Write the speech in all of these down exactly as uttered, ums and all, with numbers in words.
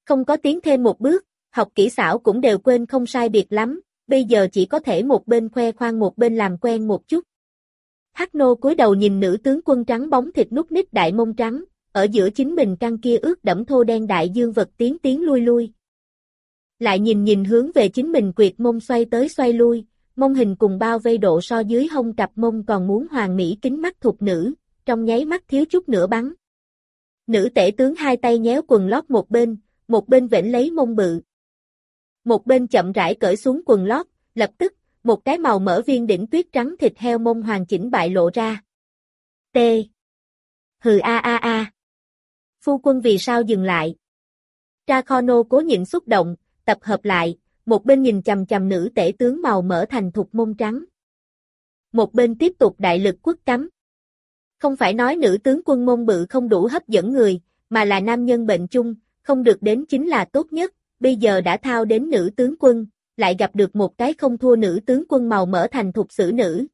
Không có tiến thêm một bước, học kỹ xảo cũng đều quên không sai biệt lắm, bây giờ chỉ có thể một bên khoe khoang một bên làm quen một chút. Hắc nô cúi đầu nhìn nữ tướng quân trắng bóng thịt nút nít đại mông trắng, ở giữa chính mình căn kia ướt đẫm thô đen đại dương vật tiến tiến lui lui. Lại nhìn nhìn hướng về chính mình quyệt mông xoay tới xoay lui, mông hình cùng bao vây độ so dưới hông cặp mông còn muốn hoàng mỹ kính mắt thục nữ, trong nháy mắt thiếu chút nữa bắn. Nữ tể tướng hai tay nhéo quần lót một bên, một bên vểnh lấy mông bự. Một bên chậm rãi cởi xuống quần lót, lập tức, một cái màu mỡ viên đỉnh tuyết trắng thịt heo mông hoàn chỉnh bại lộ ra. T. Hừ a a a. Phu quân vì sao dừng lại? Dracono cố nhịn xúc động, tập hợp lại, một bên nhìn chằm chằm nữ tể tướng màu mỡ thành thục mông trắng. Một bên tiếp tục đại lực quất cắm. Không phải nói nữ tướng quân mông bự không đủ hấp dẫn người, mà là nam nhân bệnh chung, không được đến chính là tốt nhất, bây giờ đã thao đến nữ tướng quân, lại gặp được một cái không thua nữ tướng quân màu mỡ thành thục xử nữ.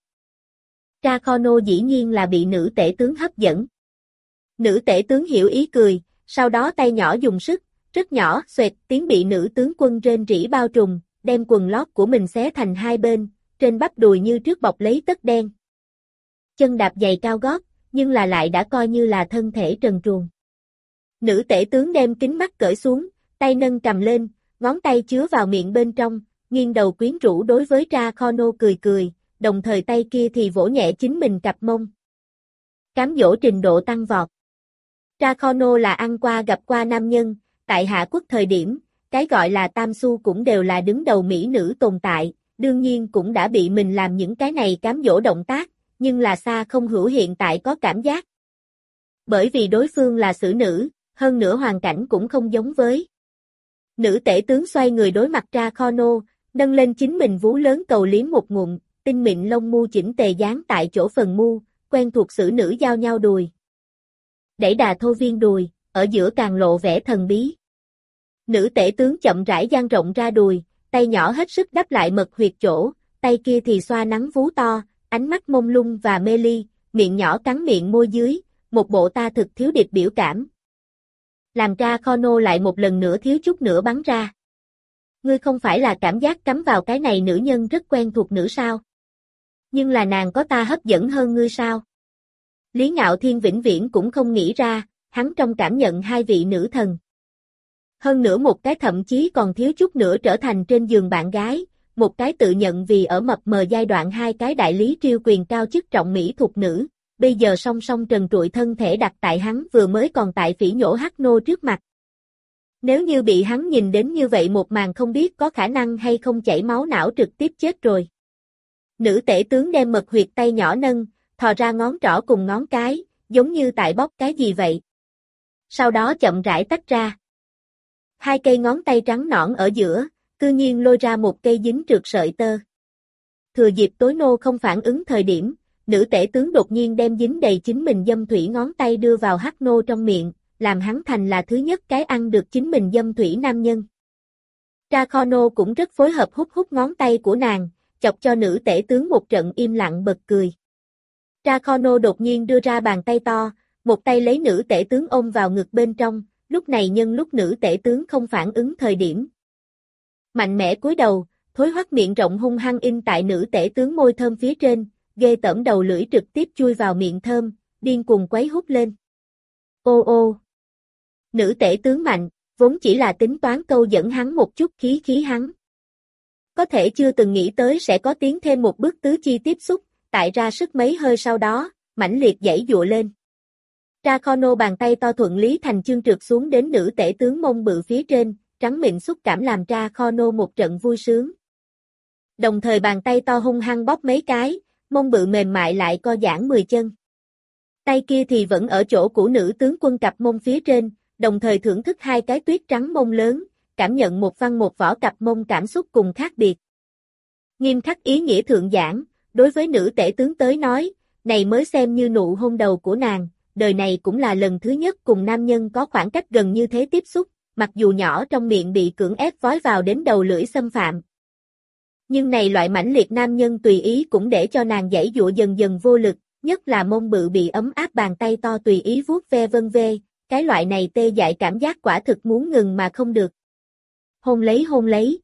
Dracono dĩ nhiên là bị nữ tể tướng hấp dẫn. Nữ tể tướng hiểu ý cười, sau đó tay nhỏ dùng sức, rất nhỏ, xoẹt tiếng bị nữ tướng quân rên rỉ bao trùm, đem quần lót của mình xé thành hai bên, trên bắp đùi như trước bọc lấy tất đen. Chân đạp giày cao gót, nhưng là lại đã coi như là thân thể trần truồng. Nữ tể tướng đem kính mắt cởi xuống, tay nâng cầm lên, ngón tay chứa vào miệng bên trong, nghiêng đầu quyến rũ đối với Dracono cười cười, đồng thời tay kia thì vỗ nhẹ chính mình cặp mông. Cám dỗ trình độ tăng vọt. Dracono là ăn qua gặp qua nam nhân, tại Hạ Quốc thời điểm, cái gọi là tam su cũng đều là đứng đầu mỹ nữ tồn tại, đương nhiên cũng đã bị mình làm những cái này cám dỗ động tác, nhưng là xa không hữu hiện tại có cảm giác. Bởi vì đối phương là xử nữ, hơn nữa hoàn cảnh cũng không giống với. Nữ tể tướng xoay người đối mặt Dracono, nâng lên chính mình vú lớn cầu liếm một ngụm, tinh mịn lông mu chỉnh tề dán tại chỗ phần mu, quen thuộc xử nữ giao nhau đùi. Đẩy đà thô viên đùi, ở giữa càng lộ vẻ thần bí. Nữ tể tướng chậm rãi dang rộng ra đùi, tay nhỏ hết sức đắp lại mật huyệt chỗ, tay kia thì xoa nắng vú to, ánh mắt mông lung và mê ly, miệng nhỏ cắn miệng môi dưới, một bộ ta thực thiếu địch biểu cảm. Làm ra Dracono lại một lần nữa thiếu chút nữa bắn ra. Ngươi không phải là cảm giác cắm vào cái này nữ nhân rất quen thuộc nữ sao? Nhưng là nàng có ta hấp dẫn hơn ngươi sao? Lý Ngạo Thiên vĩnh viễn cũng không nghĩ ra, hắn trong cảm nhận hai vị nữ thần. Hơn nữa một cái thậm chí còn thiếu chút nữa trở thành trên giường bạn gái, một cái tự nhận vì ở mập mờ giai đoạn hai cái đại lý triêu quyền cao chức trọng mỹ thuộc nữ, bây giờ song song trần trụi thân thể đặt tại hắn vừa mới còn tại phỉ nhổ hắc nô trước mặt. Nếu như bị hắn nhìn đến như vậy một màn không biết có khả năng hay không chảy máu não trực tiếp chết rồi. Nữ tể tướng đem mật huyệt tay nhỏ nâng, thò ra ngón trỏ cùng ngón cái, giống như tại bóp cái gì vậy. Sau đó chậm rãi tách ra. Hai cây ngón tay trắng nõn ở giữa, cư nhiên lôi ra một cây dính trượt sợi tơ. Thừa dịp tối nô không phản ứng thời điểm, nữ tể tướng đột nhiên đem dính đầy chính mình dâm thủy ngón tay đưa vào hắc nô trong miệng, làm hắn thành là thứ nhất cái ăn được chính mình dâm thủy nam nhân. Dracono cũng rất phối hợp hút hút ngón tay của nàng, chọc cho nữ tể tướng một trận im lặng bật cười. Dracono đột nhiên đưa ra bàn tay to, một tay lấy nữ tể tướng ôm vào ngực bên trong, lúc này nhân lúc nữ tể tướng không phản ứng thời điểm. Mạnh mẽ cúi đầu, thối hoắt miệng rộng hung hăng in tại nữ tể tướng môi thơm phía trên, ghê tởm đầu lưỡi trực tiếp chui vào miệng thơm, điên cuồng quấy hút lên. Ô ô! Nữ tể tướng mạnh, vốn chỉ là tính toán câu dẫn hắn một chút khí khí hắn. Có thể chưa từng nghĩ tới sẽ có tiến thêm một bước tứ chi tiếp xúc, tại ra sức mấy hơi sau đó, mãnh liệt giãy giụa lên. Dracono bàn tay to thuận lý thành chương trượt xuống đến nữ tể tướng mông bự phía trên, trắng mịn xúc cảm làm Dracono một trận vui sướng. Đồng thời bàn tay to hung hăng bóp mấy cái, mông bự mềm mại lại co giãn mười chân. Tay kia thì vẫn ở chỗ của nữ tướng quân cặp mông phía trên, đồng thời thưởng thức hai cái tuyết trắng mông lớn, cảm nhận một văn một võ cặp mông cảm xúc cùng khác biệt. Nghiêm khắc ý nghĩa thượng giảng, đối với nữ tể tướng tới nói, này mới xem như nụ hôn đầu của nàng, đời này cũng là lần thứ nhất cùng nam nhân có khoảng cách gần như thế tiếp xúc, mặc dù nhỏ trong miệng bị cưỡng ép vói vào đến đầu lưỡi xâm phạm. Nhưng này loại mãnh liệt nam nhân tùy ý cũng để cho nàng giãy giụa dần dần vô lực, nhất là mông bự bị ấm áp bàn tay to tùy ý vuốt ve vân vê, cái loại này tê dại cảm giác quả thực muốn ngừng mà không được. Hôn lấy hôn lấy.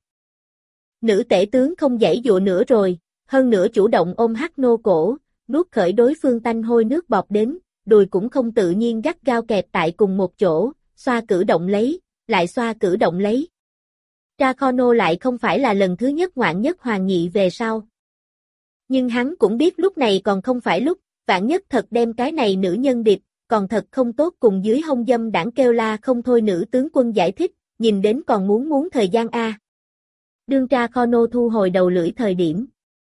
Nữ tể tướng không giãy dụa nữa rồi, hơn nữa chủ động ôm Hắc Nô cổ, nuốt khởi đối phương tanh hôi nước bọt đến, đùi cũng không tự nhiên gắt gao kẹp tại cùng một chỗ, xoa cử động lấy, lại xoa cử động lấy. Dracono lại không phải là lần thứ nhất ngoạn nhất hoàng nhị về sau. Nhưng hắn cũng biết lúc này còn không phải lúc, vạn nhất thật đem cái này nữ nhân điệp, còn thật không tốt cùng dưới hông dâm đảng kêu la không thôi. Nữ tướng quân giải thích, nhìn đến còn muốn muốn thời gian a. Đương Dracono thu hồi đầu lưỡi thời điểm.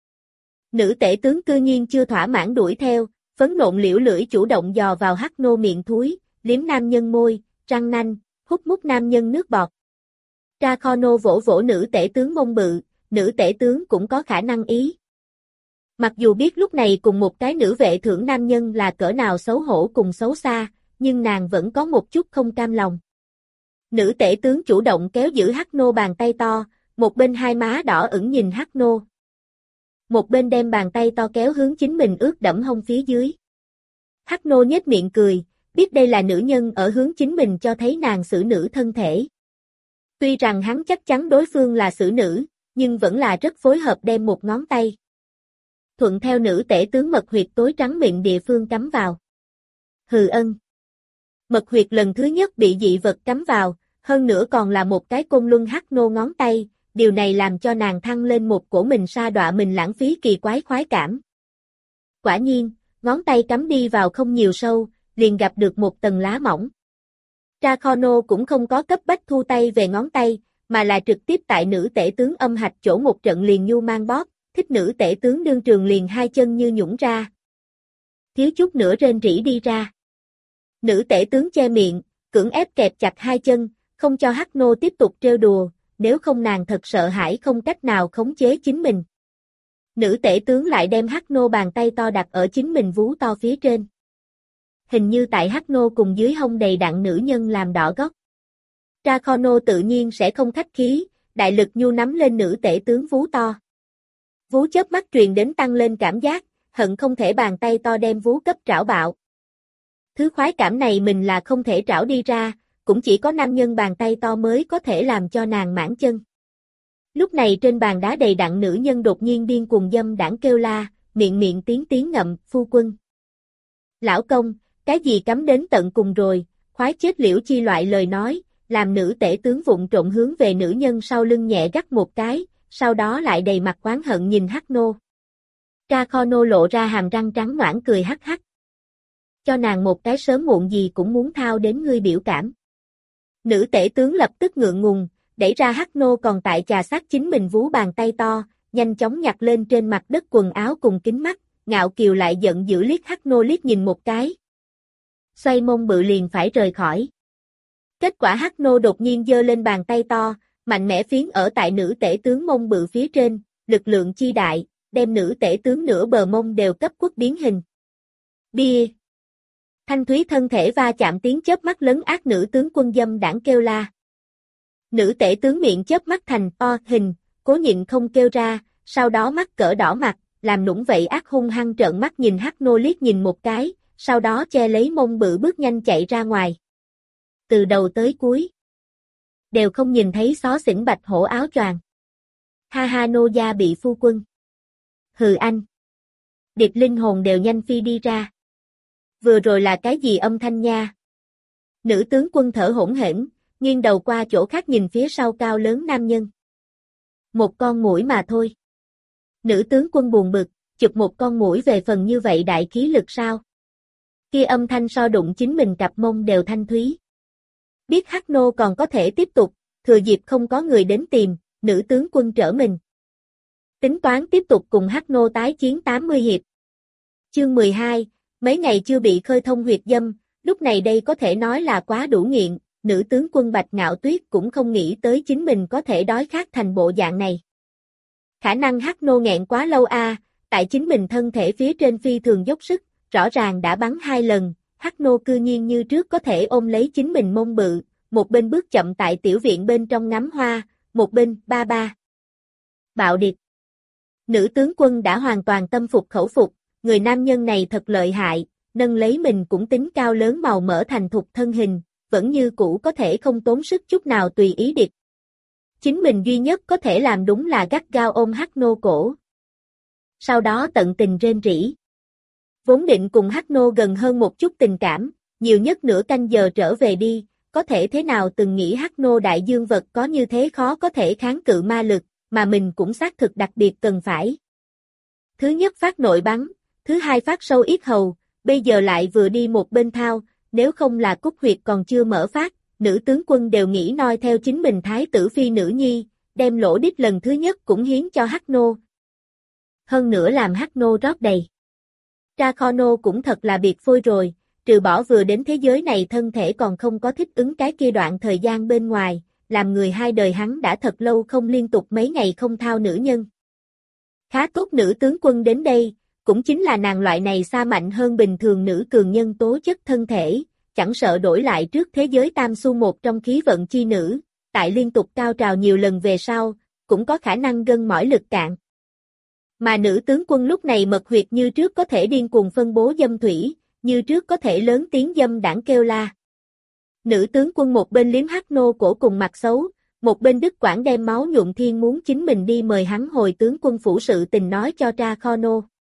Nữ tể tướng cư nhiên chưa thỏa mãn đuổi theo, phấn nộn liễu lưỡi chủ động dò vào Hắc Nô miệng thúi, liếm nam nhân môi, răng nanh, hút mút nam nhân nước bọt. Dracono vỗ vỗ nữ tể tướng mông bự, nữ tể tướng cũng có khả năng ý. Mặc dù biết lúc này cùng một cái nữ vệ thưởng nam nhân là cỡ nào xấu hổ cùng xấu xa, nhưng nàng vẫn có một chút không cam lòng. Nữ tể tướng chủ động kéo giữ Hắc Nô bàn tay to, một bên hai má đỏ ửng nhìn Hắc Nô. Một bên đem bàn tay to kéo hướng chính mình ướt đẫm hông phía dưới. Hắc Nô nhếch miệng cười, biết đây là nữ nhân ở hướng chính mình cho thấy nàng xử nữ thân thể. Tuy rằng hắn chắc chắn đối phương là xử nữ, nhưng vẫn là rất phối hợp đem một ngón tay thuận theo nữ tể tướng mật huyệt tối trắng miệng địa phương cắm vào. Hừ ân. Mật huyệt lần thứ nhất bị dị vật cắm vào, hơn nữa còn là một cái côn luân Hắc Nô ngón tay, điều này làm cho nàng thăng lên một cổ mình sa đọa mình lãng phí kỳ quái khoái cảm. Quả nhiên, ngón tay cắm đi vào không nhiều sâu, liền gặp được một tầng lá mỏng. Dracono cũng không có cấp bách thu tay về ngón tay, mà là trực tiếp tại nữ tể tướng âm hạch chỗ một trận liền nhu mang bóp, thích nữ tể tướng đương trường liền hai chân như nhũng ra. Thiếu chút nữa rên rỉ đi ra. Nữ tể tướng che miệng, cưỡng ép kẹp chặt hai chân, không cho Hắc Nô tiếp tục trêu đùa, nếu không nàng thật sợ hãi không cách nào khống chế chính mình. Nữ tể tướng lại đem Hắc Nô bàn tay to đặt ở chính mình vú to phía trên. Hình như tại Hắc Nô cùng dưới hông đầy đặn nữ nhân làm đỏ góc. Dracono tự nhiên sẽ không khách khí, đại lực nhu nắm lên nữ tể tướng vú to. Vú chớp mắt truyền đến tăng lên cảm giác, hận không thể bàn tay to đem vú cấp trảo bạo. Thứ khoái cảm này mình là không thể trảo đi ra, cũng chỉ có nam nhân bàn tay to mới có thể làm cho nàng mãn chân. Lúc này trên bàn đá đầy đặn nữ nhân đột nhiên điên cuồng dâm đảng kêu la, miệng miệng tiếng tiếng ngậm, phu quân. Lão công, cái gì cắm đến tận cùng rồi, khoái chết liễu chi loại lời nói, làm nữ tể tướng vụng trộm hướng về nữ nhân sau lưng nhẹ gắt một cái, sau đó lại đầy mặt oán hận nhìn Hắc Nô. Dracono lộ ra hàm răng trắng ngoãn cười hắc hắc. Cho nàng một cái sớm muộn gì cũng muốn thao đến ngươi biểu cảm. Nữ tể tướng lập tức ngượng ngùng, đẩy ra Hắc Nô còn tại chà sát chính mình vú bàn tay to, nhanh chóng nhặt lên trên mặt đất quần áo cùng kính mắt, ngạo kiều lại giận dữ liếc Hắc Nô liếc nhìn một cái. Xoay mông bự liền phải rời khỏi. Kết quả Hắc Nô đột nhiên giơ lên bàn tay to, mạnh mẽ phiến ở tại nữ tể tướng mông bự phía trên, lực lượng chi đại, đem nữ tể tướng nửa bờ mông đều cấp quất biến hình. Bia. Thanh thúy thân thể va chạm tiếng chớp mắt lấn át nữ tướng quân dâm đảng kêu la. Nữ tể tướng miệng chớp mắt thành o hình, cố nhịn không kêu ra, sau đó mắt cỡ đỏ mặt, làm nũng vậy ác hung hăng trợn mắt nhìn Hắc Nô liếc nhìn một cái, sau đó che lấy mông bự bước nhanh chạy ra ngoài. Từ đầu tới cuối, đều không nhìn thấy xó xỉnh bạch hổ áo choàng. Ha ha, nô gia bị phu quân. Hừ anh. Điệp linh hồn đều nhanh phi đi ra. Vừa rồi là cái gì âm thanh nha? Nữ tướng quân thở hổn hển, nghiêng đầu qua chỗ khác nhìn phía sau cao lớn nam nhân. Một con muỗi mà thôi. Nữ tướng quân buồn bực, chụp một con muỗi về phần như vậy đại khí lực sao? Kia âm thanh so đụng chính mình cặp mông đều thanh thúy. Biết Hắc Nô còn có thể tiếp tục, thừa dịp không có người đến tìm, nữ tướng quân trở mình. Tính toán tiếp tục cùng Hắc Nô tái chiến tám mươi hiệp. Chương mười hai, mấy ngày chưa bị khơi thông huyệt dâm, lúc này đây có thể nói là quá đủ nghiện, nữ tướng quân Bạch Ngạo Tuyết cũng không nghĩ tới chính mình có thể đói khát thành bộ dạng này. Khả năng Hắc Nô nghẹn quá lâu a, tại chính mình thân thể phía trên phi thường dốc sức, rõ ràng đã bắn hai lần, Hắc Nô cư nhiên như trước có thể ôm lấy chính mình mông bự, một bên bước chậm tại tiểu viện bên trong ngắm hoa, một bên, ba ba. Bạo điệp. Nữ tướng quân đã hoàn toàn tâm phục khẩu phục, người nam nhân này thật lợi hại, nâng lấy mình cũng tính cao lớn màu mỡ thành thục thân hình, vẫn như cũ có thể không tốn sức chút nào tùy ý địch. Chính mình duy nhất có thể làm đúng là gắt gao ôm Hắc Nô cổ. Sau đó tận tình rên rỉ. Vốn định cùng Hắc Nô gần hơn một chút tình cảm, nhiều nhất nửa canh giờ trở về đi, có thể thế nào từng nghĩ Hắc Nô đại dương vật có như thế khó có thể kháng cự ma lực, mà mình cũng xác thực đặc biệt cần phải. Thứ nhất phát nội bắn, thứ hai phát sâu yết hầu, bây giờ lại vừa đi một bên thao, nếu không là cúc huyệt còn chưa mở phát, nữ tướng quân đều nghĩ noi theo chính mình thái tử phi nữ nhi, đem lỗ đít lần thứ nhất cũng hiến cho Hắc Nô. Hơn nữa làm Hắc Nô rót đầy. Tra Kho Nô cũng thật là biệt phôi rồi, trừ bỏ vừa đến thế giới này thân thể còn không có thích ứng cái kia đoạn thời gian bên ngoài, làm người hai đời hắn đã thật lâu không liên tục mấy ngày không thao nữ nhân. Khá tốt nữ tướng quân đến đây, cũng chính là nàng loại này xa mạnh hơn bình thường nữ cường nhân tố chất thân thể, chẳng sợ đổi lại trước thế giới tam su một trong khí vận chi nữ, tại liên tục cao trào nhiều lần về sau, cũng có khả năng gân mỏi lực cạn. Mà nữ tướng quân lúc này mật huyệt như trước có thể điên cuồng phân bố dâm thủy, như trước có thể lớn tiếng dâm đảng kêu la. Nữ tướng quân một bên liếm Hắc Nô cổ cùng mặt xấu, một bên đứt quãng đem máu nhuộm thiên muốn chính mình đi mời hắn hồi tướng quân phủ sự tình nói cho Tra Kho Nô.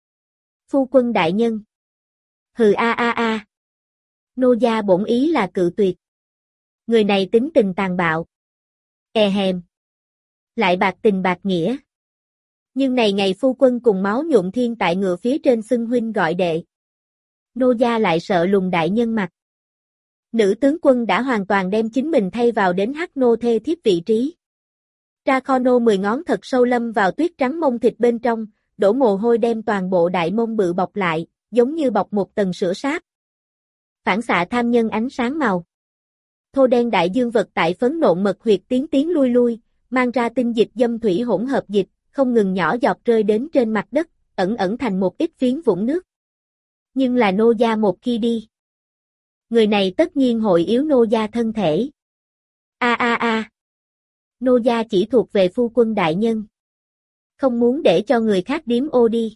Phu quân đại nhân. Hừ a a a. Nô gia bổn ý là cự tuyệt. Người này tính tình tàn bạo. E hèm. Lại bạc tình bạc nghĩa. Nhưng này ngày phu quân cùng máu nhuộm thiên tại ngựa phía trên xưng huynh gọi đệ. Nô gia lại sợ lùng đại nhân mặt. Nữ tướng quân đã hoàn toàn đem chính mình thay vào đến Hắc Nô thê thiếp vị trí. Tra Kho Nô mười ngón thật sâu lâm vào tuyết trắng mông thịt bên trong, đổ mồ hôi đem toàn bộ đại mông bự bọc lại, giống như bọc một tầng sữa sáp. Phản xạ tham nhân ánh sáng màu. Thô đen đại dương vật tại phấn nộn mật huyệt tiến tiến lui lui, mang ra tinh dịch dâm thủy hỗn hợp dịch, không ngừng nhỏ giọt rơi đến trên mặt đất, ẩn ẩn thành một ít phiến vũng nước. Nhưng là nô gia một khi đi. Người này tất nhiên hội yếu nô gia thân thể. A a a. Nô gia chỉ thuộc về phu quân đại nhân. Không muốn để cho người khác điếm ô đi.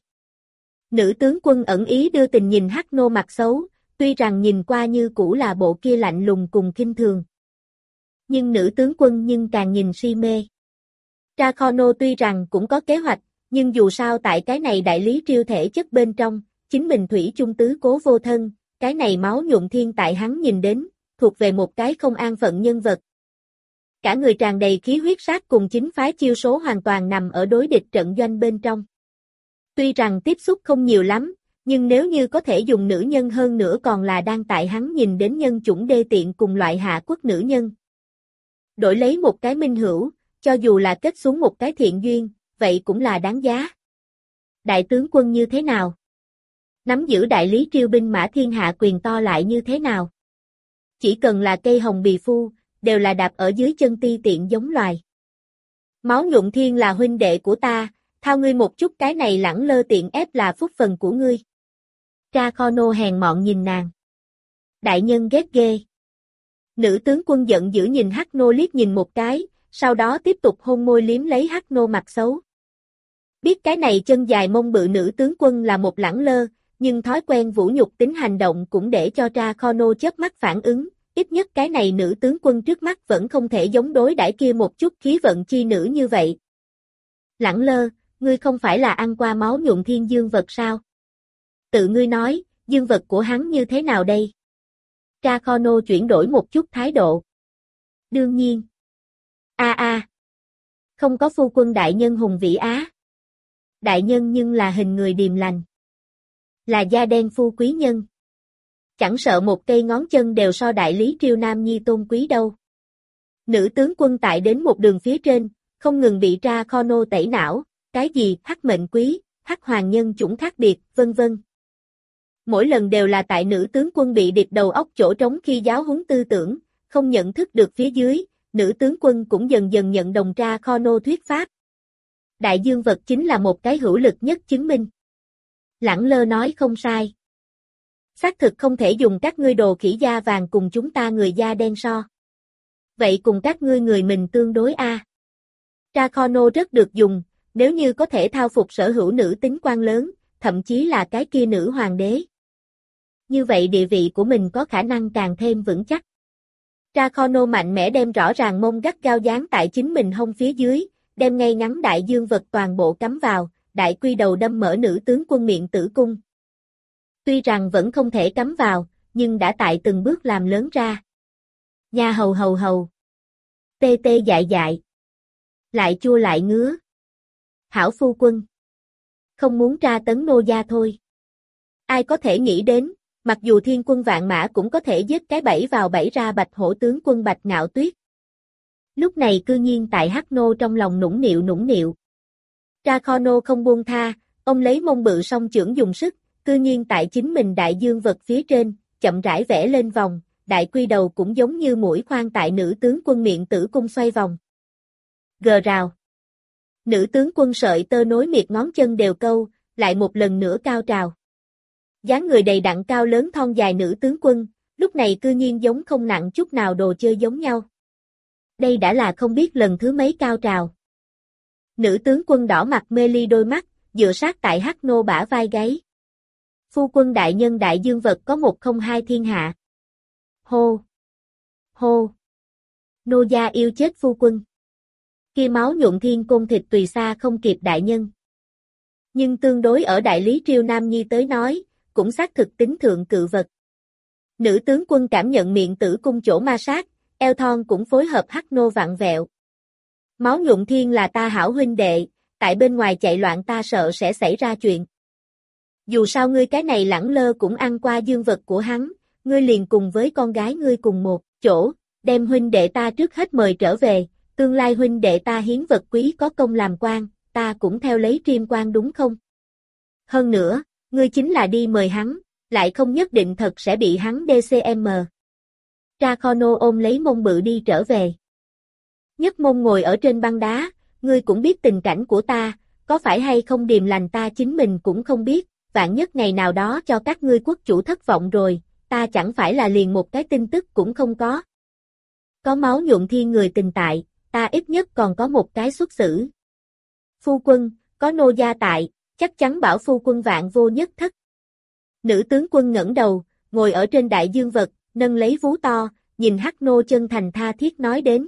Nữ tướng quân ẩn ý đưa tình nhìn Hắc Nô mặt xấu, tuy rằng nhìn qua như cũ là bộ kia lạnh lùng cùng kinh thường. Nhưng nữ tướng quân nhưng càng nhìn si mê. Tra Kho Nô tuy rằng cũng có kế hoạch, nhưng dù sao tại cái này đại lý triêu thể chất bên trong, chính mình thủy chung tứ cố vô thân, cái này máu nhuộm thiên tại hắn nhìn đến, thuộc về một cái không an phận nhân vật. Cả người tràn đầy khí huyết sát cùng chính phái chiêu số hoàn toàn nằm ở đối địch trận doanh bên trong. Tuy rằng tiếp xúc không nhiều lắm, nhưng nếu như có thể dùng nữ nhân hơn nữa còn là đang tại hắn nhìn đến nhân chủng đê tiện cùng loại hạ quốc nữ nhân. Đổi lấy một cái minh hữu, cho dù là kết xuống một cái thiện duyên, vậy cũng là đáng giá. Đại tướng quân như thế nào? Nắm giữ đại lý triêu binh mã thiên hạ quyền to lại như thế nào? Chỉ cần là cây hồng bì phu, đều là đạp ở dưới chân ti tiện giống loài. Máu nhuộm thiên là huynh đệ của ta, thao ngươi một chút cái này lẳng lơ tiện ép là phúc phần của ngươi. Tra Kho Nô hèn mọn nhìn nàng. Đại nhân ghét ghê. Nữ tướng quân giận dữ nhìn Hắc Nô liếc nhìn một cái, sau đó tiếp tục hôn môi liếm lấy Hắc Nô mặt xấu. Biết cái này chân dài mông bự nữ tướng quân là một lẳng lơ, nhưng thói quen vũ nhục tính hành động cũng để cho Tra Kho Nô chớp mắt phản ứng, ít nhất cái này nữ tướng quân trước mắt vẫn không thể giống đối đãi kia một chút khí vận chi nữ như vậy. Lẳng lơ, ngươi không phải là ăn qua máu nhuộm thiên dương vật sao? Tự ngươi nói, dương vật của hắn như thế nào đây? Tra Kho Nô chuyển đổi một chút thái độ. Đương nhiên. A a. Không có phu quân đại nhân hùng vĩ á. Đại nhân nhưng là hình người điềm lành. Là da đen phu quý nhân. Chẳng sợ một cây ngón chân đều so đại lý triều nam nhi tôn quý đâu. Nữ tướng quân tại đến một đường phía trên, không ngừng bị Tra Kho Nô tẩy não, cái gì hắc mệnh quý, hắc hoàng nhân chủng khác biệt, vân vân. Mỗi lần đều là tại nữ tướng quân bị địch đầu óc chỗ trống khi giáo huấn tư tưởng, không nhận thức được phía dưới, nữ tướng quân cũng dần dần nhận đồng Tra Kho Nô thuyết pháp. Đại dương vật chính là một cái hữu lực nhất chứng minh. Lẳng lơ nói không sai. Xác thực không thể dùng các ngươi đồ khỉ da vàng cùng chúng ta người da đen so. Vậy cùng các ngươi người mình tương đối a. À. Tra Kho Nô rất được dùng, nếu như có thể thao phục sở hữu nữ tính quan lớn, thậm chí là cái kia nữ hoàng đế. Như vậy địa vị của mình có khả năng càng thêm vững chắc. Dracono mạnh mẽ đem rõ ràng mông gắt gao dán tại chính mình hông phía dưới, đem ngay ngắn đại dương vật toàn bộ cắm vào, đại quy đầu đâm mở nữ tướng quân miệng tử cung. Tuy rằng vẫn không thể cắm vào, nhưng đã tại từng bước làm lớn ra. Nha hầu hầu hầu. Tê tê dại dại. Lại chua lại ngứa. Hảo phu quân. Không muốn tra tấn nô gia thôi. Ai có thể nghĩ đến, mặc dù thiên quân vạn mã cũng có thể giết cái bẫy vào bẫy ra bạch hổ tướng quân Bạch Ngạo Tuyết. Lúc này cư nhiên tại Hắc Nô trong lòng nũng nịu nũng nịu. Dracono không buông tha, ông lấy mông bự song chưởng dùng sức, cư nhiên tại chính mình đại dương vật phía trên, chậm rãi vẽ lên vòng, đại quy đầu cũng giống như mũi khoan tại nữ tướng quân miệng tử cung xoay vòng. Gờ rào. Nữ tướng quân sợi tơ nối miệt ngón chân đều câu, lại một lần nữa cao trào. Dáng người đầy đặn cao lớn thon dài nữ tướng quân, lúc này cư nhiên giống không nặng chút nào đồ chơi giống nhau. Đây đã là không biết lần thứ mấy cao trào. Nữ tướng quân đỏ mặt mê ly đôi mắt, dựa sát tại Hắc Nô bả vai gáy. Phu quân đại nhân đại dương vật có một không hai thiên hạ. Hô! Hô! Nô gia yêu chết phu quân. Kia máu nhuộm thiên côn thịt tùy xa không kịp đại nhân. Nhưng tương đối ở đại lý Triều Nam Nhi tới nói, cũng xác thực tính thượng cự vật. Nữ tướng quân cảm nhận miệng tử cung chỗ ma sát, eo thon cũng phối hợp Hắc Nô vặn vẹo. Máu nhuộm thiên là ta hảo huynh đệ, tại bên ngoài chạy loạn ta sợ sẽ xảy ra chuyện. Dù sao ngươi cái này lẳng lơ cũng ăn qua dương vật của hắn, ngươi liền cùng với con gái ngươi cùng một chỗ, đem huynh đệ ta trước hết mời trở về, tương lai huynh đệ ta hiến vật quý có công làm quan, ta cũng theo lấy triêm quan đúng không? Hơn nữa, ngươi chính là đi mời hắn, lại không nhất định thật sẽ bị hắn đê xê em. Dracono ôm lấy mông bự đi trở về. Nhất mông ngồi ở trên băng đá, ngươi cũng biết tình cảnh của ta, có phải hay không điềm lành ta chính mình cũng không biết, vạn nhất ngày nào đó cho các ngươi quốc chủ thất vọng rồi, ta chẳng phải là liền một cái tin tức cũng không có. Có máu nhuộm thiên người tình tại, ta ít nhất còn có một cái xuất xử. Phu quân, có nô gia tại, chắc chắn bảo phu quân vạn vô nhất thất. Nữ tướng quân ngẩng đầu, ngồi ở trên đại dương vật, nâng lấy vú to, nhìn Hắc Nô chân thành tha thiết nói đến.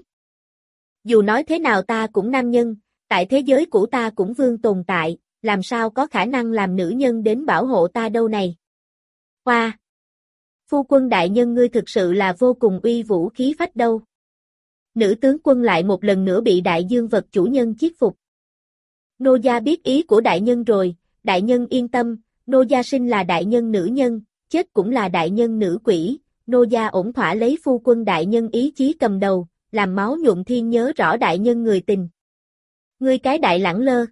Dù nói thế nào ta cũng nam nhân, tại thế giới của ta cũng vương tồn tại, làm sao có khả năng làm nữ nhân đến bảo hộ ta đâu này. Hoa! Wow. Phu quân đại nhân ngươi thực sự là vô cùng uy vũ khí phách đâu. Nữ tướng quân lại một lần nữa bị đại dương vật chủ nhân chiết phục. Nô gia biết ý của đại nhân rồi, đại nhân yên tâm, nô gia sinh là đại nhân nữ nhân, chết cũng là đại nhân nữ quỷ, nô gia ổn thỏa lấy phu quân đại nhân ý chí cầm đầu, làm máu nhuộm thiên nhớ rõ đại nhân người tình. Ngươi cái đại lẳng lơ.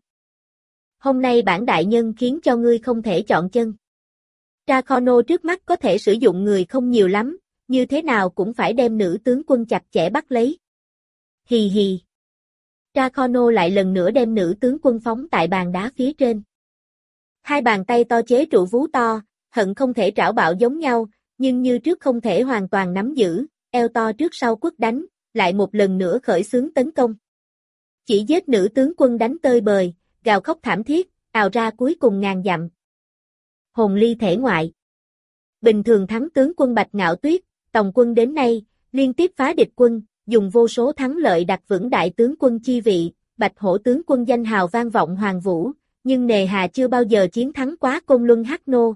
Hôm nay bản đại nhân khiến cho ngươi không thể chọn chân. Dracono trước mắt có thể sử dụng người không nhiều lắm, như thế nào cũng phải đem nữ tướng quân chặt chẽ bắt lấy. Hì hì. Dracono lại lần nữa đem nữ tướng quân phóng tại bàn đá phía trên. Hai bàn tay to chế trụ vú to, hận không thể trảo bạo giống nhau, nhưng như trước không thể hoàn toàn nắm giữ, eo to trước sau quất đánh, lại một lần nữa khởi xướng tấn công. Chỉ giết nữ tướng quân đánh tơi bời, gào khóc thảm thiết, ào ra cuối cùng ngàn dặm. Hồn ly thể ngoại. Bình thường thắng tướng quân Bạch Ngạo Tuyết, tòng quân đến nay, liên tiếp phá địch quân, dùng vô số thắng lợi đặt vững đại tướng quân chi vị, Bạch Hổ tướng quân danh hào vang vọng hoàng vũ, nhưng nề hà chưa bao giờ chiến thắng quá Côn Luân Hắc Nô.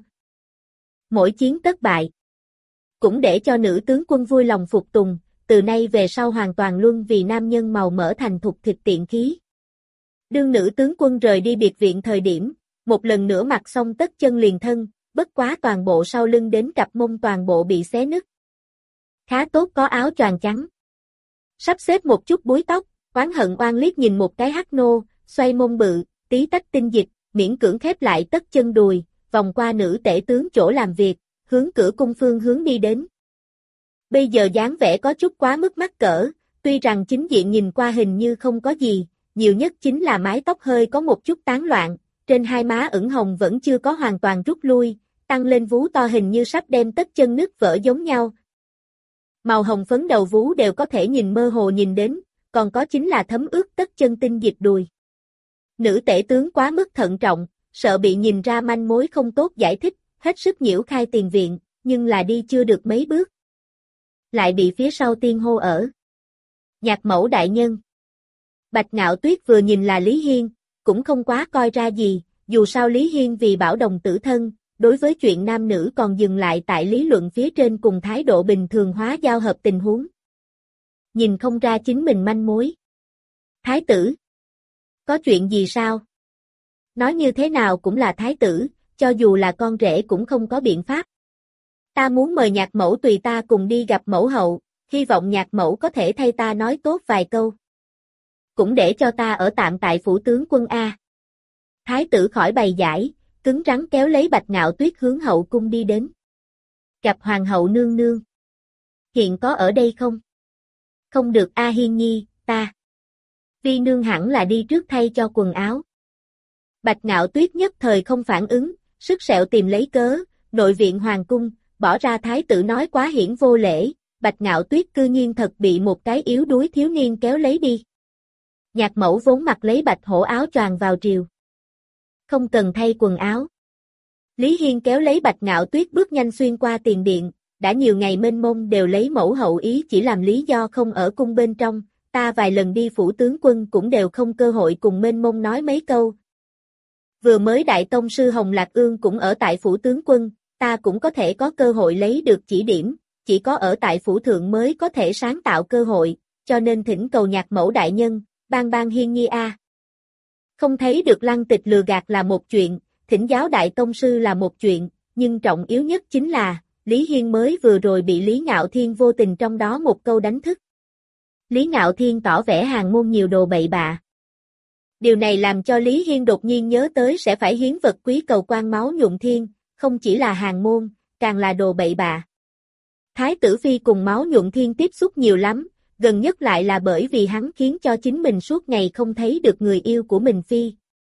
Mỗi chiến tất bại. Cũng để cho nữ tướng quân vui lòng phục tùng, từ nay về sau hoàn toàn luân vì nam nhân màu mỡ thành thục thịt tiện khí. Đương nữ tướng quân rời đi biệt viện thời điểm, một lần nữa mặc xong tất chân liền thân, bất quá toàn bộ sau lưng đến cặp mông toàn bộ bị xé nứt. Khá tốt có áo choàng trắng. Sắp xếp một chút búi tóc, oán hận oan liếc nhìn một cái Hắc Nô, xoay mông bự, tí tách tinh dịch, miễn cưỡng khép lại tất chân đùi, vòng qua nữ tể tướng chỗ làm việc, hướng cửa cung phương hướng đi đến. Bây giờ dáng vẻ có chút quá mức mắc cỡ, tuy rằng chính diện nhìn qua hình như không có gì, nhiều nhất chính là mái tóc hơi có một chút tán loạn, trên hai má ửng hồng vẫn chưa có hoàn toàn rút lui, tăng lên vú to hình như sắp đem tất chân nứt vỡ giống nhau. Màu hồng phấn đầu vú đều có thể nhìn mơ hồ nhìn đến, còn có chính là thấm ướt tất chân tinh dịch đùi. Nữ tể tướng quá mức thận trọng, sợ bị nhìn ra manh mối không tốt giải thích, hết sức nhiễu khai tiền viện, nhưng là đi chưa được mấy bước. lại bị phía sau tiên hô ở. Nhạc mẫu đại nhân. Bạch Ngạo Tuyết vừa nhìn là Lý Hiên, cũng không quá coi ra gì, dù sao Lý Hiên vì bảo đồng tử thân, đối với chuyện nam nữ còn dừng lại tại lý luận phía trên cùng thái độ bình thường hóa giao hợp tình huống. Nhìn không ra chính mình manh mối. Thái tử. Có chuyện gì sao? Nói như thế nào cũng là thái tử, cho dù là con rể cũng không có biện pháp. Ta muốn mời nhạc mẫu tùy ta cùng đi gặp mẫu hậu, hy vọng nhạc mẫu có thể thay ta nói tốt vài câu. Cũng để cho ta ở tạm tại phủ tướng quân A. Thái tử khỏi bày giải, cứng rắn kéo lấy Bạch Ngạo Tuyết hướng hậu cung đi đến. Gặp hoàng hậu nương nương. Hiện có ở đây không? Không được A Hiên Nhi, ta. Vi nương hẳn là đi trước thay cho quần áo. Bạch Ngạo Tuyết nhất thời không phản ứng, sức sẹo tìm lấy cớ, nội viện hoàng cung, bỏ ra thái tử nói quá hiển vô lễ, Bạch Ngạo Tuyết cư nhiên thật bị một cái yếu đuối thiếu niên kéo lấy đi. Nhạc mẫu vốn mặc lấy bạch hổ áo choàng vào triều. Không cần thay quần áo. Lý Hiên kéo lấy Bạch Ngạo Tuyết bước nhanh xuyên qua tiền điện, đã nhiều ngày mênh mông đều lấy mẫu hậu ý chỉ làm lý do không ở cung bên trong, ta vài lần đi phủ tướng quân cũng đều không cơ hội cùng mênh mông nói mấy câu. Vừa mới đại tông sư Hồng Lạc Ương cũng ở tại phủ tướng quân, ta cũng có thể có cơ hội lấy được chỉ điểm, chỉ có ở tại phủ thượng mới có thể sáng tạo cơ hội, cho nên thỉnh cầu nhạc mẫu đại nhân, ban ban Hiên Nhi a. Không thấy được lăng tịch lừa gạt là một chuyện, thỉnh giáo đại tông sư là một chuyện, nhưng trọng yếu nhất chính là, Lý Hiên mới vừa rồi bị Lý Ngạo Thiên vô tình trong đó một câu đánh thức. Lý Ngạo Thiên tỏ vẻ hàng môn nhiều đồ bậy bạ. Điều này làm cho Lý Hiên đột nhiên nhớ tới sẽ phải hiến vật quý cầu quan máu nhuộm thiên, không chỉ là hàng môn, càng là đồ bậy bạ. Thái tử phi cùng máu nhuộm thiên tiếp xúc nhiều lắm, gần nhất lại là bởi vì hắn khiến cho chính mình suốt ngày không thấy được người yêu của mình phi.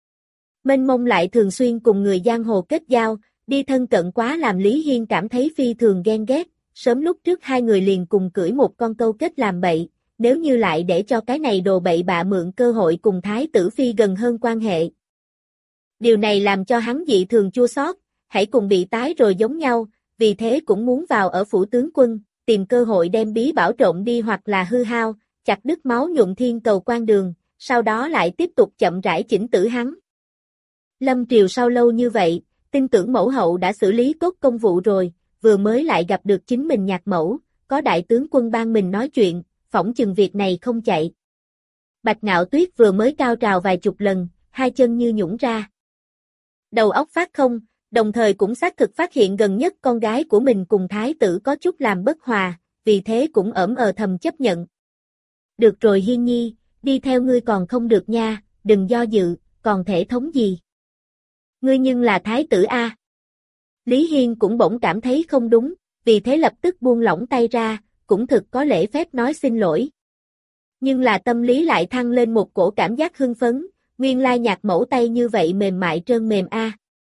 Mênh mông lại thường xuyên cùng người giang hồ kết giao, đi thân cận quá làm Lý Hiên cảm thấy phi thường ghen ghét, sớm lúc trước hai người liền cùng cưỡi một con câu kết làm bậy, nếu như lại để cho cái này đồ bậy bạ mượn cơ hội cùng thái tử phi gần hơn quan hệ. Điều này làm cho hắn dị thường chua xót, hãy cùng bị tái rồi giống nhau, vì thế cũng muốn vào ở phủ tướng quân, tìm cơ hội đem bí bảo trộn đi hoặc là hư hao, chặt đứt máu nhuộm thiên cầu quan đường, sau đó lại tiếp tục chậm rãi chỉnh tử hắn. Lâm triều sau lâu như vậy, tin tưởng mẫu hậu đã xử lý tốt công vụ rồi, vừa mới lại gặp được chính mình nhạc mẫu, có đại tướng quân ban mình nói chuyện, phỏng chừng việc này không chạy. Bạch Ngạo Tuyết vừa mới cao trào vài chục lần, hai chân như nhũn ra. Đầu óc phát không, đồng thời cũng xác thực phát hiện gần nhất con gái của mình cùng thái tử có chút làm bất hòa, vì thế cũng ỡm ờ thầm chấp nhận. Được rồi Hiên Nhi, đi theo ngươi còn không được nha, đừng do dự, còn thể thống gì. Ngươi nhưng là thái tử A. Lý Hiên cũng bỗng cảm thấy không đúng, vì thế lập tức buông lỏng tay ra, cũng thực có lễ phép nói xin lỗi. Nhưng là tâm lý lại thăng lên một cổ cảm giác hưng phấn, nguyên lai nhạc mẫu tay như vậy mềm mại trơn mềm A.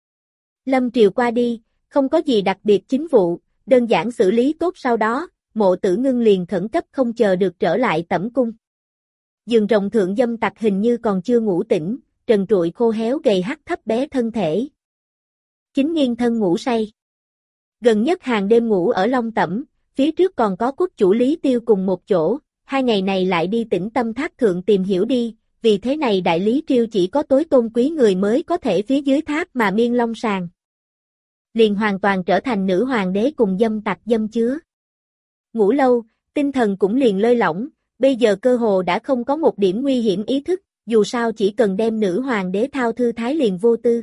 Lâm triều qua đi, không có gì đặc biệt chính vụ, đơn giản xử lý tốt sau đó, Mộ Tử Ngưng liền khẩn cấp không chờ được trở lại tẩm cung. Giường rồng thượng dâm tặc hình như còn chưa ngủ tỉnh, trần trụi khô héo gầy hắt thấp bé thân thể. Chính nghiêng thân ngủ say. Gần nhất hàng đêm ngủ ở Long Tẩm, phía trước còn có quốc chủ Lý Tiêu cùng một chỗ, hai ngày này lại đi Tĩnh Tâm Tháp thượng tìm hiểu đi, vì thế này đại lý triều chỉ có tối tôn quý người mới có thể phía dưới tháp mà miên long sàng. Liền hoàn toàn trở thành nữ hoàng đế cùng dâm tặc dâm chứa. Ngủ lâu, tinh thần cũng liền lơi lỏng, bây giờ cơ hồ đã không có một điểm nguy hiểm ý thức, dù sao chỉ cần đem nữ hoàng đế thao thư thái liền vô tư.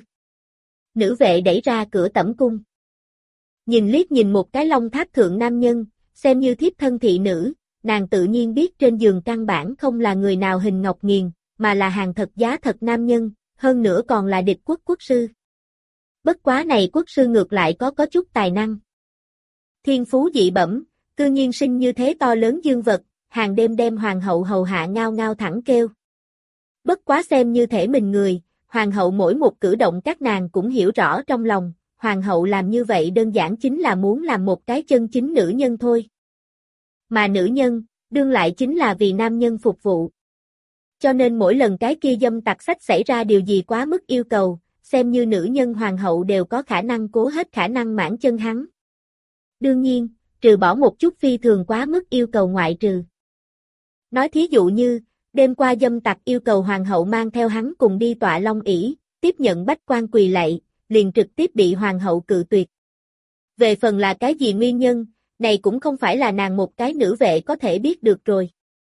Nữ vệ đẩy ra cửa tẩm cung. Nhìn liếc nhìn một cái long tháp thượng nam nhân, xem như thiếp thân thị nữ, nàng tự nhiên biết trên giường căn bản không là người nào hình ngọc nghiền, mà là hàng thật giá thật nam nhân, hơn nữa còn là địch quốc quốc sư. Bất quá này quốc sư ngược lại có có chút tài năng. Thiên phú dị bẩm, cư nhiên sinh như thế to lớn dương vật, hàng đêm đem hoàng hậu hầu hạ ngao ngao thẳng kêu. Bất quá xem như thể mình người, hoàng hậu mỗi một cử động các nàng cũng hiểu rõ trong lòng, hoàng hậu làm như vậy đơn giản chính là muốn làm một cái chân chính nữ nhân thôi. Mà nữ nhân, đương lại chính là vì nam nhân phục vụ. Cho nên mỗi lần cái kia dâm tặc sách xảy ra điều gì quá mức yêu cầu, xem như nữ nhân hoàng hậu đều có khả năng cố hết khả năng mãn chân hắn. Đương nhiên, trừ bỏ một chút phi thường quá mức yêu cầu ngoại trừ. Nói thí dụ như, đêm qua dâm tặc yêu cầu hoàng hậu mang theo hắn cùng đi tọa long ỷ, tiếp nhận bách quan quỳ lạy, liền trực tiếp bị hoàng hậu cự tuyệt. Về phần là cái gì nguyên nhân, này cũng không phải là nàng một cái nữ vệ có thể biết được rồi.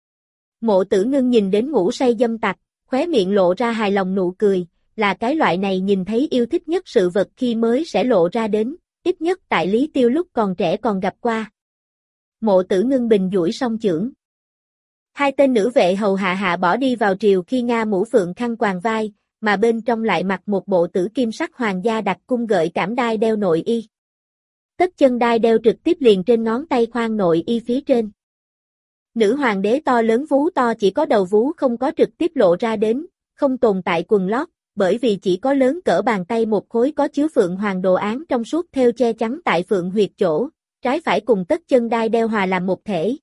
Mộ Tử Ngưng nhìn đến ngủ say dâm tặc, khóe miệng lộ ra hài lòng nụ cười, là cái loại này nhìn thấy yêu thích nhất sự vật khi mới sẽ lộ ra đến, ít nhất tại Lý Tiêu lúc còn trẻ còn gặp qua. Mộ Tử Ngưng bình duỗi song chưởng. Hai tên nữ vệ hầu hạ hạ bỏ đi vào triều khi Nga mũ phượng khăn quàng vai, mà bên trong lại mặc một bộ tử kim sắc hoàng gia đặc cung gợi cảm đai đeo nội y. Tất chân đai đeo trực tiếp liền trên ngón tay khoan nội y phía trên. Nữ hoàng đế to lớn vú to chỉ có đầu vú không có trực tiếp lộ ra đến, không tồn tại quần lót, bởi vì chỉ có lớn cỡ bàn tay một khối có chứa phượng hoàng đồ án trong suốt theo che chắn tại phượng huyệt chỗ, trái phải cùng tất chân đai đeo hòa làm một thể.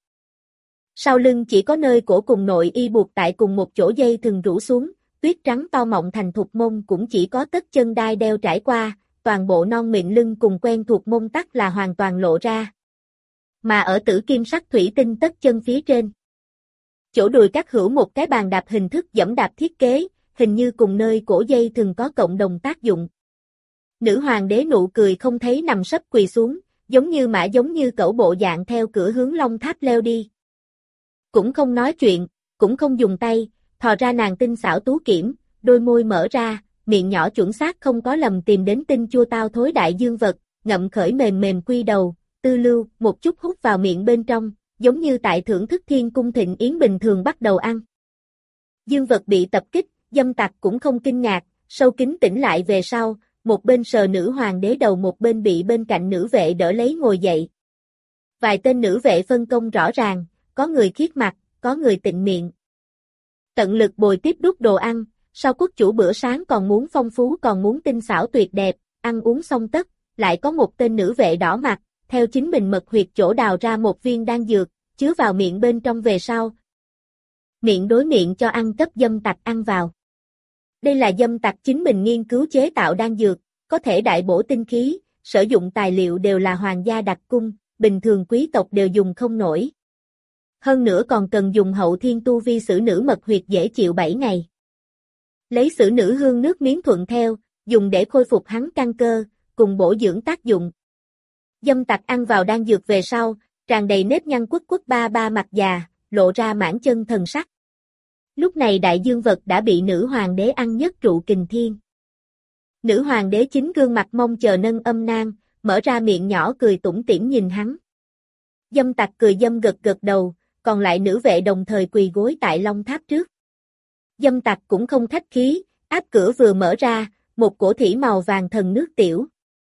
Sau lưng chỉ có nơi cổ cùng nội y buộc tại cùng một chỗ dây thừng rũ xuống, tuyết trắng to mọng thành thục mông cũng chỉ có tất chân đai đeo trải qua, toàn bộ non mịn lưng cùng quen thuộc mông tắc là hoàn toàn lộ ra. Mà ở tử kim sắc thủy tinh tất chân phía trên, chỗ đùi cắt hữu một cái bàn đạp hình thức dẫm đạp thiết kế, hình như cùng nơi cổ dây thường có cộng đồng tác dụng. Nữ hoàng đế nụ cười không thấy nằm sấp quỳ xuống, giống như mã giống như cẩu bộ dạng theo cửa hướng Long Tháp leo đi. Cũng không nói chuyện, cũng không dùng tay, thò ra nàng tinh xảo tú kiểm, đôi môi mở ra, miệng nhỏ chuẩn xác không có lầm tìm đến tinh chua tao thối đại dương vật, ngậm khởi mềm mềm quy đầu, tư lưu, một chút hút vào miệng bên trong, giống như tại thưởng thức thiên cung thịnh yến bình thường bắt đầu ăn. Dương vật bị tập kích, dâm tặc cũng không kinh ngạc, sâu kín tỉnh lại về sau, một bên sờ nữ hoàng đế đầu một bên bị bên cạnh nữ vệ đỡ lấy ngồi dậy. Vài tên nữ vệ phân công rõ ràng, có người khiết mặt, có người tịnh miệng. Tận lực bồi tiếp đút đồ ăn, sau quốc chủ bữa sáng còn muốn phong phú còn muốn tinh xảo tuyệt đẹp, ăn uống xong tất, lại có một tên nữ vệ đỏ mặt, theo chính mình mật huyệt chỗ đào ra một viên đan dược, chứa vào miệng bên trong về sau. Miệng đối miệng cho ăn cấp dâm tặc ăn vào. Đây là dâm tặc chính mình nghiên cứu chế tạo đan dược, có thể đại bổ tinh khí, sử dụng tài liệu đều là hoàng gia đặc cung, bình thường quý tộc đều dùng không nổi. Hơn nữa còn cần dùng hậu thiên tu vi xử nữ mật huyệt dễ chịu bảy ngày. Lấy xử nữ hương nước miếng thuận theo, dùng để khôi phục hắn căn cơ, cùng bổ dưỡng tác dụng. Dâm tặc ăn vào đan dược về sau, tràn đầy nếp nhăn quất quất ba ba mặt già, lộ ra mãn chân thần sắc. Lúc này đại dương vật đã bị nữ hoàng đế ăn nhất trụ kình thiên. Nữ hoàng đế chính gương mặt mong chờ nâng âm nang, mở ra miệng nhỏ cười tủm tỉm nhìn hắn. Dâm tặc cười dâm gật gật đầu, còn lại nữ vệ đồng thời quỳ gối tại Long Tháp trước. Dâm tặc cũng không khách khí, áp cửa vừa mở ra, một cổ thủy màu vàng thần nước tiểu.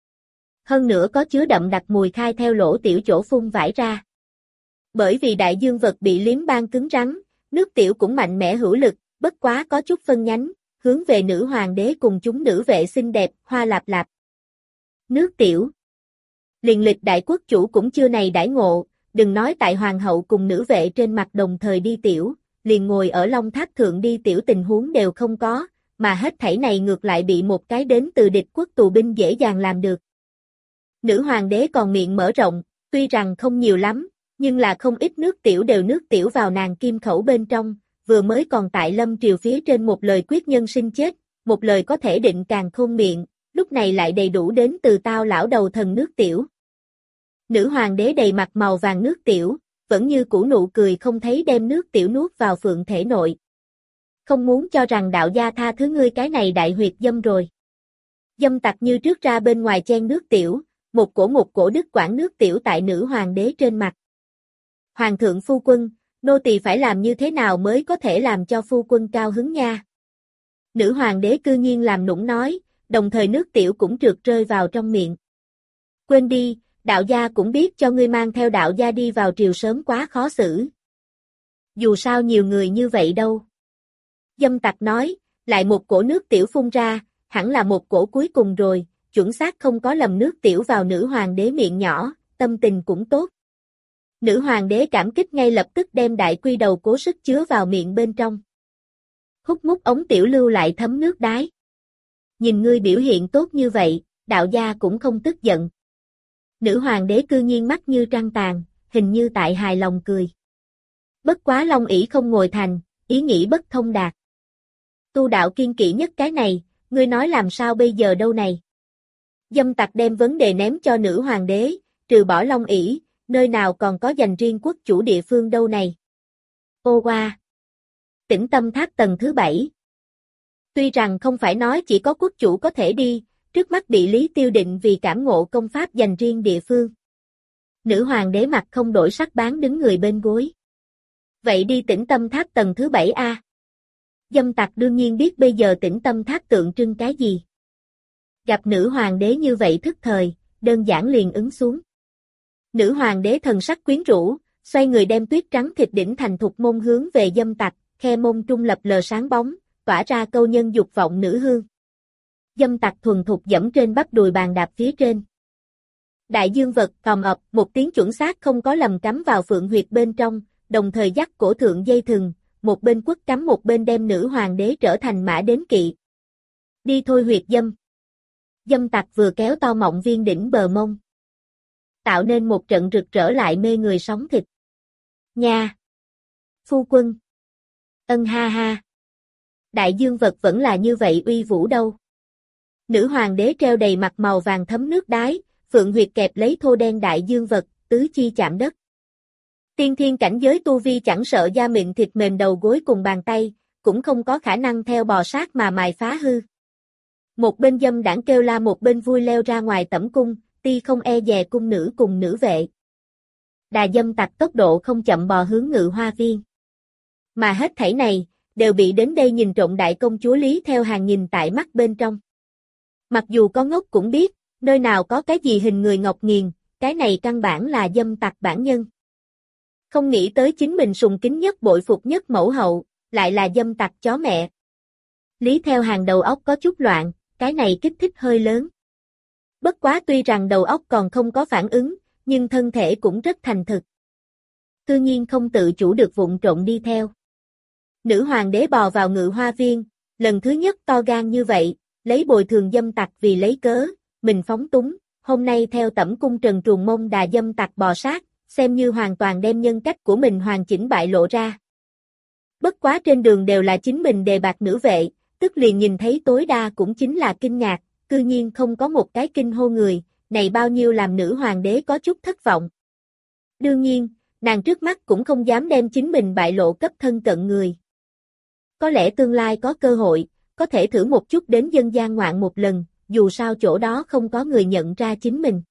Hơn nữa có chứa đậm đặc mùi khai theo lỗ tiểu chỗ phun vải ra. Bởi vì đại dương vật bị liếm ban cứng rắn, nước tiểu cũng mạnh mẽ hữu lực, bất quá có chút phân nhánh, hướng về nữ hoàng đế cùng chúng nữ vệ xinh đẹp, hoa lạp lạp. Nước tiểu. Liền lịch đại quốc chủ cũng chưa này đãi ngộ, đừng nói tại hoàng hậu cùng nữ vệ trên mặt đồng thời đi tiểu, liền ngồi ở Long Tháp thượng đi tiểu tình huống đều không có, mà hết thảy này ngược lại bị một cái đến từ địch quốc tù binh dễ dàng làm được. Nữ hoàng đế còn miệng mở rộng, tuy rằng không nhiều lắm, nhưng là không ít nước tiểu đều nước tiểu vào nàng kim khẩu bên trong, vừa mới còn tại lâm triều phía trên một lời quyết nhân sinh chết, một lời có thể định càng khôn miệng, lúc này lại đầy đủ đến từ tao lão đầu thần nước tiểu. Nữ hoàng đế đầy mặt màu vàng nước tiểu, vẫn như cũ nụ cười không thấy đem nước tiểu nuốt vào phượng thể nội. Không muốn cho rằng đạo gia tha thứ ngươi cái này đại huyệt dâm rồi. Dâm tặc như trước ra bên ngoài chen nước tiểu, một cổ một cổ đứt quãng nước tiểu tại nữ hoàng đế trên mặt. Hoàng thượng phu quân, nô tỳ phải làm như thế nào mới có thể làm cho phu quân cao hứng nha? Nữ hoàng đế cư nhiên làm nũng nói, đồng thời nước tiểu cũng trượt rơi vào trong miệng. Quên đi, đạo gia cũng biết cho ngươi mang theo đạo gia đi vào triều sớm quá khó xử. Dù sao nhiều người như vậy đâu. Dâm tặc nói, lại một cổ nước tiểu phun ra, hẳn là một cổ cuối cùng rồi, chuẩn xác không có lầm nước tiểu vào nữ hoàng đế miệng nhỏ, tâm tình cũng tốt. Nữ hoàng đế cảm kích ngay lập tức đem đại quy đầu cố sức chứa vào miệng bên trong. Hút mút ống tiểu lưu lại thấm nước đái. Nhìn ngươi biểu hiện tốt như vậy, đạo gia cũng không tức giận. Nữ hoàng đế cư nhiên mắt như trăng tàn, hình như tại hài lòng cười. Bất quá Long ỷ không ngồi thành, ý nghĩ bất thông đạt. Tu đạo kiên kỵ nhất cái này, ngươi nói làm sao bây giờ đâu này? Dâm tặc đem vấn đề ném cho nữ hoàng đế, trừ bỏ Long ỷ, nơi nào còn có dành riêng quốc chủ địa phương đâu này? Ô qua! Tĩnh tâm tháp tầng thứ bảy. Tuy rằng không phải nói chỉ có quốc chủ có thể đi, trước mắt bị Lý Tiêu định vì cảm ngộ công pháp dành riêng địa phương. Nữ hoàng đế mặt không đổi sắc bán đứng người bên gối. Vậy đi tĩnh tâm tháp tầng thứ bảy a. Dâm tặc đương nhiên biết bây giờ tĩnh tâm tháp tượng trưng cái gì. Gặp nữ hoàng đế như vậy thức thời, đơn giản liền ứng xuống. Nữ hoàng đế thần sắc quyến rũ, xoay người đem tuyết trắng thịt đỉnh thành thục môn hướng về dâm tặc, khe môn trung lập lờ sáng bóng, tỏa ra câu nhân dục vọng nữ hương. Dâm tặc thuần thục dẫm trên bắp đùi bàn đạp phía trên. Đại dương vật còm ập, một tiếng chuẩn xác không có lầm cắm vào phượng huyệt bên trong, đồng thời dắt cổ thượng dây thừng, một bên quất cắm một bên đem nữ hoàng đế trở thành mã đến kỵ. Đi thôi huyệt dâm. Dâm tặc vừa kéo to mọng viên đỉnh bờ mông, tạo nên một trận rực rỡ lại mê người sóng thịt. Nha! Phu quân! Ân ha ha! Đại dương vật vẫn là như vậy uy vũ đâu. Nữ hoàng đế treo đầy mặt màu vàng thấm nước đái, phượng huyệt kẹp lấy thô đen đại dương vật, tứ chi chạm đất. Tiên thiên cảnh giới tu vi chẳng sợ da mịn thịt mềm đầu gối cùng bàn tay, cũng không có khả năng theo bò sát mà mài phá hư. Một bên dâm đảng kêu la một bên vui leo ra ngoài tẩm cung, ti không e dè cung nữ cùng nữ vệ. Đà dâm tặc tốc độ không chậm bò hướng Ngự Hoa Viên. Mà hết thảy này, đều bị đến đây nhìn trộm đại công chúa Lý theo hàng nhìn tại mắt bên trong. Mặc dù có ngốc cũng biết, nơi nào có cái gì hình người ngọc nghiền, cái này căn bản là dâm tặc bản nhân. Không nghĩ tới chính mình sùng kính nhất bội phục nhất mẫu hậu, lại là dâm tặc chó mẹ. Lý theo hàng đầu óc có chút loạn, cái này kích thích hơi lớn. Bất quá tuy rằng đầu óc còn không có phản ứng, nhưng thân thể cũng rất thành thực. Tự nhiên không tự chủ được vụng trộn đi theo. Nữ hoàng đế bò vào Ngự Hoa Viên, lần thứ nhất to gan như vậy, lấy bồi thường dâm tặc vì lấy cớ, mình phóng túng, hôm nay theo tẩm cung trần truồng mông đà dâm tặc bò sát, xem như hoàn toàn đem nhân cách của mình hoàn chỉnh bại lộ ra. Bất quá trên đường đều là chính mình đề bạt nữ vệ, tức liền nhìn thấy tối đa cũng chính là kinh ngạc, cư nhiên không có một cái kinh hô người, này bao nhiêu làm nữ hoàng đế có chút thất vọng. Đương nhiên, nàng trước mắt cũng không dám đem chính mình bại lộ cấp thân cận người. Có lẽ tương lai có cơ hội, có thể thử một chút đến dân gian ngoạn một lần, dù sao chỗ đó không có người nhận ra chính mình.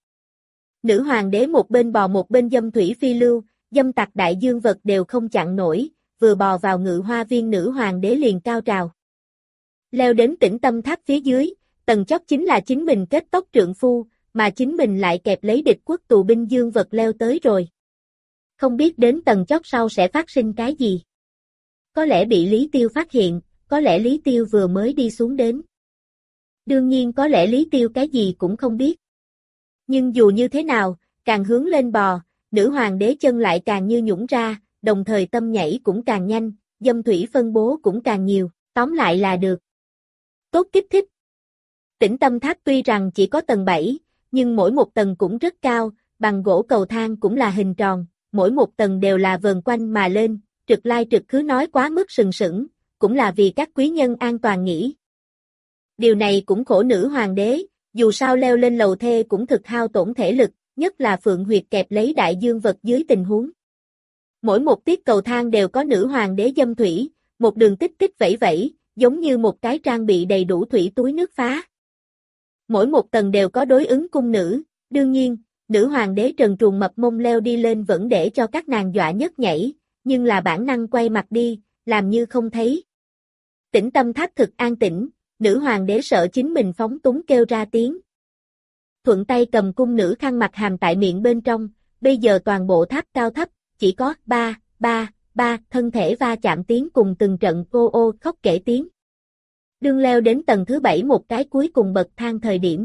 Nữ hoàng đế một bên bò một bên dâm thủy phi lưu, dâm tặc đại dương vật đều không chặn nổi, vừa bò vào Ngự Hoa Viên nữ hoàng đế liền cao trào. Leo đến tĩnh tâm tháp phía dưới, tầng chót chính là chính mình kết tóc trượng phu, mà chính mình lại kẹp lấy địch quốc tù binh dương vật leo tới rồi. Không biết đến tầng chót sau sẽ phát sinh cái gì. Có lẽ bị Lý Tiêu phát hiện, có lẽ Lý Tiêu vừa mới đi xuống đến. Đương nhiên có lẽ Lý Tiêu cái gì cũng không biết. Nhưng dù như thế nào, càng hướng lên bò, nữ hoàng đế chân lại càng như nhũng ra, đồng thời tâm nhảy cũng càng nhanh, dâm thủy phân bố cũng càng nhiều, tóm lại là được. Tốt kích thích. Tĩnh tâm tháp tuy rằng chỉ có tầng bảy, nhưng mỗi một tầng cũng rất cao, bằng gỗ cầu thang cũng là hình tròn, mỗi một tầng đều là vờn quanh mà lên, trực lai trực khứ nói quá mức sừng sững, cũng là vì các quý nhân an toàn nghỉ. Điều này cũng khổ nữ hoàng đế, dù sao leo lên lầu thê cũng thực hao tổn thể lực, nhất là phượng huyệt kẹp lấy đại dương vật dưới tình huống. Mỗi một tiết cầu thang đều có nữ hoàng đế dâm thủy, một đường tích tích vẫy vẫy, giống như một cái trang bị đầy đủ thủy túi nước phá. Mỗi một tầng đều có đối ứng cung nữ, đương nhiên, nữ hoàng đế trần truồng mập mông leo đi lên vẫn để cho các nàng dọa nhấc nhảy, nhưng là bản năng quay mặt đi, làm như không thấy. Tĩnh tâm tháp thực an tĩnh, nữ hoàng đế sợ chính mình phóng túng kêu ra tiếng. Thuận tay cầm cung nữ khăn mặt hàm tại miệng bên trong, bây giờ toàn bộ tháp cao thấp, chỉ có ba, ba, ba thân thể va chạm tiếng cùng từng trận ô ô khóc kể tiếng. Đương leo đến tầng thứ bảy một cái cuối cùng bậc thang thời điểm.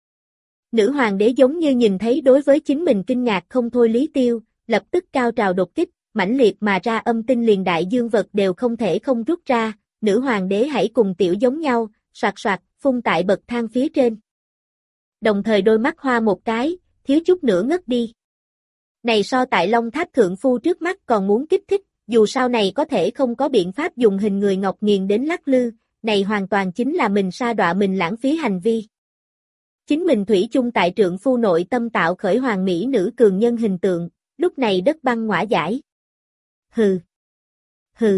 Nữ hoàng đế giống như nhìn thấy đối với chính mình kinh ngạc không thôi Lý Tiêu, lập tức cao trào đột kích, mãnh liệt mà ra âm tinh liền đại dương vật đều không thể không rút ra, nữ hoàng đế hãy cùng tiểu giống nhau, soạt soạt, phun tại bậc thang phía trên. Đồng thời đôi mắt hoa một cái, thiếu chút nữa ngất đi. Này so tại Long Tháp thượng phu trước mắt còn muốn kích thích, dù sau này có thể không có biện pháp dùng hình người ngọc nghiền đến lắc lư, này hoàn toàn chính là mình sa đọa mình lãng phí hành vi. Chính mình thủy chung tại trượng phu nội tâm tạo khởi hoàng mỹ nữ cường nhân hình tượng, lúc này đất băng ngõa giải. Hừ. Hừ.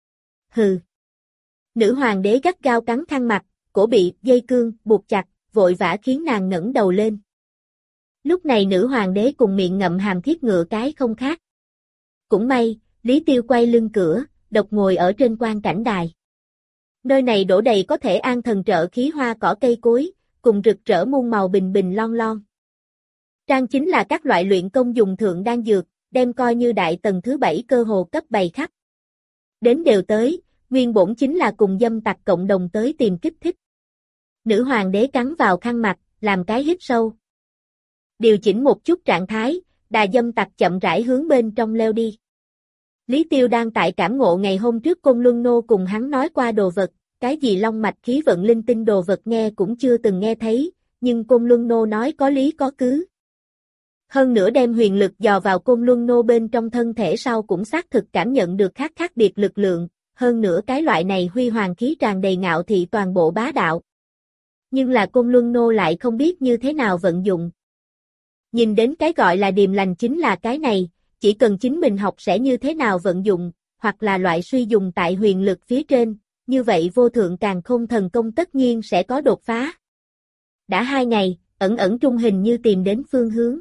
Hừ. Nữ hoàng đế gắt gao cắn khăn mặt, cổ bị dây cương buộc chặt, vội vã khiến nàng ngẩng đầu lên. Lúc này nữ hoàng đế cùng miệng ngậm hàm thiết ngựa cái không khác. Cũng may, Lý Tiêu quay lưng cửa, độc ngồi ở trên quan cảnh đài. Nơi này đổ đầy có thể an thần trợ khí hoa cỏ cây cối, cùng rực rỡ muôn màu bình bình lon lon. Trang chính là các loại luyện công dùng thượng đan dược, đem coi như đại tầng thứ bảy cơ hồ cấp bày khắp. Đến đều tới, nguyên bổn chính là cùng dâm tặc cộng đồng tới tìm kích thích. Nữ hoàng đế cắn vào khăn mặt, làm cái hít sâu. Điều chỉnh một chút trạng thái, đà dâm tặc chậm rãi hướng bên trong leo đi. Lý Tiêu đang tại cảm ngộ ngày hôm trước Côn Luân Nô cùng hắn nói qua đồ vật, cái gì long mạch khí vận linh tinh đồ vật nghe cũng chưa từng nghe thấy, nhưng Côn Luân Nô nói có lý có cứ. Hơn nữa đem huyền lực dò vào Côn Luân Nô bên trong thân thể sau cũng xác thực cảm nhận được khác khác biệt lực lượng, hơn nữa cái loại này huy hoàng khí tràn đầy ngạo thị toàn bộ bá đạo. Nhưng là Côn Luân Nô lại không biết như thế nào vận dụng. Nhìn đến cái gọi là điềm lành chính là cái này, chỉ cần chính mình học sẽ như thế nào vận dụng, hoặc là loại suy dùng tại huyền lực phía trên, như vậy vô thượng càn khôn thần công tất nhiên sẽ có đột phá. Đã hai ngày, ẩn ẩn trung hình như tìm đến phương hướng.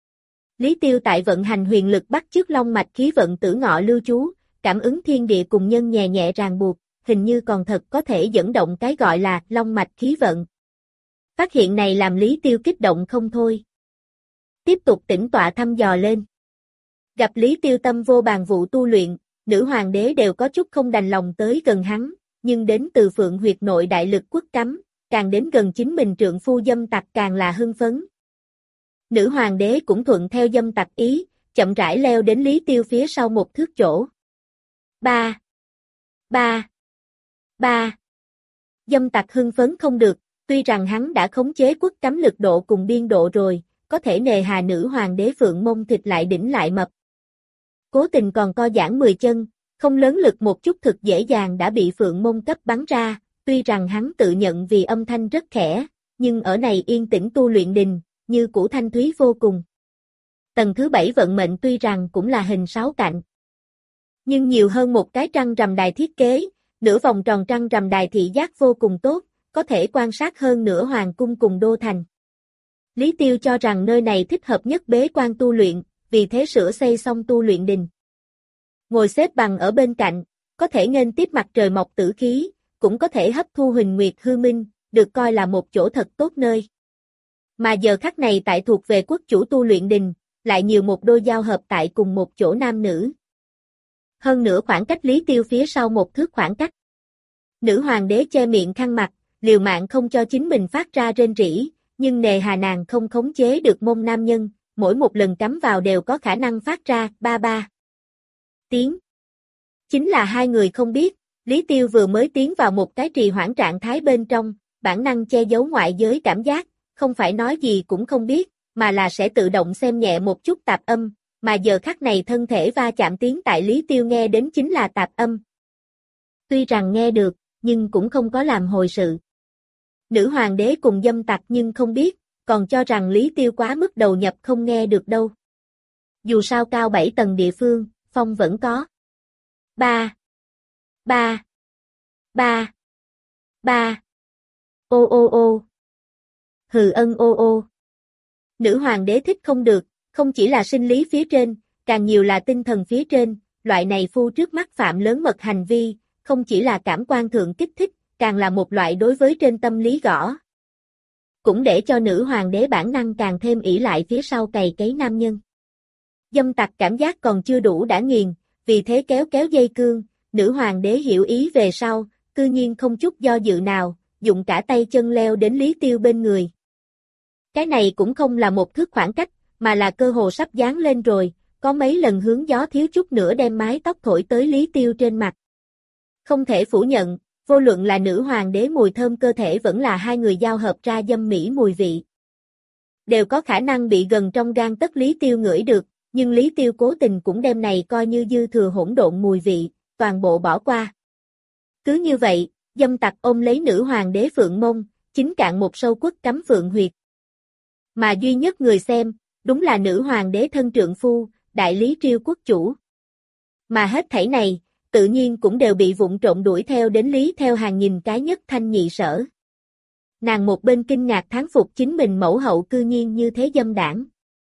Lý Tiêu tại vận hành huyền lực bắt chước long mạch khí vận tử ngọ lưu trú, cảm ứng thiên địa cùng nhân nhẹ nhẹ ràng buộc, hình như còn thật có thể dẫn động cái gọi là long mạch khí vận. Phát hiện này làm Lý Tiêu kích động không thôi. Tiếp tục tĩnh tọa thăm dò lên. Gặp Lý Tiêu tâm vô bàn vụ tu luyện, nữ hoàng đế đều có chút không đành lòng tới gần hắn, nhưng đến từ Phượng huyệt nội đại lực quốc cấm, càng đến gần chính mình trượng phu dâm tặc càng là hưng phấn. Nữ hoàng đế cũng thuận theo dâm tặc ý, chậm rãi leo đến Lý Tiêu phía sau một thước chỗ. Ba. Ba. Ba. Dâm tặc hưng phấn không được, tuy rằng hắn đã khống chế quốc cấm lực độ cùng biên độ rồi, có thể nề hà nữ hoàng đế Phượng mông thịt lại đỉnh lại mập. Cố tình còn co giãn mười chân, không lớn lực một chút thực dễ dàng đã bị Phượng mông cấp bắn ra, tuy rằng hắn tự nhận vì âm thanh rất khẽ, nhưng ở này yên tĩnh tu luyện đình, như cũ thanh thúy vô cùng. Tầng thứ bảy vận mệnh tuy rằng cũng là hình sáu cạnh, nhưng nhiều hơn một cái trăng rằm đài thiết kế, nửa vòng tròn trăng rằm đài thị giác vô cùng tốt, có thể quan sát hơn nửa hoàng cung cùng đô thành. Lý Tiêu cho rằng nơi này thích hợp nhất bế quan tu luyện, vì thế sửa xây xong tu luyện đình. Ngồi xếp bằng ở bên cạnh, có thể nghênh tiếp mặt trời mọc tử khí, cũng có thể hấp thu huỳnh nguyệt hư minh, được coi là một chỗ thật tốt nơi. Mà giờ khắc này tại thuộc về quốc chủ tu luyện đình, lại nhiều một đôi giao hợp tại cùng một chỗ nam nữ. Hơn nữa khoảng cách Lý Tiêu phía sau một thước khoảng cách. Nữ hoàng đế che miệng khăn mặt, liều mạng không cho chính mình phát ra rên rỉ, nhưng nề hà nàng không khống chế được mông nam nhân, mỗi một lần cắm vào đều có khả năng phát ra ba ba tiếng. Chính là hai người không biết, Lý Tiêu vừa mới tiến vào một cái trì hoãn trạng thái bên trong, bản năng che giấu ngoại giới cảm giác, không phải nói gì cũng không biết, mà là sẽ tự động xem nhẹ một chút tạp âm, mà giờ khắc này thân thể va chạm tiếng tại Lý Tiêu nghe đến chính là tạp âm. Tuy rằng nghe được, nhưng cũng không có làm hồi sự. Nữ hoàng đế cùng dâm tặc nhưng không biết, còn cho rằng Lý Tiêu quá mức đầu nhập không nghe được đâu. Dù sao cao bảy tầng địa phương, phong vẫn có. Ba. Ba. Ba. Ba. Ô ô ô. Hừ ân ô ô. Nữ hoàng đế thích không được, không chỉ là sinh lý phía trên, càng nhiều là tinh thần phía trên, loại này phu trước mắt phạm lớn mật hành vi, không chỉ là cảm quan thượng kích thích, càng là một loại đối với trên tâm lý gõ. Cũng để cho nữ hoàng đế bản năng càng thêm ỷ lại phía sau cày cấy nam nhân. Dâm tặc cảm giác còn chưa đủ đã nghiền, vì thế kéo kéo dây cương, nữ hoàng đế hiểu ý về sau, cư nhiên không chút do dự nào, dụng cả tay chân leo đến Lý Tiêu bên người. Cái này cũng không là một thước khoảng cách, mà là cơ hồ sắp dán lên rồi, có mấy lần hướng gió thiếu chút nữa đem mái tóc thổi tới Lý Tiêu trên mặt. Không thể phủ nhận, vô luận là nữ hoàng đế mùi thơm cơ thể vẫn là hai người giao hợp ra dâm mỹ mùi vị. đều có khả năng bị gần trong gang tấc Lý Tiêu ngửi được, nhưng Lý Tiêu cố tình cũng đem này coi như dư thừa hỗn độn mùi vị, toàn bộ bỏ qua. Cứ như vậy, dâm tặc ôm lấy nữ hoàng đế Phượng mông, chính cạn một sâu quất cắm Phượng huyệt. Mà duy nhất người xem, đúng là nữ hoàng đế thân trượng phu, đại lý Triêu quốc chủ. Mà hết thảy này, tự nhiên cũng đều bị vụng trộm đuổi theo đến Lý Theo Hàng nhìn cái nhất thanh nhị sở. Nàng một bên kinh ngạc thán phục chính mình mẫu hậu cư nhiên như thế dâm đảng.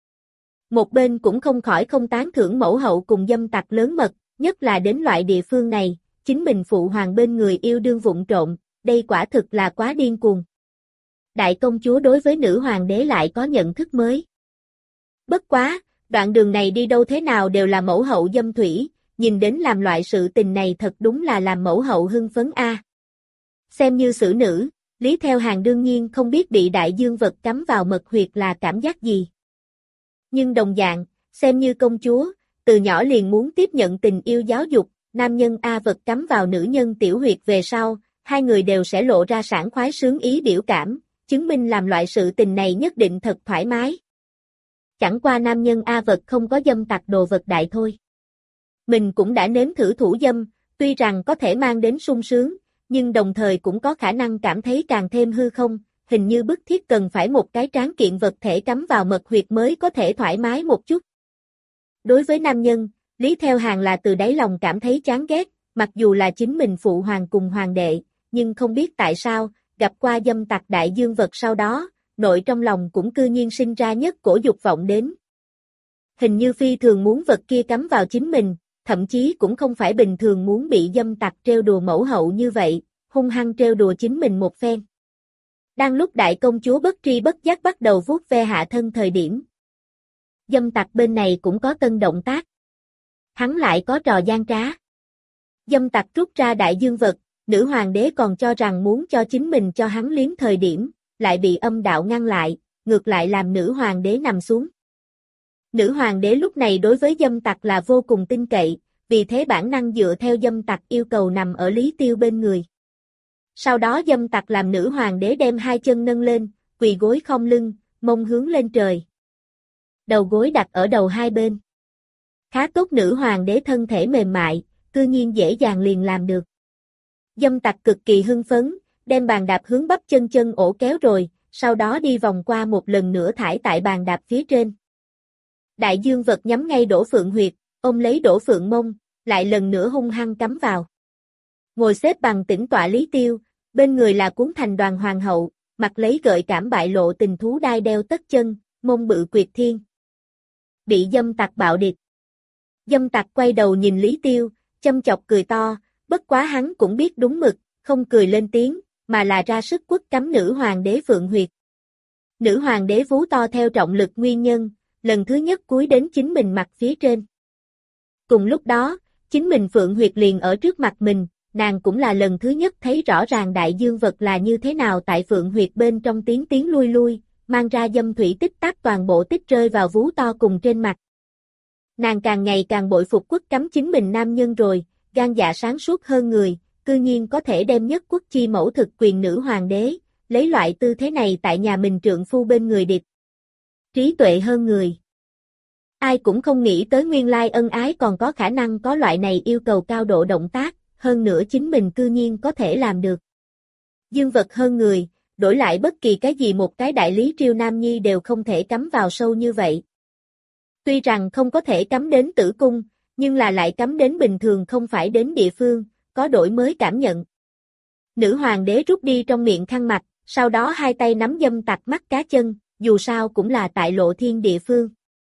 Một bên cũng không khỏi không tán thưởng mẫu hậu cùng dâm tặc lớn mật, nhất là đến loại địa phương này, chính mình phụ hoàng bên người yêu đương vụng trộm, đây quả thực là quá điên cuồng. Đại công chúa đối với nữ hoàng đế lại có nhận thức mới. Bất quá, đoạn đường này đi đâu thế nào đều là mẫu hậu dâm thủy, nhìn đến làm loại sự tình này thật đúng là làm mẫu hậu hưng phấn a. Xem như xử nữ, Lý Theo Hàng đương nhiên không biết bị đại dương vật cắm vào mật huyệt là cảm giác gì. Nhưng đồng dạng, xem như công chúa, từ nhỏ liền muốn tiếp nhận tình yêu giáo dục, nam nhân A vật cắm vào nữ nhân tiểu huyệt về sau, hai người đều sẽ lộ ra sảng khoái sướng ý biểu cảm, chứng minh làm loại sự tình này nhất định thật thoải mái. Chẳng qua nam nhân A vật không có dâm tặc đồ vật đại thôi. Mình cũng đã nếm thử thủ dâm, tuy rằng có thể mang đến sung sướng, nhưng đồng thời cũng có khả năng cảm thấy càng thêm hư không, hình như bức thiết cần phải một cái tráng kiện vật thể cắm vào mật huyệt mới có thể thoải mái một chút. Đối với nam nhân, Lý Theo Hàng là từ đáy lòng cảm thấy chán ghét, mặc dù là chính mình phụ hoàng cùng hoàng đệ, nhưng không biết tại sao, gặp qua dâm tặc đại dương vật sau đó, nội trong lòng cũng cư nhiên sinh ra nhất cổ dục vọng đến. Hình như phi thường muốn vật kia cắm vào chính mình, thậm chí cũng không phải bình thường muốn bị dâm tặc trêu đùa mẫu hậu như vậy, hung hăng trêu đùa chính mình một phen. Đang lúc đại công chúa bất tri bất giác bắt đầu vuốt ve hạ thân thời điểm. Dâm tặc bên này cũng có tân động tác. Hắn lại có trò gian trá. Dâm tặc rút ra đại dương vật, nữ hoàng đế còn cho rằng muốn cho chính mình cho hắn liếm thời điểm, lại bị âm đạo ngăn lại, ngược lại làm nữ hoàng đế nằm xuống. Nữ hoàng đế lúc này đối với dâm tặc là vô cùng tin cậy, vì thế bản năng dựa theo dâm tặc yêu cầu nằm ở Lý Tiêu bên người. Sau đó dâm tặc làm nữ hoàng đế đem hai chân nâng lên, quỳ gối khom lưng, mông hướng lên trời. Đầu gối đặt ở đầu hai bên. Khá tốt nữ hoàng đế thân thể mềm mại, cư nhiên dễ dàng liền làm được. Dâm tặc cực kỳ hưng phấn, đem bàn đạp hướng bắp chân chân ổ kéo rồi, sau đó đi vòng qua một lần nữa thải tại bàn đạp phía trên. Đại dương vật nhắm ngay Đỗ Phượng huyệt, ôm lấy Đỗ Phượng mông, lại lần nữa hung hăng cắm vào. Ngồi xếp bằng tĩnh tọa Lý Tiêu, bên người là cuốn thành đoàn hoàng hậu, mặc lấy gợi cảm bại lộ tình thú đai đeo tất chân, mông bự quyệt thiên. Bị dâm tặc bạo địch. Dâm tặc quay đầu nhìn Lý Tiêu, châm chọc cười to, bất quá hắn cũng biết đúng mực, không cười lên tiếng, mà là ra sức quất cắm nữ hoàng đế Phượng huyệt. Nữ hoàng đế vú to theo trọng lực nguyên nhân, lần thứ nhất cúi đến chính mình mặt phía trên. Cùng lúc đó, chính mình Phượng huyệt liền ở trước mặt mình, nàng cũng là lần thứ nhất thấy rõ ràng đại dương vật là như thế nào tại Phượng huyệt bên trong tiếng tiếng lui lui, mang ra dâm thủy tích tắc toàn bộ tích rơi vào vú to cùng trên mặt. Nàng càng ngày càng bội phục quất cắm chính mình nam nhân rồi, gan dạ sáng suốt hơn người, cư nhiên có thể đem nhất quốc chi mẫu thực quyền nữ hoàng đế, lấy loại tư thế này tại nhà mình trượng phu bên người địch. Trí tuệ hơn người. Ai cũng không nghĩ tới nguyên lai ân ái còn có khả năng có loại này yêu cầu cao độ động tác, hơn nữa chính mình cư nhiên có thể làm được. Dương vật hơn người, đổi lại bất kỳ cái gì một cái đại lý Triêu Nam Nhi đều không thể cắm vào sâu như vậy. Tuy rằng không có thể cắm đến tử cung, nhưng là lại cắm đến bình thường không phải đến địa phương, có đổi mới cảm nhận. Nữ hoàng đế rút đi trong miệng khăn mặt, sau đó hai tay nắm dâm tặc mắt cá chân, dù sao cũng là tại lộ thiên địa phương.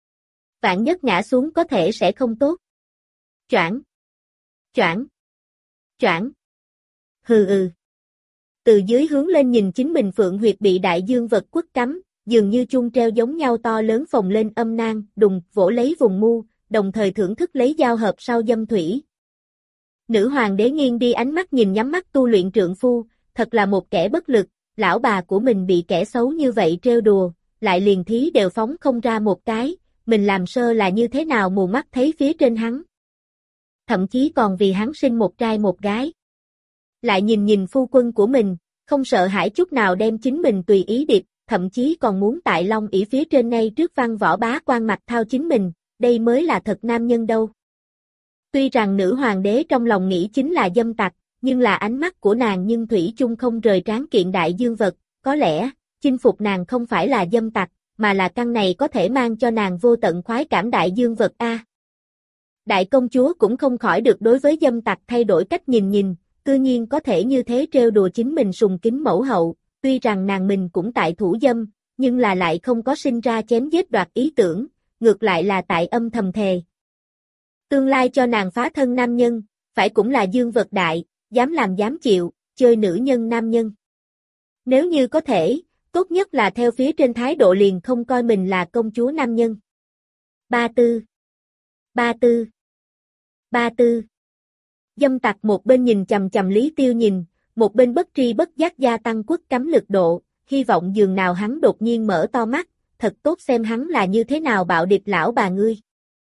Vạn nhất ngã xuống có thể sẽ không tốt. Choảng, choảng, choảng. Hừ ừ. Từ dưới hướng lên nhìn chính mình Phượng huyệt bị đại dương vật quất cắm, dường như chung treo giống nhau to lớn phồng lên âm nang, đùng, vỗ lấy vùng mu, đồng thời thưởng thức lấy giao hợp sau dâm thủy. Nữ hoàng đế nghiêng đi ánh mắt nhìn nhắm mắt tu luyện trượng phu, thật là một kẻ bất lực, lão bà của mình bị kẻ xấu như vậy trêu đùa, lại liền thí đều phóng không ra một cái, mình làm sơ là như thế nào mù mắt thấy phía trên hắn. Thậm chí còn vì hắn sinh một trai một gái. Lại nhìn nhìn phu quân của mình, không sợ hãi chút nào đem chính mình tùy ý điệp, thậm chí còn muốn tại Long ỷ phía trên ngay trước Văn Võ bá quan mặt thao chính mình, đây mới là thật nam nhân đâu. Tuy rằng nữ hoàng đế trong lòng nghĩ chính là dâm tặc, nhưng là ánh mắt của nàng nhưng thủy chung không rời tráng kiện đại dương vật, có lẽ, chinh phục nàng không phải là dâm tặc, mà là căn này có thể mang cho nàng vô tận khoái cảm đại dương vật a. À. Đại công chúa cũng không khỏi được đối với dâm tặc thay đổi cách nhìn nhìn, cư nhiên có thể như thế trêu đùa chính mình sùng kính mẫu hậu, tuy rằng nàng mình cũng tại thủ dâm, nhưng là lại không có sinh ra chém giết đoạt ý tưởng, ngược lại là tại âm thầm thề. Tương lai cho nàng phá thân nam nhân, phải cũng là dương vật đại, dám làm dám chịu, chơi nữ nhân nam nhân. Nếu như có thể, tốt nhất là theo phía trên thái độ liền không coi mình là công chúa nam nhân. Ba tư. Ba tư. Ba tư. Dâm tặc một bên nhìn chằm chằm Lý Tiêu nhìn, một bên bất tri bất giác gia tăng quất cắm lực độ, hy vọng dường nào hắn đột nhiên mở to mắt, thật tốt xem hắn là như thế nào bạo địch lão bà ngươi.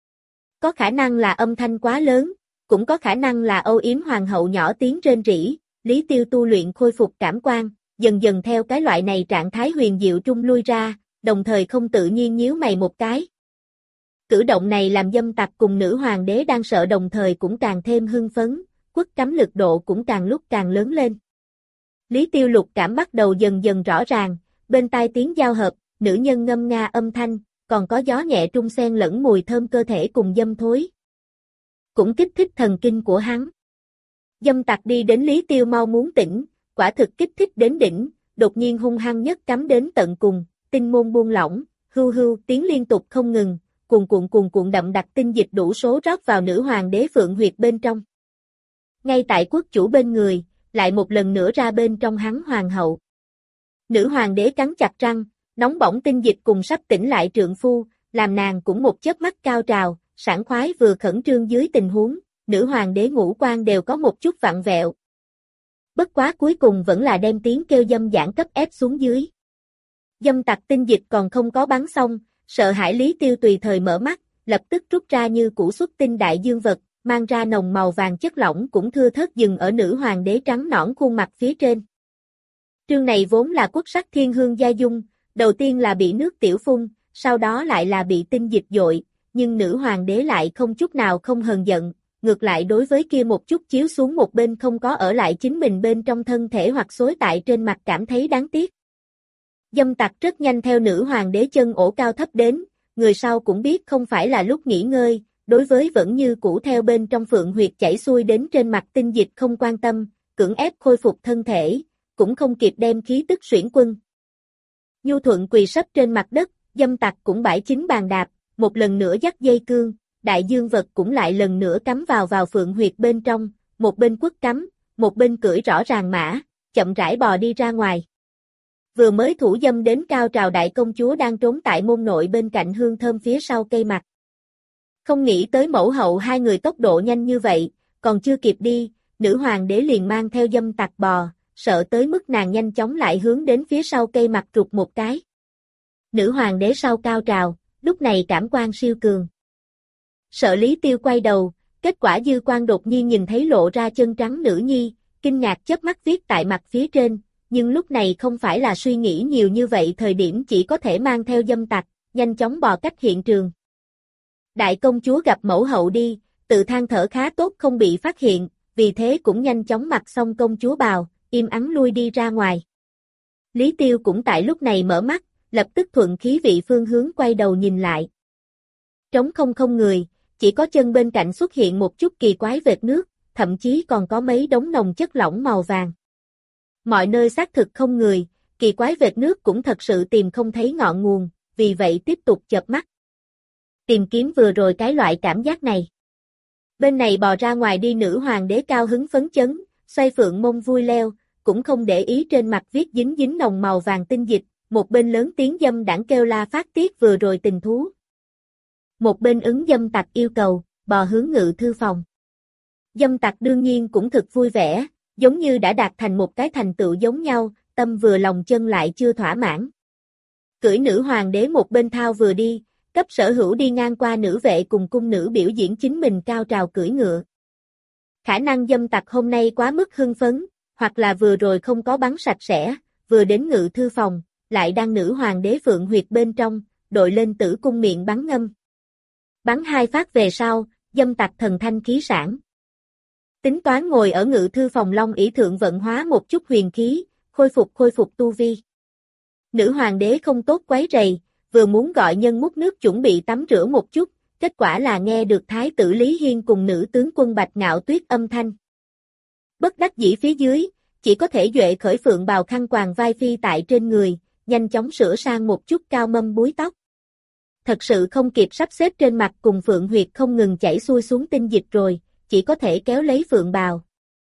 Có khả năng là âm thanh quá lớn, cũng có khả năng là âu yếm hoàng hậu nhỏ tiếng rên rỉ, Lý Tiêu tu luyện khôi phục cảm quan, dần dần theo cái loại này trạng thái huyền diệu trung lui ra, đồng thời không tự nhiên nhíu mày một cái. Cử động này làm dâm tặc cùng nữ hoàng đế đang sợ đồng thời cũng càng thêm hưng phấn, quất cắm lực độ cũng càng lúc càng lớn lên. Lý Tiêu lục cảm bắt đầu dần dần rõ ràng, bên tai tiếng giao hợp, nữ nhân ngâm nga âm thanh, còn có gió nhẹ trung xen lẫn mùi thơm cơ thể cùng dâm thối. Cũng kích thích thần kinh của hắn. Dâm tặc đi đến Lý Tiêu mau muốn tỉnh, quả thực kích thích đến đỉnh, đột nhiên hung hăng nhất cắm đến tận cùng, tinh môn buông lỏng, hưu hưu tiếng liên tục không ngừng, cuồn cuộn cuồn cuộn đậm đặc tinh dịch đủ số rót vào nữ hoàng đế phượng huyệt bên trong. Ngay tại quốc chủ bên người, lại một lần nữa ra bên trong hắn hoàng hậu. Nữ hoàng đế cắn chặt răng, nóng bỏng tinh dịch cùng sắp tỉnh lại trượng phu, làm nàng cũng một chớp mắt cao trào, sảng khoái vừa khẩn trương dưới tình huống, nữ hoàng đế ngũ quan đều có một chút vặn vẹo. Bất quá cuối cùng vẫn là đem tiếng kêu dâm giảng cấp ép xuống dưới. Dâm tặc tinh dịch còn không có bắn xong, sợ hãi Lý Tiêu tùy thời mở mắt, lập tức rút ra như củ xuất tinh đại dương vật, mang ra nồng màu vàng chất lỏng cũng thưa thớt dừng ở nữ hoàng đế trắng nõn khuôn mặt phía trên. Trương này vốn là quốc sắc thiên hương gia dung, đầu tiên là bị nước tiểu phun, sau đó lại là bị tinh dịch dội, nhưng nữ hoàng đế lại không chút nào không hờn giận, ngược lại đối với kia một chút chiếu xuống một bên không có ở lại chính mình bên trong thân thể hoặc xối tại trên mặt cảm thấy đáng tiếc. Dâm tặc rất nhanh theo nữ hoàng đế chân ổ cao thấp đến, người sau cũng biết không phải là lúc nghỉ ngơi, đối với vẫn như cũ theo bên trong phượng huyệt chảy xuôi đến trên mặt tinh dịch không quan tâm, cưỡng ép khôi phục thân thể, cũng không kịp đem khí tức xuyển quân. Nhu thuận quỳ sấp trên mặt đất, dâm tặc cũng bãi chính bàn đạp, một lần nữa dắt dây cương, đại dương vật cũng lại lần nữa cắm vào vào phượng huyệt bên trong, một bên quất cắm, một bên cưỡi rõ ràng mã, chậm rãi bò đi ra ngoài. Vừa mới thủ dâm đến cao trào đại công chúa đang trốn tại môn nội bên cạnh hương thơm phía sau cây mặt. Không nghĩ tới mẫu hậu hai người tốc độ nhanh như vậy, còn chưa kịp đi, nữ hoàng đế liền mang theo dâm tặc bò, sợ tới mức nàng nhanh chóng lại hướng đến phía sau cây mặt rụt một cái. Nữ hoàng đế sau cao trào, lúc này cảm quan siêu cường. Sợ Lý Tiêu quay đầu, kết quả dư quan đột nhiên nhìn thấy lộ ra chân trắng nữ nhi, kinh ngạc chớp mắt viết tại mặt phía trên, nhưng lúc này không phải là suy nghĩ nhiều như vậy thời điểm chỉ có thể mang theo dâm tặc, nhanh chóng bò cách hiện trường. Đại công chúa gặp mẫu hậu đi, tự than thở khá tốt không bị phát hiện, vì thế cũng nhanh chóng mặc xong công chúa bào, im ắng lui đi ra ngoài. Lý Tiêu cũng tại lúc này mở mắt, lập tức thuận khí vị phương hướng quay đầu nhìn lại. Trống không không người, chỉ có chân bên cạnh xuất hiện một chút kỳ quái vệt nước, thậm chí còn có mấy đống nồng chất lỏng màu vàng. Mọi nơi xác thực không người, kỳ quái vệt nước cũng thật sự tìm không thấy ngọn nguồn, vì vậy tiếp tục chợp mắt. Tìm kiếm vừa rồi cái loại cảm giác này. Bên này bò ra ngoài đi nữ hoàng đế cao hứng phấn chấn, xoay phượng mông vui leo, cũng không để ý trên mặt viết dính dính nồng màu vàng tinh dịch, một bên lớn tiếng dâm đãng kêu la phát tiết vừa rồi tình thú. Một bên ứng dâm tặc yêu cầu, bò hướng ngự thư phòng. Dâm tặc đương nhiên cũng thực vui vẻ, giống như đã đạt thành một cái thành tựu giống nhau, tâm vừa lòng chân lại chưa thỏa mãn. Cưỡi nữ hoàng đế một bên thao vừa đi, cấp sở hữu đi ngang qua nữ vệ cùng cung nữ biểu diễn chính mình cao trào cưỡi ngựa. Khả năng dâm tặc hôm nay quá mức hưng phấn, hoặc là vừa rồi không có bắn sạch sẽ, vừa đến ngự thư phòng, lại đang nữ hoàng đế phượng huyệt bên trong, đội lên tử cung miệng bắn ngâm. Bắn hai phát về sau, dâm tặc thần thanh khí sản. Tính toán ngồi ở ngự thư phòng long ỷ thượng vận hóa một chút huyền khí, khôi phục khôi phục tu vi. Nữ hoàng đế không tốt quấy rầy, vừa muốn gọi nhân múc nước chuẩn bị tắm rửa một chút, kết quả là nghe được thái tử Lý Hiên cùng nữ tướng quân Bạch Ngạo Tuyết âm thanh. Bất đắc dĩ phía dưới, chỉ có thể duệ khởi phượng bào khăn quàng vai phi tại trên người, nhanh chóng sửa sang một chút cao mâm búi tóc. Thật sự không kịp sắp xếp trên mặt cùng phượng huyệt không ngừng chảy xuôi xuống tinh dịch rồi, chỉ có thể kéo lấy phượng bào.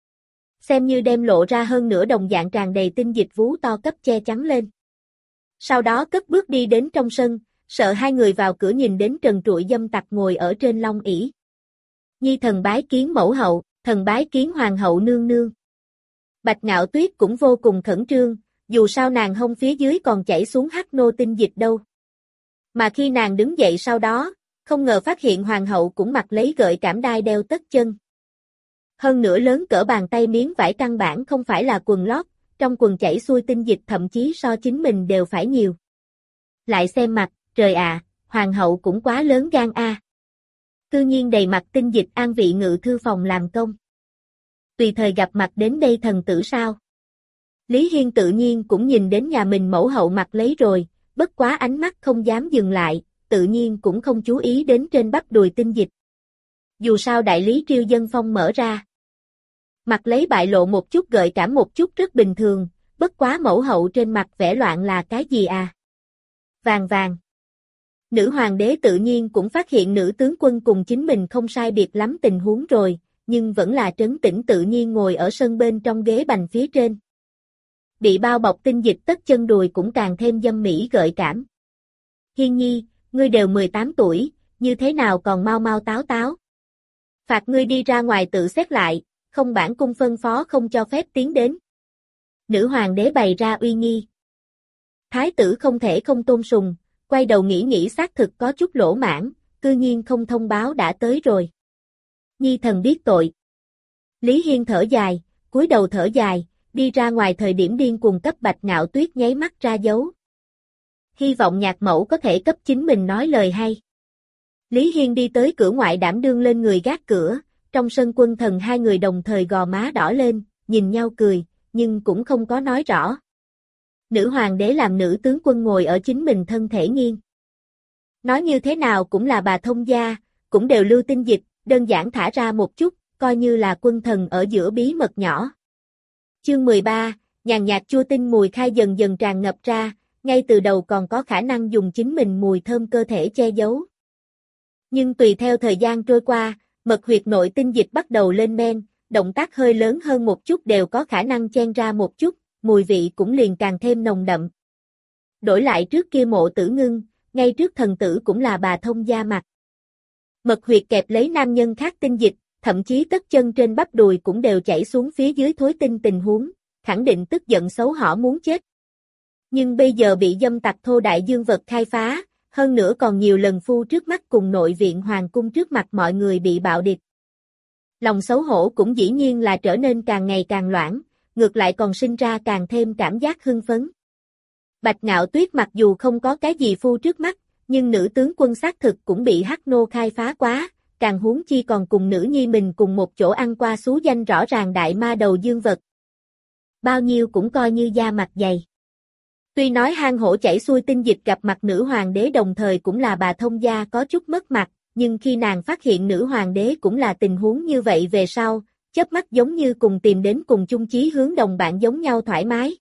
Xem như đem lộ ra hơn nửa đồng dạng tràn đầy tinh dịch vú to cấp che chắn lên. Sau đó cất bước đi đến trong sân, sợ hai người vào cửa nhìn đến trần trụi dâm tặc ngồi ở trên long ỷ. Nhi thần bái kiến mẫu hậu, thần bái kiến hoàng hậu nương nương. Bạch Ngạo Tuyết cũng vô cùng khẩn trương, dù sao nàng hông phía dưới còn chảy xuống hắc nô tinh dịch đâu. Mà khi nàng đứng dậy sau đó, không ngờ phát hiện hoàng hậu cũng mặc lấy gợi cảm đai đeo tất chân. Hơn nữa lớn cỡ bàn tay miếng vải căn bản không phải là quần lót, trong quần chảy xuôi tinh dịch thậm chí so chính mình đều phải nhiều. Lại xem mặt, trời ạ, hoàng hậu cũng quá lớn gan a. À. Tự nhiên đầy mặt tinh dịch an vị ngự thư phòng làm công. Tùy thời gặp mặt đến đây thần tử sao? Lý Hiên tự nhiên cũng nhìn đến nhà mình mẫu hậu mặt lấy rồi, bất quá ánh mắt không dám dừng lại, tự nhiên cũng không chú ý đến trên bắp đùi tinh dịch. Dù sao đại lý triều dân phong mở ra. Mặt lấy bại lộ một chút gợi cảm một chút rất bình thường, bất quá mẫu hậu trên mặt vẻ loạn là cái gì à? Vàng vàng. Nữ hoàng đế tự nhiên cũng phát hiện nữ tướng quân cùng chính mình không sai biệt lắm tình huống rồi, nhưng vẫn là trấn tĩnh tự nhiên ngồi ở sân bên trong ghế bành phía trên. Bị bao bọc tinh dịch tất chân đùi cũng càng thêm dâm mỹ gợi cảm. Hiên nhi, ngươi đều mười tám tuổi, như thế nào còn mau mau táo táo? Phạt ngươi đi ra ngoài tự xét lại, không bản cung phân phó không cho phép tiến đến. Nữ hoàng đế bày ra uy nghi. Thái tử không thể không tôn sùng, quay đầu nghĩ nghĩ xác thực có chút lỗ mãn, cư nhiên không thông báo đã tới rồi. Nhi thần biết tội. Lý Hiên thở dài, cúi đầu thở dài, đi ra ngoài thời điểm điên cuồng cấp Bạch Ngạo Tuyết nháy mắt ra dấu. Hy vọng nhạc mẫu có thể cấp chính mình nói lời hay. Lý Hiên đi tới cửa ngoại đảm đương lên người gác cửa, trong sân quân thần hai người đồng thời gò má đỏ lên, nhìn nhau cười, nhưng cũng không có nói rõ. Nữ hoàng đế làm nữ tướng quân ngồi ở chính mình thân thể nghiêng. Nói như thế nào cũng là bà thông gia, cũng đều lưu tinh dịch, đơn giản thả ra một chút, coi như là quân thần ở giữa bí mật nhỏ. Chương mười ba, nhàn nhạt chua tinh mùi khai dần dần tràn ngập ra, ngay từ đầu còn có khả năng dùng chính mình mùi thơm cơ thể che giấu. Nhưng tùy theo thời gian trôi qua, mật huyệt nội tinh dịch bắt đầu lên men, động tác hơi lớn hơn một chút đều có khả năng chen ra một chút, mùi vị cũng liền càng thêm nồng đậm. Đổi lại trước kia Mộ Tử Ngưng, ngay trước thần tử cũng là bà thông gia mặt. Mật huyệt kẹp lấy nam nhân khác tinh dịch, thậm chí tất chân trên bắp đùi cũng đều chảy xuống phía dưới thối tinh tình huống, khẳng định tức giận xấu hổ muốn chết. Nhưng bây giờ bị dâm tặc thô đại dương vật khai phá, hơn nữa còn nhiều lần phu trước mắt cùng nội viện hoàng cung trước mặt mọi người bị bạo địch. Lòng xấu hổ cũng dĩ nhiên là trở nên càng ngày càng loãng, ngược lại còn sinh ra càng thêm cảm giác hưng phấn. Bạch Ngạo Tuyết mặc dù không có cái gì phu trước mắt, nhưng nữ tướng quân xác thực cũng bị hắc nô khai phá quá, càng huống chi còn cùng nữ nhi mình cùng một chỗ ăn qua xú danh rõ ràng đại ma đầu dương vật. Bao nhiêu cũng coi như da mặt dày. Tuy nói hang hổ chảy xuôi tinh dịch gặp mặt nữ hoàng đế đồng thời cũng là bà thông gia có chút mất mặt, nhưng khi nàng phát hiện nữ hoàng đế cũng là tình huống như vậy về sau, chớp mắt giống như cùng tìm đến cùng chung chí hướng đồng bạn giống nhau thoải mái.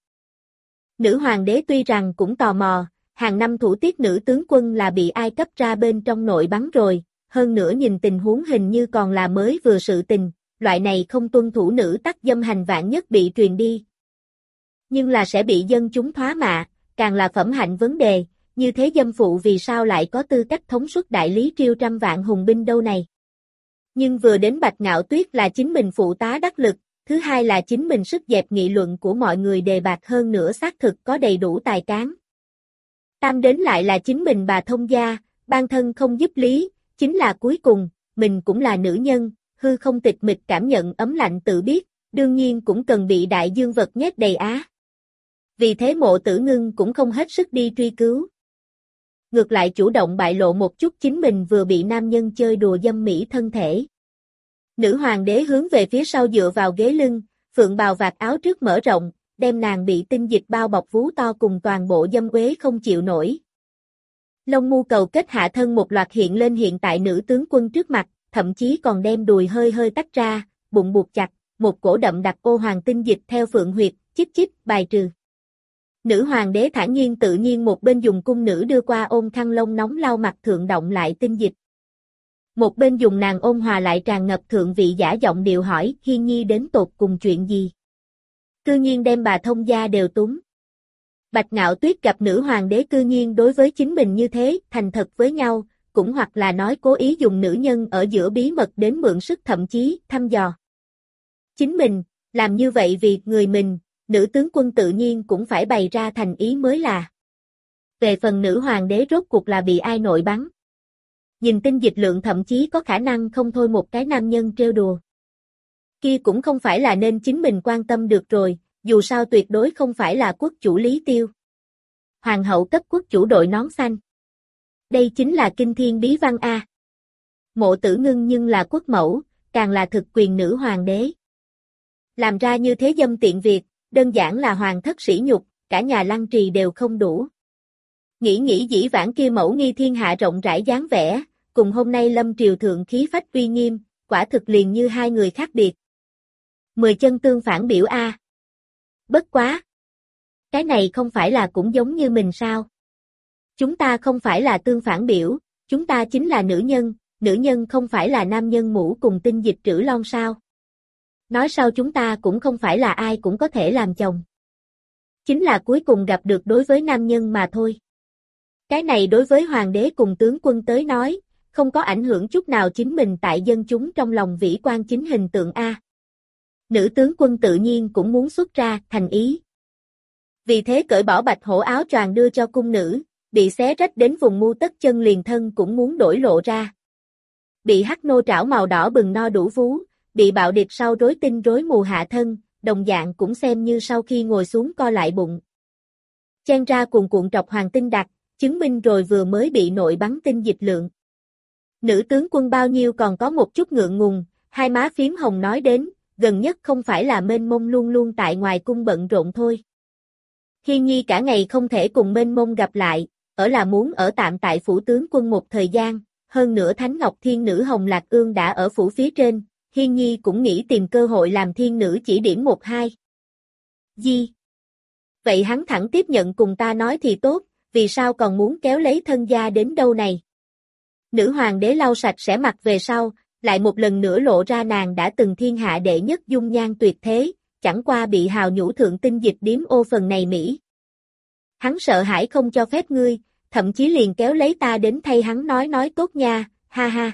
Nữ hoàng đế tuy rằng cũng tò mò, hàng năm thủ tiết nữ tướng quân là bị ai cấp ra bên trong nội bắn rồi, hơn nữa nhìn tình huống hình như còn là mới vừa sự tình, loại này không tuân thủ nữ tắc dâm hành vạn nhất bị truyền đi. Nhưng là sẽ bị dân chúng thoá mạ, càng là phẩm hạnh vấn đề, như thế dâm phụ vì sao lại có tư cách thống suất đại lý triều trăm vạn hùng binh đâu này. Nhưng vừa đến Bạch Ngạo Tuyết là chính mình phụ tá đắc lực, thứ hai là chính mình sức dẹp nghị luận của mọi người đề bạc hơn nữa xác thực có đầy đủ tài cán. Tam đến lại là chính mình bà thông gia, ban thân không giúp lý, chính là cuối cùng, mình cũng là nữ nhân, hư không tịch mịch cảm nhận ấm lạnh tự biết, đương nhiên cũng cần bị đại dương vật nhét đầy á. Vì thế Mộ Tử Ngưng cũng không hết sức đi truy cứu. Ngược lại chủ động bại lộ một chút chính mình vừa bị nam nhân chơi đùa dâm mỹ thân thể. Nữ hoàng đế hướng về phía sau dựa vào ghế lưng, phượng bào vạt áo trước mở rộng, đem nàng bị tinh dịch bao bọc vú to cùng toàn bộ dâm uế không chịu nổi. Lông mu cầu kết hạ thân một loạt hiện lên hiện tại nữ tướng quân trước mặt, thậm chí còn đem đùi hơi hơi tách ra, bụng buộc chặt, một cổ đậm đặc ô hoàng tinh dịch theo phượng huyệt, chích chích, bài trừ. Nữ hoàng đế thản nhiên tự nhiên một bên dùng cung nữ đưa qua ôm khăn lông nóng lau mặt thượng động lại tinh dịch. Một bên dùng nàng ôn hòa lại tràn ngập thượng vị giả giọng điệu hỏi Hiên Nhi đến tột cùng chuyện gì. Cư nhiên đem bà thông gia đều túng. Bạch Ngạo Tuyết gặp nữ hoàng đế cư nhiên đối với chính mình như thế, thành thật với nhau, cũng hoặc là nói cố ý dùng nữ nhân ở giữa bí mật đến mượn sức thậm chí thăm dò. Chính mình, làm như vậy vì người mình, nữ tướng quân tự nhiên cũng phải bày ra thành ý mới là. Về phần nữ hoàng đế rốt cuộc là bị ai nội bắn. Nhìn tinh dịch lượng thậm chí có khả năng không thôi một cái nam nhân trêu đùa. Kia cũng không phải là nên chính mình quan tâm được rồi, dù sao tuyệt đối không phải là quốc chủ Lý Tiêu. Hoàng hậu cấp quốc chủ đội nón xanh. Đây chính là kinh thiên bí văn A. Mộ Tử Ngưng nhưng là quốc mẫu, càng là thực quyền nữ hoàng đế. Làm ra như thế dâm tiện việc, đơn giản là hoàng thất sỉ nhục, cả nhà lăng trì đều không đủ. Nghĩ nghĩ dĩ vãng kia mẫu nghi thiên hạ rộng rãi dáng vẻ, cùng hôm nay lâm triều thượng khí phách uy nghiêm, quả thực liền như hai người khác biệt. Mười chân tương phản biểu A. Bất quá. Cái này không phải là cũng giống như mình sao? Chúng ta không phải là tương phản biểu, chúng ta chính là nữ nhân, nữ nhân không phải là nam nhân mũ cùng tinh dịch trữ lon sao? Nói sau chúng ta cũng không phải là ai cũng có thể làm chồng. Chính là cuối cùng gặp được đối với nam nhân mà thôi. Cái này đối với hoàng đế cùng tướng quân tới nói, không có ảnh hưởng chút nào chính mình tại dân chúng trong lòng vĩ quan chính hình tượng A. Nữ tướng quân tự nhiên cũng muốn xuất ra, thành ý. Vì thế cởi bỏ bạch hổ áo choàng đưa cho cung nữ, bị xé rách đến vùng mu tất chân liền thân cũng muốn đổi lộ ra. Bị hắc nô trảo màu đỏ bừng no đủ vú, bị bạo địch sau rối tinh rối mù hạ thân, đồng dạng cũng xem như sau khi ngồi xuống co lại bụng. Chen ra cuồn cuộn trọc hoàng tinh đặc, chứng minh rồi vừa mới bị nội bắn tinh dịch lượng. Nữ tướng quân bao nhiêu còn có một chút ngượng ngùng, hai má phím hồng nói đến, gần nhất không phải là Mênh Mông luôn luôn tại ngoài cung bận rộn thôi. Hiên Nhi cả ngày không thể cùng Mênh Mông gặp lại, ở là muốn ở tạm tại phủ tướng quân một thời gian, hơn nữa Thánh Ngọc Thiên Nữ Hồng Lạc Ương đã ở phủ phía trên, Hiên Nhi cũng nghĩ tìm cơ hội làm thiên nữ chỉ điểm một hai. Di. Vậy hắn thẳng tiếp nhận cùng ta nói thì tốt, vì sao còn muốn kéo lấy thân gia đến đâu này? Nữ hoàng đế lau sạch sẽ mặt về sau, lại một lần nữa lộ ra nàng đã từng thiên hạ đệ nhất dung nhan tuyệt thế, chẳng qua bị hào nhũ thượng tinh dịch điếm ô phần này Mỹ. Hắn sợ hãi không cho phép ngươi, thậm chí liền kéo lấy ta đến thay hắn nói nói tốt nha, ha ha.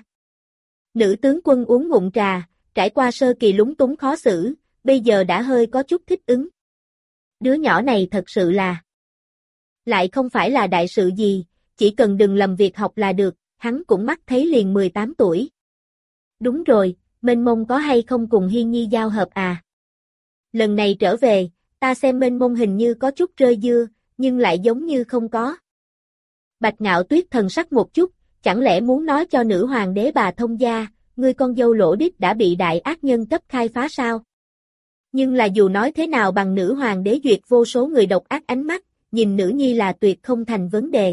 Nữ tướng quân uống ngụm trà, trải qua sơ kỳ lúng túng khó xử, bây giờ đã hơi có chút thích ứng. Đứa nhỏ này thật sự là lại không phải là đại sự gì, chỉ cần đừng lầm việc học là được, hắn cũng mắt thấy liền mười tám tuổi. Đúng rồi, Mênh Mông có hay không cùng Hiên Nhi giao hợp à? Lần này trở về, ta xem Mênh Mông hình như có chút rơi dưa, nhưng lại giống như không có. Bạch Ngạo Tuyết thần sắc một chút, chẳng lẽ muốn nói cho nữ hoàng đế bà thông gia, ngươi con dâu lỗ đít đã bị đại ác nhân cấp khai phá sao? Nhưng là dù nói thế nào bằng nữ hoàng đế duyệt vô số người độc ác ánh mắt, nhìn nữ nhi là tuyệt không thành vấn đề.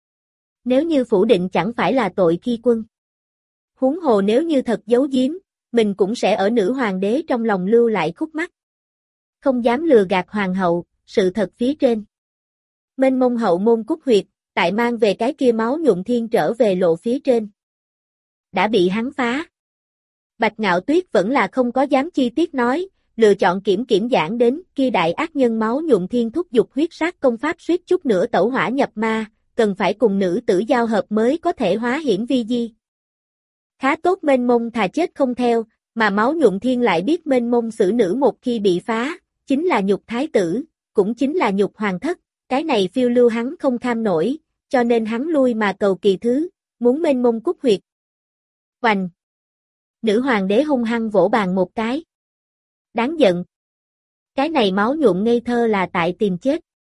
Nếu như phủ định chẳng phải là tội khi quân. Huống hồ nếu như thật giấu giếm, mình cũng sẽ ở nữ hoàng đế trong lòng lưu lại khúc mắc. Không dám lừa gạt hoàng hậu, sự thật phía trên. Mênh Mông hậu môn cúc huyệt, tại mang về cái kia máu nhuộm thiên trở về lộ phía trên. Đã bị hắn phá. Bạch Ngạo Tuyết vẫn là không có dám chi tiết nói, lựa chọn kiểm kiểm giảng đến kia đại ác nhân máu nhuộm thiên thúc dục huyết sát công pháp suýt chút nữa tẩu hỏa nhập ma, cần phải cùng nữ tử giao hợp mới có thể hóa hiển vi di. Khá tốt Mênh Mông thà chết không theo, mà máu nhuộm thiên lại biết Mênh Mông xử nữ một khi bị phá, chính là nhục thái tử, cũng chính là nhục hoàng thất, cái này phiêu lưu hắn không kham nổi, cho nên hắn lui mà cầu kỳ thứ, muốn Mênh Mông cúc huyệt. Hoành! Nữ hoàng đế hung hăng vỗ bàn một cái. Đáng giận! Cái này máu nhuộm ngây thơ là tại tìm chết.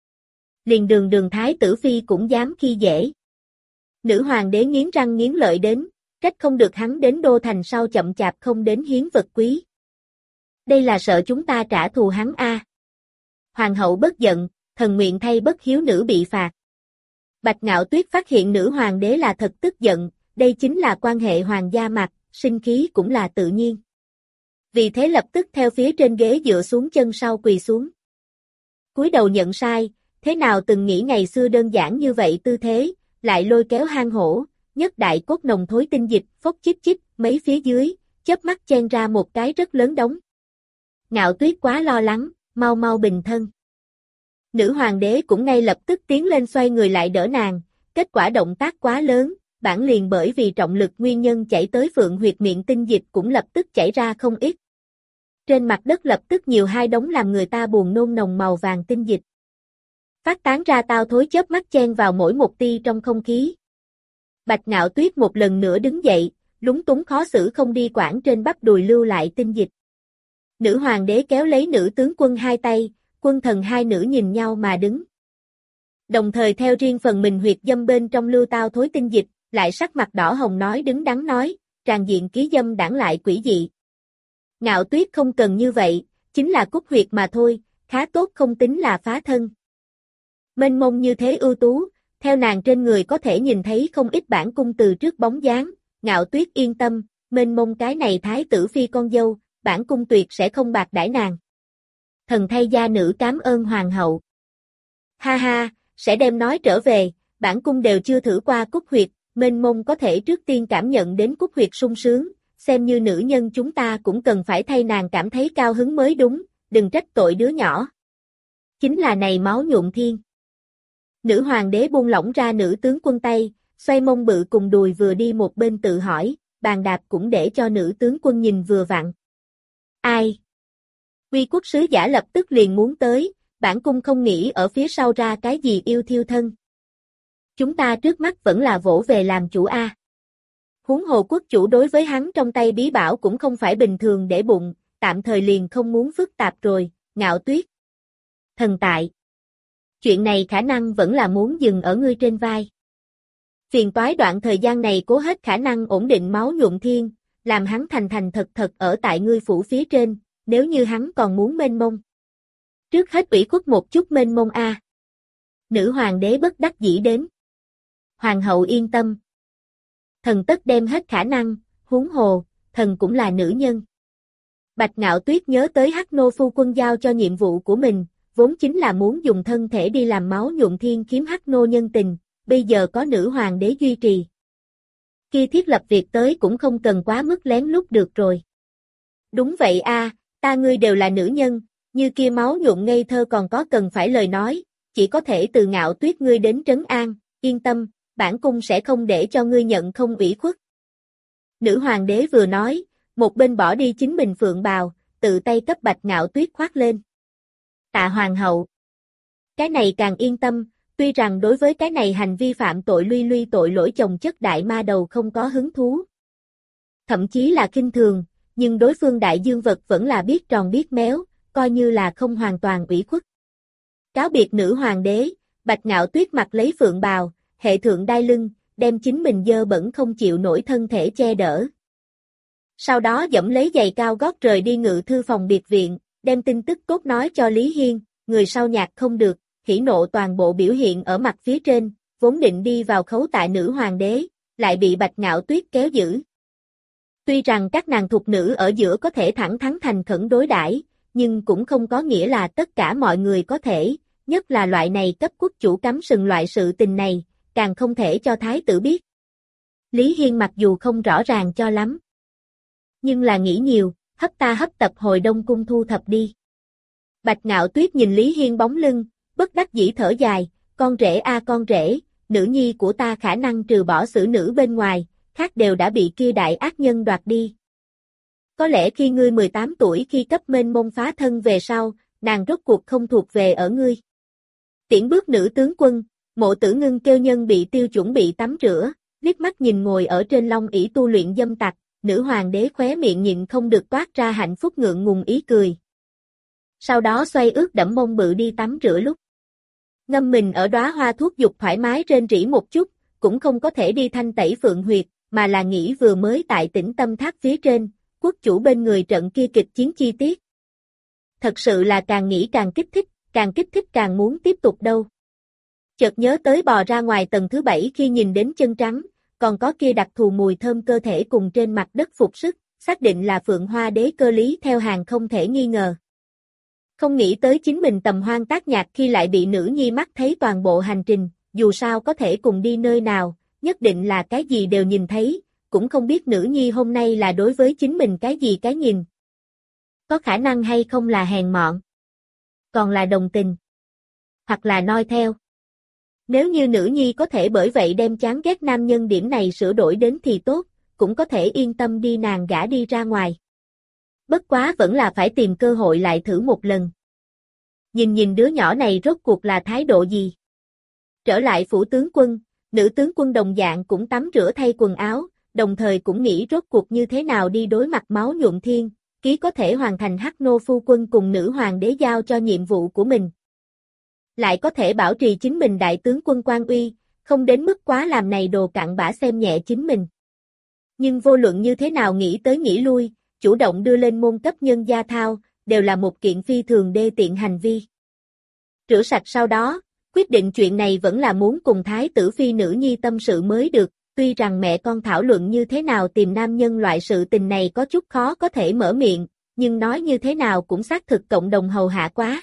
liền đường đường thái tử phi cũng dám khi dễ. Nữ hoàng đế nghiến răng nghiến lợi đến, trách không được hắn đến đô thành sau chậm chạp không đến hiến vật quý. Đây là sợ chúng ta trả thù hắn a. Hoàng hậu bất giận, thần nguyện thay bất hiếu nữ bị phạt. Bạch Ngạo Tuyết phát hiện nữ hoàng đế là thật tức giận, đây chính là quan hệ hoàng gia mặt, sinh khí cũng là tự nhiên. Vì thế lập tức theo phía trên ghế dựa xuống chân sau quỳ xuống. Cúi đầu nhận sai, thế nào từng nghĩ ngày xưa đơn giản như vậy tư thế, lại lôi kéo hang hổ, nhất đại cốt nồng thối tinh dịch, phốc chích chích, mấy phía dưới, chớp mắt chen ra một cái rất lớn đống. Ngạo Tuyết quá lo lắng, mau mau bình thân. Nữ hoàng đế cũng ngay lập tức tiến lên xoay người lại đỡ nàng, kết quả động tác quá lớn, bản liền bởi vì trọng lực nguyên nhân chảy tới phượng huyệt miệng tinh dịch cũng lập tức chảy ra không ít. Trên mặt đất lập tức nhiều hai đống làm người ta buồn nôn nồng màu vàng tinh dịch. Phát tán ra tao thối chớp mắt chen vào mỗi một tia trong không khí. Bạch Ngạo Tuyết một lần nữa đứng dậy, lúng túng khó xử không đi quản trên bắp đùi lưu lại tinh dịch. Nữ hoàng đế kéo lấy nữ tướng quân hai tay, quân thần hai nữ nhìn nhau mà đứng. Đồng thời theo riêng phần mình huyệt dâm bên trong lưu tao thối tinh dịch, lại sắc mặt đỏ hồng nói đứng đắn nói, tràn diện ký dâm đảng lại quỷ dị. Ngạo Tuyết không cần như vậy, chính là cúc huyệt mà thôi, khá tốt không tính là phá thân. Mênh mông như thế ưu tú, theo nàng trên người có thể nhìn thấy không ít bản cung từ trước bóng dáng, Ngạo Tuyết yên tâm, mênh mông cái này thái tử phi con dâu, bản cung tuyệt sẽ không bạc đãi nàng. Thần thay gia nữ cảm ơn hoàng hậu. Ha ha, sẽ đem nói trở về, bản cung đều chưa thử qua cúc huyệt, mênh mông có thể trước tiên cảm nhận đến cúc huyệt sung sướng, xem như nữ nhân chúng ta cũng cần phải thay nàng cảm thấy cao hứng mới đúng, đừng trách tội đứa nhỏ. Chính là này máu nhuộm thiên. Nữ hoàng đế buông lỏng ra nữ tướng quân tay, xoay mông bự cùng đùi vừa đi một bên tự hỏi, bàn đạp cũng để cho nữ tướng quân nhìn vừa vặn. Ai? Uy quốc sứ giả lập tức liền muốn tới, bản cung không nghĩ ở phía sau ra cái gì yêu thiêu thân. Chúng ta trước mắt vẫn là vỗ về làm chủ a. Huống hồ quốc chủ đối với hắn trong tay bí bảo cũng không phải bình thường để bụng, tạm thời liền không muốn phức tạp rồi, Ngạo Tuyết. Thần tại. Chuyện này khả năng vẫn là muốn dừng ở ngươi trên vai. Phiền toái đoạn thời gian này cố hết khả năng ổn định máu nhuộm thiên, làm hắn thành thành thật thật ở tại ngươi phủ phía trên, nếu như hắn còn muốn mênh mông. Trước hết ủy khuất một chút mênh mông a. Nữ hoàng đế bất đắc dĩ đến. Hoàng hậu yên tâm. Thần tất đem hết khả năng, huống hồ, thần cũng là nữ nhân. Bạch Ngạo Tuyết nhớ tới Hắc Nô phu quân giao cho nhiệm vụ của mình, vốn chính là muốn dùng thân thể đi làm máu nhuộm thiên kiếm Hắc Nô nhân tình, bây giờ có nữ hoàng đế duy trì. Khi thiết lập việc tới cũng không cần quá mức lén lút được rồi. Đúng vậy a, ta ngươi đều là nữ nhân, như kia máu nhuộm ngây thơ còn có cần phải lời nói, chỉ có thể từ Ngạo Tuyết ngươi đến trấn an, yên tâm, bản cung sẽ không để cho ngươi nhận không ủy khuất. Nữ hoàng đế vừa nói, một bên bỏ đi chính mình phượng bào, tự tay cấp Bạch Ngạo Tuyết khoác lên. Tạ hoàng hậu. Cái này càng yên tâm, tuy rằng đối với cái này hành vi phạm tội luy luy tội lỗi chồng chất đại ma đầu không có hứng thú. Thậm chí là khinh thường, nhưng đối phương đại dương vật vẫn là biết tròn biết méo, coi như là không hoàn toàn ủy khuất. Cáo biệt nữ hoàng đế, Bạch Ngạo Tuyết mặc lấy phượng bào, hệ thượng đai lưng, đem chính mình dơ bẩn không chịu nổi thân thể che đỡ. Sau đó dẫm lấy giày cao gót rời đi ngự thư phòng biệt viện, đem tin tức cốt nói cho Lý Hiên, người sau nhạc không được, hỉ nộ toàn bộ biểu hiện ở mặt phía trên, vốn định đi vào khấu tại nữ hoàng đế, lại bị Bạch Ngạo Tuyết kéo giữ. Tuy rằng các nàng thục nữ ở giữa có thể thẳng thắn thành khẩn đối đãi, nhưng cũng không có nghĩa là tất cả mọi người có thể, nhất là loại này cấp quốc chủ cắm sừng loại sự tình này, càng không thể cho thái tử biết. Lý Hiên mặc dù không rõ ràng cho lắm, nhưng là nghĩ nhiều, hấp ta hấp tập hồi Đông Cung thu thập đi. Bạch Ngạo Tuyết nhìn Lý Hiên bóng lưng, bất đắc dĩ thở dài, con rể a con rể, nữ nhi của ta khả năng trừ bỏ xử nữ bên ngoài, khác đều đã bị kia đại ác nhân đoạt đi. Có lẽ khi ngươi mười tám tuổi khi cấp mênh mông phá thân về sau, nàng rốt cuộc không thuộc về ở ngươi. Tiễn bước nữ tướng quân, Mộ Tử Ngưng kêu nhân bị tiêu chuẩn bị tắm rửa, liếc mắt nhìn ngồi ở trên long ỷ tu luyện dâm tặc, nữ hoàng đế khóe miệng nhịn không được toát ra hạnh phúc ngượng ngùng ý cười. Sau đó xoay ướt đẫm mông bự đi tắm rửa lúc. Ngâm mình ở đóa hoa thuốc dục thoải mái rên rỉ một chút, cũng không có thể đi thanh tẩy phượng huyệt, mà là nghĩ vừa mới tại Tĩnh Tâm Tháp phía trên, quốc chủ bên người trận kia kịch chiến chi tiết. Thật sự là càng nghĩ càng kích thích, càng kích thích càng muốn tiếp tục đâu. Chợt nhớ tới bò ra ngoài tầng thứ bảy khi nhìn đến chân trắng, còn có kia đặc thù mùi thơm cơ thể cùng trên mặt đất phục sức, xác định là Phượng Hoa Đế cơ lý theo hàng không thể nghi ngờ. Không nghĩ tới chính mình tầm hoang tác nhạc khi lại bị nữ nhi mắt thấy toàn bộ hành trình, dù sao có thể cùng đi nơi nào, nhất định là cái gì đều nhìn thấy, cũng không biết nữ nhi hôm nay là đối với chính mình cái gì cái nhìn. Có khả năng hay không là hèn mọn, còn là đồng tình, hoặc là noi theo. Nếu như nữ nhi có thể bởi vậy đem chán ghét nam nhân điểm này sửa đổi đến thì tốt, cũng có thể yên tâm đi nàng gả đi ra ngoài. Bất quá vẫn là phải tìm cơ hội lại thử một lần. Nhìn nhìn đứa nhỏ này rốt cuộc là thái độ gì. Trở lại phủ tướng quân, nữ tướng quân đồng dạng cũng tắm rửa thay quần áo, đồng thời cũng nghĩ rốt cuộc như thế nào đi đối mặt máu nhuộm thiên, ký có thể hoàn thành Hắc Nô phu quân cùng nữ hoàng đế giao cho nhiệm vụ của mình. Lại có thể bảo trì chính mình đại tướng quân quan uy, không đến mức quá làm này đồ cặn bã xem nhẹ chính mình. Nhưng vô luận như thế nào nghĩ tới nghĩ lui, chủ động đưa lên môn cấp nhân gia thao, đều là một kiện phi thường đê tiện hành vi. Rửa sạch sau đó, quyết định chuyện này vẫn là muốn cùng thái tử phi nữ nhi tâm sự mới được, tuy rằng mẹ con thảo luận như thế nào tìm nam nhân loại sự tình này có chút khó có thể mở miệng, nhưng nói như thế nào cũng xác thực cộng đồng hầu hạ quá.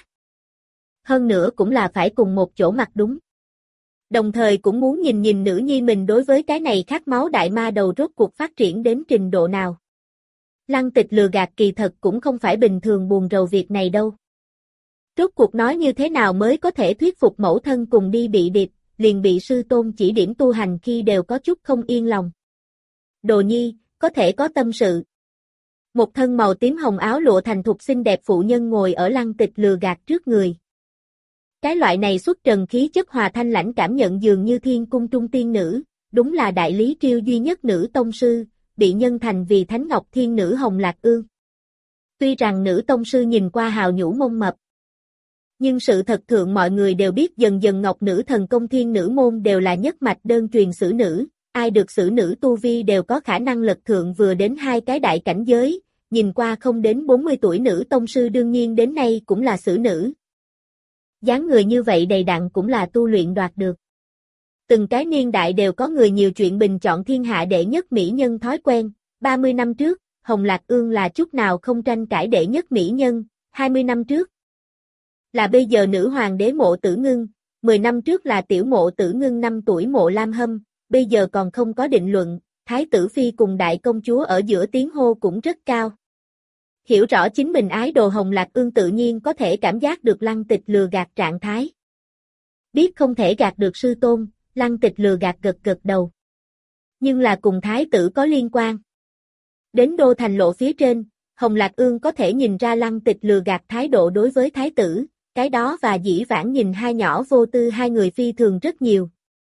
Hơn nữa cũng là phải cùng một chỗ mặt đúng. Đồng thời cũng muốn nhìn nhìn nữ nhi mình đối với cái này khát máu đại ma đầu rốt cuộc phát triển đến trình độ nào. Lăng Tịch lừa gạt kỳ thật cũng không phải bình thường buồn rầu việc này đâu. Rốt cuộc nói như thế nào mới có thể thuyết phục mẫu thân cùng đi bị điệp, liền bị sư tôn chỉ điểm tu hành khi đều có chút không yên lòng. Đồ nhi, có thể có tâm sự. Một thân màu tím hồng áo lụa thành thục xinh đẹp phụ nhân ngồi ở Lăng Tịch lừa gạt trước người. Cái loại này xuất trần khí chất hòa thanh lãnh cảm nhận dường như thiên cung trung tiên nữ, đúng là đại lý triều duy nhất nữ tông sư, bị nhân thành vì Thánh Ngọc Thiên Nữ Hồng Lạc Ương. Tuy rằng nữ tông sư nhìn qua hào nhũ mông mập, nhưng sự thật thượng mọi người đều biết dần dần Ngọc Nữ Thần Công Thiên Nữ Môn đều là nhất mạch đơn truyền xử nữ, ai được xử nữ tu vi đều có khả năng lật thượng vừa đến hai cái đại cảnh giới, nhìn qua không đến bốn mươi tuổi nữ tông sư đương nhiên đến nay cũng là xử nữ. Dáng người như vậy đầy đặn cũng là tu luyện đoạt được. Từng cái niên đại đều có người nhiều chuyện bình chọn thiên hạ đệ nhất mỹ nhân thói quen, ba mươi năm trước, Hồng Lạc Ương là chút nào không tranh cãi đệ nhất mỹ nhân, hai mươi năm trước là bây giờ nữ hoàng đế Mộ Tử Ngưng, mười năm trước là tiểu Mộ Tử Ngưng năm tuổi Mộ Lam Hâm, bây giờ còn không có định luận, thái tử phi cùng đại công chúa ở giữa tiếng hô cũng rất cao. Hiểu rõ chính mình ái đồ Hồng Lạc Ương tự nhiên có thể cảm giác được Lăng Tịch lừa gạt trạng thái. Biết không thể gạt được sư tôn, Lăng Tịch lừa gạt gật gật đầu. Nhưng là cùng thái tử có liên quan. Đến đô thành lộ phía trên, Hồng Lạc Ương có thể nhìn ra Lăng Tịch lừa gạt thái độ đối với thái tử, cái đó và dĩ vãng nhìn hai nhỏ vô tư hai người phi thường rất nhiều.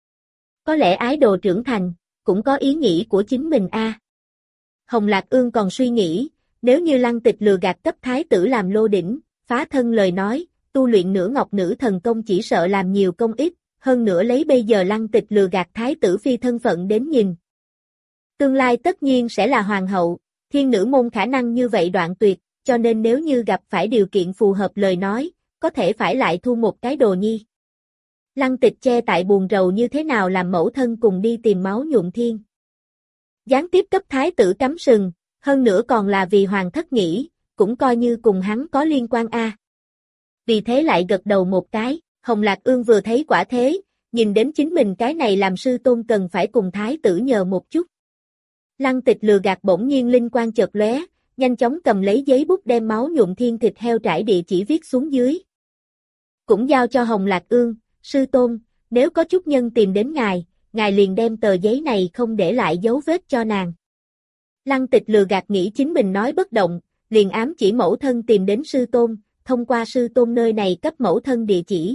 Có lẽ ái đồ trưởng thành, cũng có ý nghĩ của chính mình a. À. Hồng Lạc Ương còn suy nghĩ, nếu như Lăng Tịch lừa gạt cấp thái tử làm lô đỉnh, phá thân lời nói, tu luyện nửa ngọc nữ thần công chỉ sợ làm nhiều công ít, hơn nữa lấy bây giờ Lăng Tịch lừa gạt thái tử phi thân phận đến nhìn. Tương lai tất nhiên sẽ là hoàng hậu, thiên nữ môn khả năng như vậy đoạn tuyệt, cho nên nếu như gặp phải điều kiện phù hợp lời nói, có thể phải lại thu một cái đồ nhi. Lăng Tịch che tại buồn rầu như thế nào làm mẫu thân cùng đi tìm máu nhuộm thiên. Gián tiếp cấp thái tử cắm sừng, hơn nữa còn là vì hoàng thất nghĩ, cũng coi như cùng hắn có liên quan a. À. Vì thế lại gật đầu một cái, Hồng Lạc Ương vừa thấy quả thế, nhìn đến chính mình cái này làm sư tôn cần phải cùng thái tử nhờ một chút. Lăng Tịch lừa gạt bỗng nhiên linh quan chợt lóe, nhanh chóng cầm lấy giấy bút đem máu nhuộm thiên thịt heo trải địa chỉ viết xuống dưới. Cũng giao cho Hồng Lạc Ương, sư tôn, nếu có chút nhân tìm đến ngài, ngài liền đem tờ giấy này không để lại dấu vết cho nàng. Lăng Tịch lừa gạt nghĩ chính mình nói bất động, liền ám chỉ mẫu thân tìm đến sư tôn, thông qua sư tôn nơi này cấp mẫu thân địa chỉ.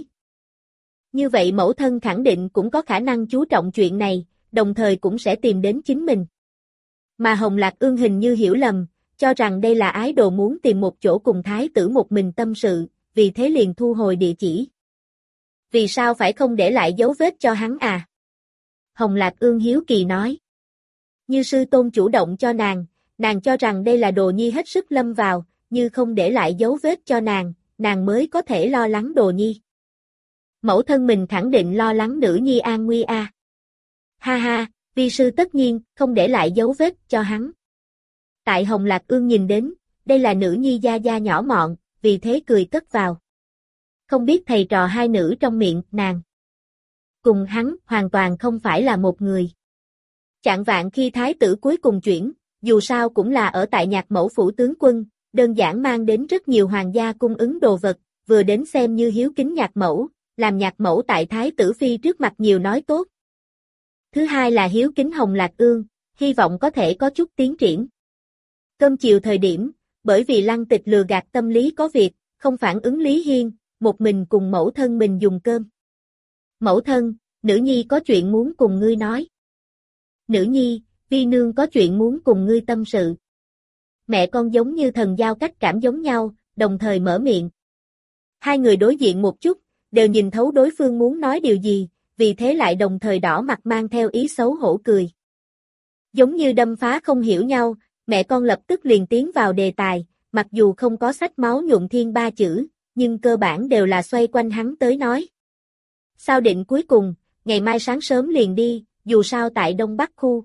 Như vậy mẫu thân khẳng định cũng có khả năng chú trọng chuyện này, đồng thời cũng sẽ tìm đến chính mình. Mà Hồng Lạc Ương hình như hiểu lầm, cho rằng đây là ái đồ muốn tìm một chỗ cùng thái tử một mình tâm sự, vì thế liền thu hồi địa chỉ. Vì sao phải không để lại dấu vết cho hắn à? Hồng Lạc Ương hiếu kỳ nói. Như sư tôn chủ động cho nàng, nàng cho rằng đây là Đồ Nhi hết sức lâm vào, như không để lại dấu vết cho nàng, nàng mới có thể lo lắng Đồ Nhi. Mẫu thân mình khẳng định lo lắng nữ nhi an nguy a. À. Ha ha, vi sư tất nhiên không để lại dấu vết cho hắn. Tại Hồng Lạc Ương nhìn đến, đây là nữ nhi gia gia nhỏ mọn, vì thế cười cất vào. Không biết thầy trò hai nữ trong miệng nàng cùng hắn hoàn toàn không phải là một người. Chạng vạn khi thái tử cuối cùng chuyển, dù sao cũng là ở tại Nhạc Mẫu phủ tướng quân, đơn giản mang đến rất nhiều hoàng gia cung ứng đồ vật, vừa đến xem như hiếu kính Nhạc Mẫu, làm Nhạc Mẫu tại thái tử phi trước mặt nhiều nói tốt. Thứ hai là hiếu kính Hồng Lạc Ương, hy vọng có thể có chút tiến triển. Cơm chiều thời điểm, bởi vì Lăng Tịch lừa gạt tâm lý có việc, không phản ứng Lý Hiên, một mình cùng mẫu thân mình dùng cơm. Mẫu thân, nữ nhi có chuyện muốn cùng ngươi nói. Nữ nhi, vi nương có chuyện muốn cùng ngươi tâm sự. Mẹ con giống như thần giao cách cảm giống nhau, đồng thời mở miệng. Hai người đối diện một chút, đều nhìn thấu đối phương muốn nói điều gì, vì thế lại đồng thời đỏ mặt mang theo ý xấu hổ cười. Giống như đâm phá không hiểu nhau, mẹ con lập tức liền tiến vào đề tài, mặc dù không có sách máu nhuộm thiên ba chữ, nhưng cơ bản đều là xoay quanh hắn tới nói. Sao định cuối cùng, ngày mai sáng sớm liền đi, dù sao tại Đông Bắc khu.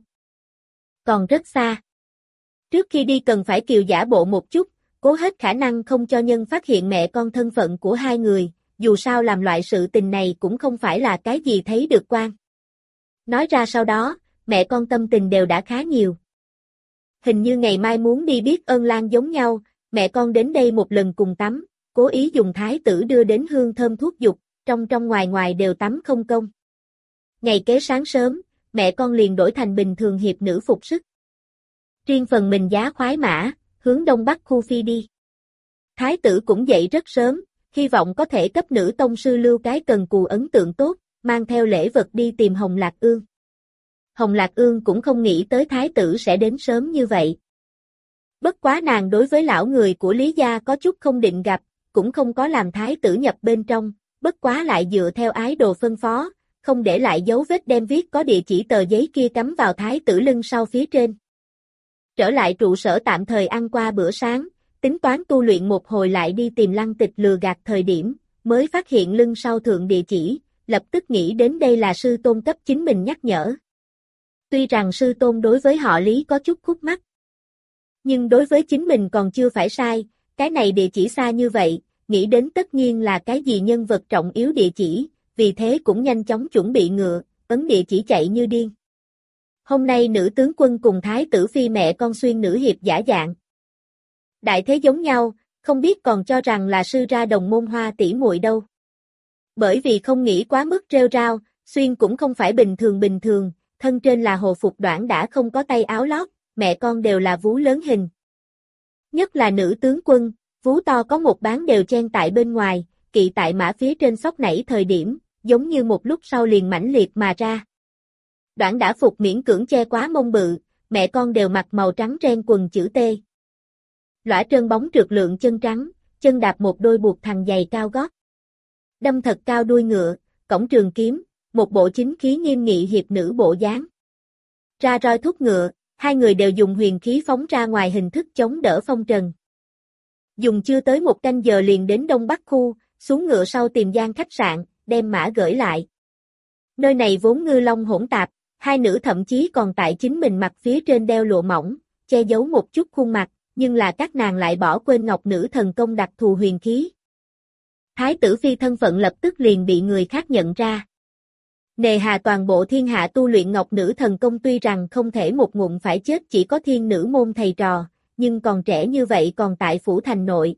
Còn rất xa. Trước khi đi cần phải kiều giả bộ một chút, cố hết khả năng không cho nhân phát hiện mẹ con thân phận của hai người, dù sao làm loại sự tình này cũng không phải là cái gì thấy được quan. Nói ra sau đó, mẹ con tâm tình đều đã khá nhiều. Hình như ngày mai muốn đi biết ơn Lan giống nhau, mẹ con đến đây một lần cùng tắm, cố ý dùng thái tử đưa đến hương thơm thuốc dục, trong trong ngoài ngoài đều tắm không công. Ngày kế sáng sớm, mẹ con liền đổi thành bình thường hiệp nữ phục sức. Riêng phần mình giá khoái mã, hướng Đông Bắc khu phi đi. Thái tử cũng dậy rất sớm, hy vọng có thể cấp nữ tông sư lưu cái cần cù ấn tượng tốt, mang theo lễ vật đi tìm Hồng Lạc Ương. Hồng Lạc Ương cũng không nghĩ tới thái tử sẽ đến sớm như vậy. Bất quá nàng đối với lão người của Lý gia có chút không định gặp, cũng không có làm thái tử nhập bên trong, bất quá lại dựa theo ái đồ phân phó, không để lại dấu vết đem viết có địa chỉ tờ giấy kia cắm vào thái tử lưng sau phía trên. Trở lại trụ sở tạm thời ăn qua bữa sáng, tính toán tu luyện một hồi lại đi tìm Lăng Tịch lừa gạt thời điểm, mới phát hiện lưng sau thượng địa chỉ, lập tức nghĩ đến đây là sư tôn cấp chính mình nhắc nhở. Tuy rằng sư tôn đối với họ Lý có chút khúc mắc, nhưng đối với chính mình còn chưa phải sai, cái này địa chỉ xa như vậy, nghĩ đến tất nhiên là cái gì nhân vật trọng yếu địa chỉ, vì thế cũng nhanh chóng chuẩn bị ngựa, ấn địa chỉ chạy như điên. Hôm nay nữ tướng quân cùng thái tử phi mẹ con xuyên nữ hiệp giả dạng. Đại thế giống nhau, không biết còn cho rằng là sư ra đồng môn hoa tỷ muội đâu. Bởi vì không nghĩ quá mức rêu rao, xuyên cũng không phải bình thường bình thường, thân trên là hồ phục đoạn đã không có tay áo lót, mẹ con đều là vú lớn hình. Nhất là nữ tướng quân, vú to có một bán đều chen tại bên ngoài, kỵ tại mã phía trên sóc nảy thời điểm, giống như một lúc sau liền mãnh liệt mà ra. Đoạn đã phục miễn cưỡng che quá mông bự, mẹ con đều mặc màu trắng ren quần chữ T. Lõa trơn bóng trượt lượng chân trắng, chân đạp một đôi buộc thằn giày cao gót. Đâm thật cao đuôi ngựa, cổng trường kiếm, một bộ chính khí nghiêm nghị hiệp nữ bộ dáng. Ra roi thúc ngựa, hai người đều dùng huyền khí phóng ra ngoài hình thức chống đỡ phong trần. Dùng chưa tới một canh giờ liền đến Đông Bắc khu, xuống ngựa sau tìm gian khách sạn, đem mã gửi lại. Nơi này vốn ngư long hỗn tạp, hai nữ thậm chí còn tại chính mình mặt phía trên đeo lụa mỏng, che giấu một chút khuôn mặt, nhưng là các nàng lại bỏ quên ngọc nữ thần công đặc thù huyền khí. Thái tử phi thân phận lập tức liền bị người khác nhận ra. Nề hà toàn bộ thiên hạ tu luyện ngọc nữ thần công tuy rằng không thể một ngụm phải chết chỉ có thiên nữ môn thầy trò, nhưng còn trẻ như vậy còn tại phủ thành nội.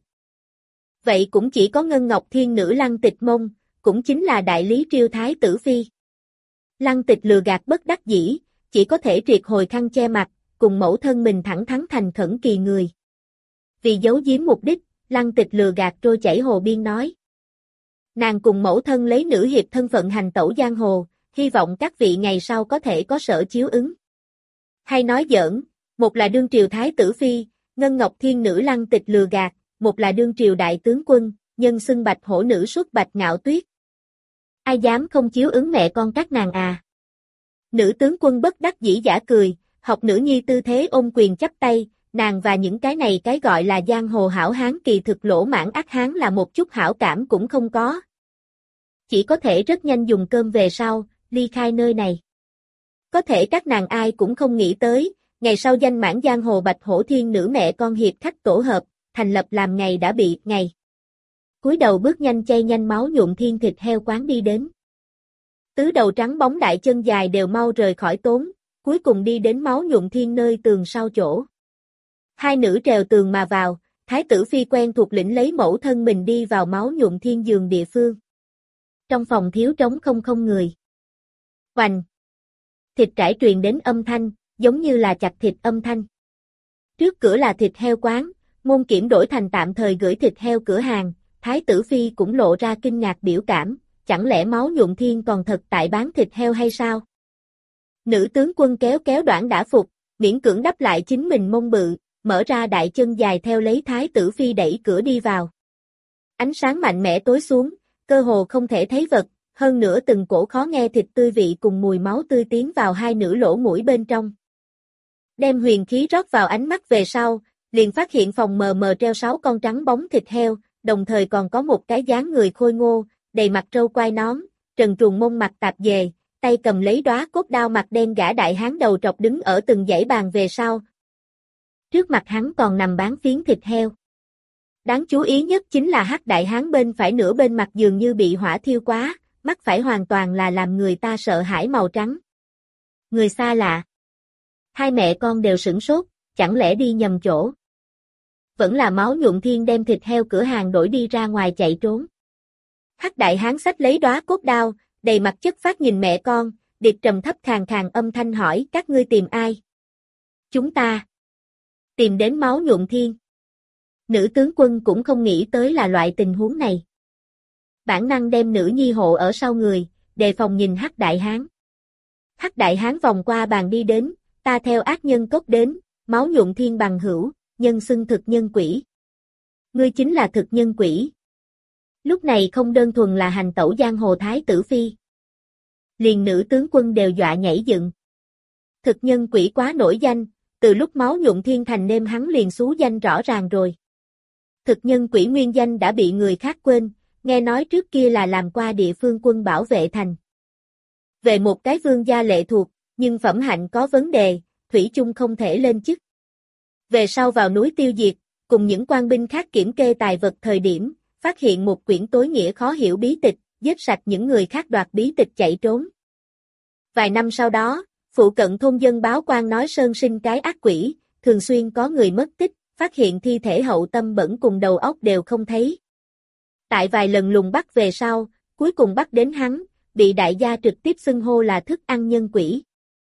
Vậy cũng chỉ có ngân ngọc thiên nữ Lăng Tịch mông, cũng chính là đại lý triều thái tử phi. Lăng Tịch lừa gạt bất đắc dĩ, chỉ có thể triệt hồi khăn che mặt, cùng mẫu thân mình thẳng thắn thành khẩn kỳ người. Vì giấu giếm mục đích, Lăng Tịch lừa gạt trôi chảy hồ biên nói. Nàng cùng mẫu thân lấy nữ hiệp thân phận hành tẩu giang hồ, hy vọng các vị ngày sau có thể có sở chiếu ứng. Hay nói giỡn, một là đương triều thái tử phi, ngân ngọc thiên nữ Lăng Tịch lừa gạt, một là đương triều đại tướng quân, nhân xưng bạch hổ nữ xuất bạch ngạo tuyết. Ai dám không chiếu ứng mẹ con các nàng à? Nữ tướng quân bất đắc dĩ giả cười, học nữ nhi tư thế ôm quyền chắp tay, nàng và những cái này cái gọi là giang hồ hảo hán kỳ thực lỗ mãn ác hán là một chút hảo cảm cũng không có. Chỉ có thể rất nhanh dùng cơm về sau, ly khai nơi này. Có thể các nàng ai cũng không nghĩ tới, ngày sau danh mãn giang hồ Bạch Hổ Thiên nữ mẹ con hiệp khách tổ hợp, thành lập làm ngày đã bị ngày. Cúi đầu bước nhanh chay nhanh máu nhuộm thiên thịt heo quán đi đến. Tứ đầu trắng bóng đại chân dài đều mau rời khỏi tốn, cuối cùng đi đến máu nhuộm thiên nơi tường sau chỗ. Hai nữ trèo tường mà vào, thái tử phi quen thuộc lĩnh lấy mẫu thân mình đi vào máu nhuộm thiên giường địa phương. Trong phòng thiếu trống không không người. Hoành! Thịt trải truyền đến âm thanh, giống như là chặt thịt âm thanh. Trước cửa là thịt heo quán, Môn Kiểm đổi thành tạm thời gửi thịt heo cửa hàng, thái tử phi cũng lộ ra kinh ngạc biểu cảm, chẳng lẽ máu nhuộm thiên còn thật tại bán thịt heo hay sao? Nữ tướng quân kéo kéo đoạn đã phục, miễn cưỡng đắp lại chính mình mông bự, mở ra đại chân dài theo lấy thái tử phi đẩy cửa đi vào. Ánh sáng mạnh mẽ tối xuống, cơ hồ không thể thấy vật, hơn nữa từng cổ khó nghe thịt tươi vị cùng mùi máu tươi tiến vào hai nữ lỗ mũi bên trong. Đem huyền khí rót vào ánh mắt về sau, liền phát hiện phòng mờ mờ treo sáu con trắng bóng thịt heo, đồng thời còn có một cái dáng người khôi ngô, đầy mặt râu quai nón, trần truồng mông mặt tạp dề, tay cầm lấy đóa cốt đao mặt đen gã đại hán đầu trọc đứng ở từng dãy bàn về sau. Trước mặt hắn còn nằm bán phiến thịt heo. Đáng chú ý nhất chính là hắc đại hán bên phải nửa bên mặt dường như bị hỏa thiêu quá, mắt phải hoàn toàn là làm người ta sợ hãi màu trắng. Người xa lạ. Hai mẹ con đều sửng sốt, chẳng lẽ đi nhầm chỗ. Vẫn là máu nhuộm thiên đem thịt heo cửa hàng đổi đi ra ngoài chạy trốn. Hắc đại hán xách lấy đóa cốt đao, đầy mặt chất phát nhìn mẹ con, điệp trầm thấp khàn khàn âm thanh hỏi các ngươi tìm ai? Chúng ta tìm đến máu nhuộm thiên. Nữ tướng quân cũng không nghĩ tới là loại tình huống này. Bản năng đem nữ nhi hộ ở sau người, đề phòng nhìn hắc đại hán. Hắc đại hán vòng qua bàn đi đến, ta theo ác nhân cốt đến, máu nhuộm thiên bằng hữu, nhân xưng thực nhân quỷ. Ngươi chính là thực nhân quỷ. Lúc này không đơn thuần là hành tẩu giang hồ thái tử phi. Liền nữ tướng quân đều dọa nhảy dựng. Thực nhân quỷ quá nổi danh, từ lúc máu nhuộm thiên thành nêm hắn liền xú danh rõ ràng rồi. Thực nhân quỷ nguyên danh đã bị người khác quên, nghe nói trước kia là làm qua địa phương quân bảo vệ thành. Về một cái vương gia lệ thuộc, nhưng phẩm hạnh có vấn đề, thủy chung không thể lên chức. Về sau vào núi tiêu diệt, cùng những quan binh khác kiểm kê tài vật thời điểm, phát hiện một quyển tối nghĩa khó hiểu bí tịch, giết sạch những người khác đoạt bí tịch chạy trốn. Vài năm sau đó, phụ cận thôn dân báo quan nói Sơn sinh cái ác quỷ, thường xuyên có người mất tích, phát hiện thi thể hậu tâm bẩn cùng đầu óc đều không thấy. Tại vài lần lùng bắt về sau, cuối cùng bắt đến hắn, bị đại gia trực tiếp xưng hô là thức ăn nhân quỷ.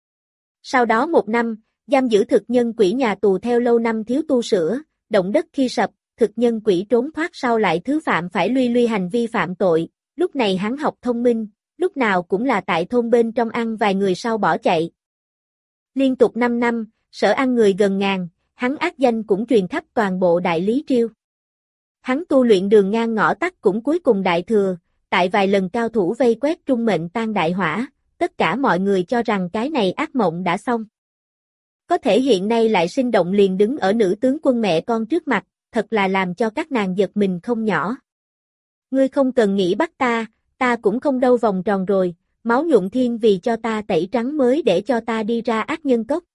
Sau đó một năm, giam giữ thực nhân quỷ nhà tù theo lâu năm thiếu tu sửa, động đất khi sập, thực nhân quỷ trốn thoát sau lại thứ phạm phải luy luy hành vi phạm tội, lúc này hắn học thông minh, lúc nào cũng là tại thôn bên trong ăn vài người sau bỏ chạy. Liên tục năm năm, sở ăn người gần ngàn, hắn ác danh cũng truyền khắp toàn bộ đại lý triều. Hắn tu luyện đường ngang ngõ tắt cũng cuối cùng đại thừa, tại vài lần cao thủ vây quét trung mệnh tan đại hỏa, tất cả mọi người cho rằng cái này ác mộng đã xong. Có thể hiện nay lại sinh động liền đứng ở nữ tướng quân mẹ con trước mặt, thật là làm cho các nàng giật mình không nhỏ. Ngươi không cần nghĩ bắt ta, ta cũng không đâu vòng tròn rồi, máu nhuộm thiên vì cho ta tẩy trắng mới để cho ta đi ra ác nhân cốc.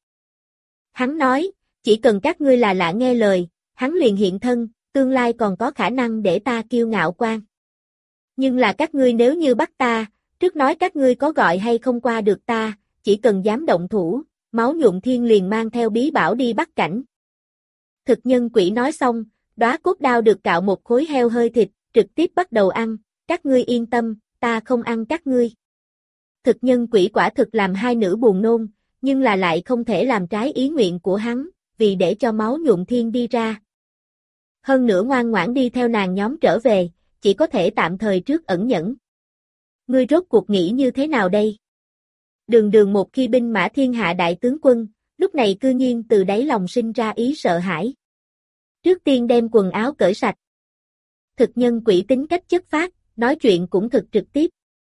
Hắn nói, chỉ cần các ngươi là lạ nghe lời, hắn liền hiện thân, tương lai còn có khả năng để ta kiêu ngạo quan. Nhưng là các ngươi nếu như bắt ta, trước nói các ngươi có gọi hay không qua được ta, chỉ cần dám động thủ, máu nhuộm thiên liền mang theo bí bảo đi bắt cảnh. Thực nhân quỷ nói xong, đóa cốt đao được cạo một khối heo hơi thịt, trực tiếp bắt đầu ăn, các ngươi yên tâm, ta không ăn các ngươi. Thực nhân quỷ quả thực làm hai nữ buồn nôn, nhưng là lại không thể làm trái ý nguyện của hắn, vì để cho máu nhuộm thiên đi ra. Hơn nữa ngoan ngoãn đi theo nàng nhóm trở về, chỉ có thể tạm thời trước ẩn nhẫn. Ngươi rốt cuộc nghĩ như thế nào đây? Đường đường một khi binh mã thiên hạ đại tướng quân, lúc này cư nhiên từ đáy lòng sinh ra ý sợ hãi. Trước tiên đem quần áo cởi sạch. Thực nhân quỷ tính cách chất phác, nói chuyện cũng thực trực tiếp.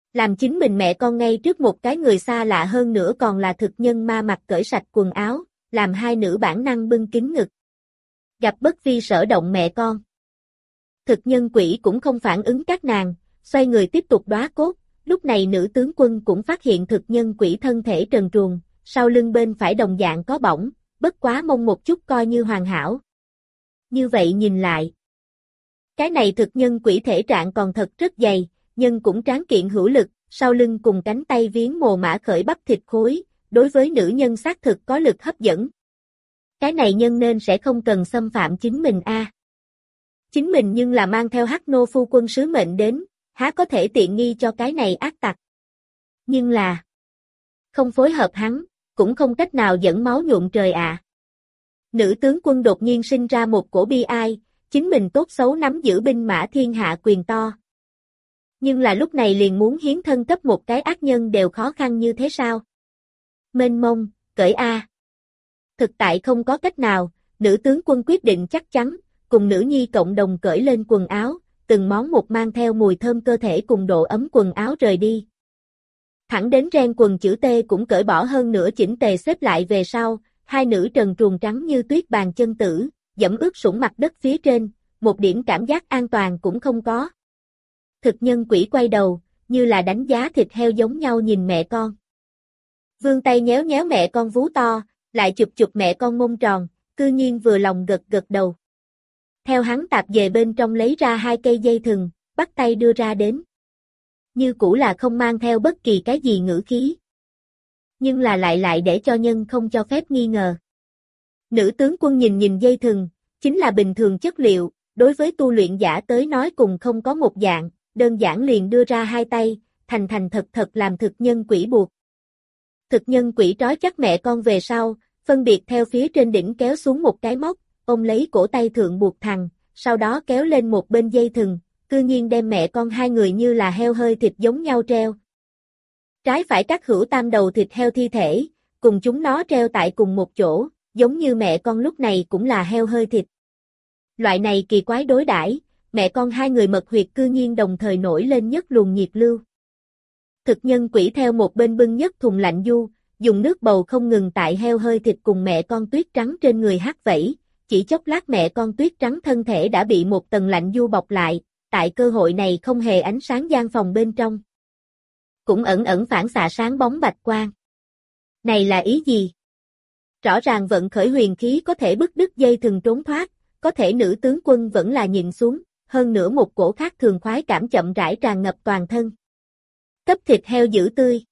Làm chính mình mẹ con ngay trước một cái người xa lạ hơn nữa còn là thực nhân ma mặc cởi sạch quần áo, làm hai nữ bản năng bưng kín ngực. Gặp bất vi sở động mẹ con. Thực nhân quỷ cũng không phản ứng các nàng, xoay người tiếp tục đóa cốt, lúc này nữ tướng quân cũng phát hiện thực nhân quỷ thân thể trần truồng, sau lưng bên phải đồng dạng có bỏng, bất quá mông một chút coi như hoàn hảo. Như vậy nhìn lại. Cái này thực nhân quỷ thể trạng còn thật rất dày, nhưng cũng tráng kiện hữu lực, sau lưng cùng cánh tay viếng mồ mã khởi bắp thịt khối, đối với nữ nhân xác thực có lực hấp dẫn. Cái này nhân nên sẽ không cần xâm phạm chính mình a. À. Chính mình nhưng là mang theo Hắc Nô phu quân sứ mệnh đến, há có thể tiện nghi cho cái này ác tặc. Nhưng là không phối hợp hắn, cũng không cách nào dẫn máu nhuộm trời ạ. À. Nữ tướng quân đột nhiên sinh ra một cổ bi ai, chính mình tốt xấu nắm giữ binh mã thiên hạ quyền to. Nhưng là lúc này liền muốn hiến thân cấp một cái ác nhân đều khó khăn như thế sao? Mênh mông, cởi a. Thực tại không có cách nào, nữ tướng quân quyết định chắc chắn, cùng nữ nhi cộng đồng cởi lên quần áo, từng món một mang theo mùi thơm cơ thể cùng độ ấm quần áo rời đi. Thẳng đến ren quần chữ T cũng cởi bỏ hơn nửa chỉnh tề xếp lại về sau, hai nữ trần truồng trắng như tuyết bàn chân tử, dẫm ướt sũng mặt đất phía trên, một điểm cảm giác an toàn cũng không có. Thực nhân quỷ quay đầu, như là đánh giá thịt heo giống nhau nhìn mẹ con. Vươn tay nhéo nhéo mẹ con vú to, lại chụp chụp mẹ con mông tròn, cư nhiên vừa lòng gật gật đầu. Theo hắn tạp về bên trong lấy ra hai cây dây thừng, bắt tay đưa ra đến. Như cũ là không mang theo bất kỳ cái gì ngữ khí. Nhưng là lại lại để cho nhân không cho phép nghi ngờ. Nữ tướng quân nhìn nhìn dây thừng, chính là bình thường chất liệu, đối với tu luyện giả tới nói cùng không có một dạng, đơn giản liền đưa ra hai tay, thành thành thật thật làm thực nhân quỷ buộc. Thực nhân quỷ trói chắc mẹ con về sau, phân biệt theo phía trên đỉnh kéo xuống một cái móc, ôm lấy cổ tay thượng buộc thẳng, sau đó kéo lên một bên dây thừng, cư nhiên đem mẹ con hai người như là heo hơi thịt giống nhau treo. Trái phải cắt hữu tam đầu thịt heo thi thể, cùng chúng nó treo tại cùng một chỗ, giống như mẹ con lúc này cũng là heo hơi thịt. Loại này kỳ quái đối đãi, mẹ con hai người mật huyệt cư nhiên đồng thời nổi lên nhất luồng nhiệt lưu. Thực nhân quỷ theo một bên bưng nhất thùng lạnh du, dùng nước bầu không ngừng tại heo hơi thịt cùng mẹ con tuyết trắng trên người hắt vẩy, chỉ chốc lát mẹ con tuyết trắng thân thể đã bị một tầng lạnh du bọc lại, tại cơ hội này không hề ánh sáng gian phòng bên trong. Cũng ẩn ẩn phản xạ sáng bóng bạch quang. Này là ý gì? Rõ ràng vận khởi huyền khí có thể bứt đứt dây thừng trốn thoát, có thể nữ tướng quân vẫn là nhìn xuống, hơn nữa một cổ khác thường khoái cảm chậm rãi tràn ngập toàn thân. Cấp thịt heo giữ tươi.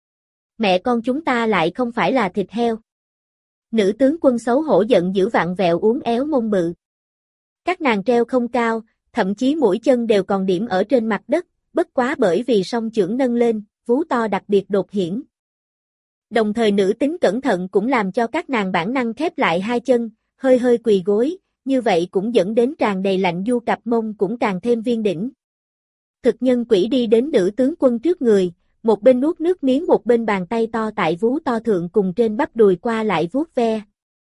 Mẹ con chúng ta lại không phải là thịt heo. Nữ tướng quân xấu hổ giận dữ vặn vẹo uốn éo mông bự. Các nàng treo không cao, thậm chí mũi chân đều còn điểm ở trên mặt đất, bất quá bởi vì song chưởng nâng lên, vú to đặc biệt đột hiển. Đồng thời nữ tính cẩn thận cũng làm cho các nàng bản năng khép lại hai chân, hơi hơi quỳ gối, như vậy cũng dẫn đến tràn đầy lạnh du cặp mông cũng càng thêm viên đỉnh. Thực nhân quỷ đi đến nữ tướng quân trước người, một bên nuốt nước miếng một bên bàn tay to tại vú to thượng cùng trên bắp đùi qua lại vuốt ve.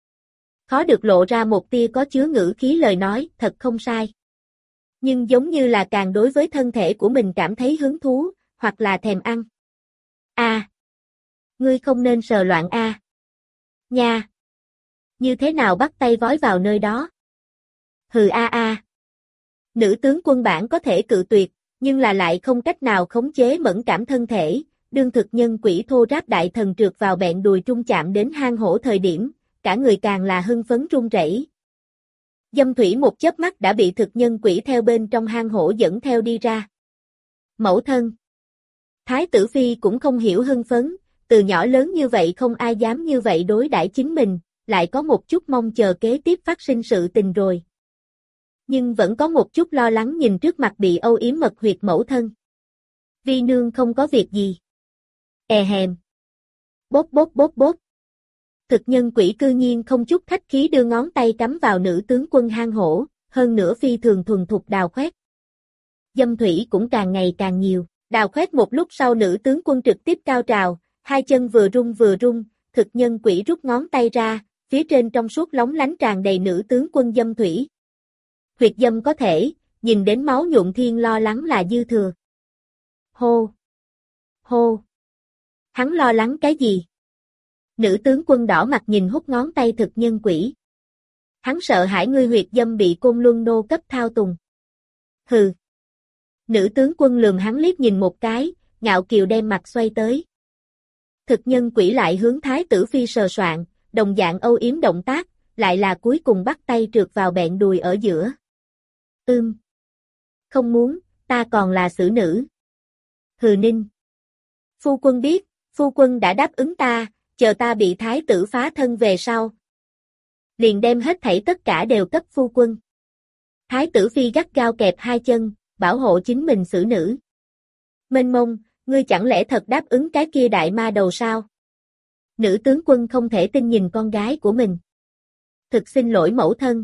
Khó được lộ ra một tia có chứa ngữ khí lời nói, thật không sai. Nhưng giống như là càng đối với thân thể của mình cảm thấy hứng thú, hoặc là thèm ăn. A, à, ngươi không nên sờ loạn a. À. Nha. Như thế nào bắt tay vói vào nơi đó? Hừ a a. Nữ tướng quân bản có thể cự tuyệt, nhưng là lại không cách nào khống chế mẫn cảm thân thể, đương thực nhân quỷ thô ráp đại thần trượt vào bẹn đùi trung chạm đến hang hổ thời điểm, cả người càng là hưng phấn run rẩy. Dâm thủy một chớp mắt đã bị thực nhân quỷ theo bên trong hang hổ dẫn theo đi ra. Mẫu thân. Thái tử phi cũng không hiểu hưng phấn, từ nhỏ lớn như vậy không ai dám như vậy đối đãi chính mình, lại có một chút mong chờ kế tiếp phát sinh sự tình rồi. Nhưng vẫn có một chút lo lắng nhìn trước mặt bị âu yếm mật huyệt mẫu thân. Vi nương không có việc gì. E hèm. Bốp bốp bốp bốp. Thực nhân quỷ cư nhiên không chút khách khí đưa ngón tay cắm vào nữ tướng quân hang hổ, hơn nữa phi thường thuần thục đào khoét. Dâm thủy cũng càng ngày càng nhiều, đào khoét một lúc sau nữ tướng quân trực tiếp cao trào, hai chân vừa rung vừa rung, thực nhân quỷ rút ngón tay ra, phía trên trong suốt lóng lánh tràn đầy nữ tướng quân dâm thủy. Huyệt dâm có thể, nhìn đến máu nhuộm thiên lo lắng là dư thừa. Hô! Hô! Hắn lo lắng cái gì? Nữ tướng quân đỏ mặt nhìn hút ngón tay thực nhân quỷ. Hắn sợ hãi ngươi huyệt dâm bị Côn Luân nô cấp thao tùng. Hừ. Nữ tướng quân lườm hắn liếc nhìn một cái, ngạo kiều đem mặt xoay tới. Thực nhân quỷ lại hướng thái tử phi sờ soạng, đồng dạng âu yếm động tác, lại là cuối cùng bắt tay trượt vào bẹn đùi ở giữa. Ưm. Không muốn, ta còn là xử nữ. Hừ ninh. Phu quân biết, phu quân đã đáp ứng ta, chờ ta bị thái tử phá thân về sau. Liền đem hết thảy tất cả đều cấp phu quân. Thái tử phi gắt gao kẹp hai chân, bảo hộ chính mình xử nữ. Mênh mông, ngươi chẳng lẽ thật đáp ứng cái kia đại ma đầu sao? Nữ tướng quân không thể tin nhìn con gái của mình. Thực xin lỗi mẫu thân.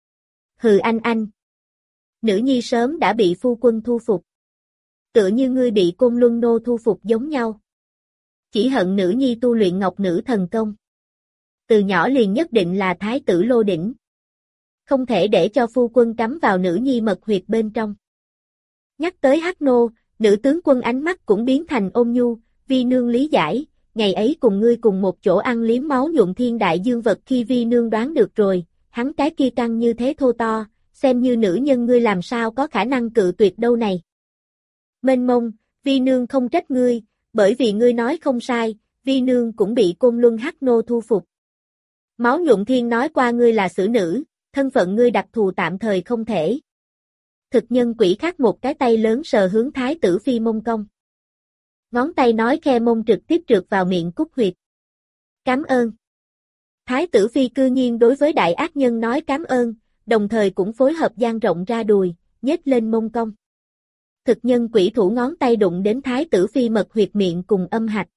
Hừ anh anh. Nữ nhi sớm đã bị phu quân thu phục. Tựa như ngươi bị Côn Luân nô thu phục giống nhau. Chỉ hận nữ nhi tu luyện ngọc nữ thần công. Từ nhỏ liền nhất định là thái tử lô đỉnh. Không thể để cho phu quân cắm vào nữ nhi mật huyệt bên trong. Nhắc tới Hắc Nô, nữ tướng quân ánh mắt cũng biến thành ôn nhu, vi nương lý giải, ngày ấy cùng ngươi cùng một chỗ ăn liếm máu nhuộm thiên đại dương vật khi vi nương đoán được rồi, hắn cái kia căng như thế thô to, xem như nữ nhân ngươi làm sao có khả năng cự tuyệt đâu này. Mênh mông, vi nương không trách ngươi, bởi vì ngươi nói không sai, vi nương cũng bị Côn Luân Hắc Nô thu phục. Máu nhuộm thiên nói qua ngươi là xử nữ, thân phận ngươi đặc thù tạm thời không thể. Thực nhân quỷ khác một cái tay lớn sờ hướng thái tử phi mông công. Ngón tay nói khe mông trực tiếp trượt vào miệng cúc huyệt. Cảm ơn. Thái tử phi cư nhiên đối với đại ác nhân nói cảm ơn, đồng thời cũng phối hợp dang rộng ra đùi, nhếch lên mông công. Thực nhân quỷ thủ ngón tay đụng đến thái tử phi mật huyệt miệng cùng âm hạch.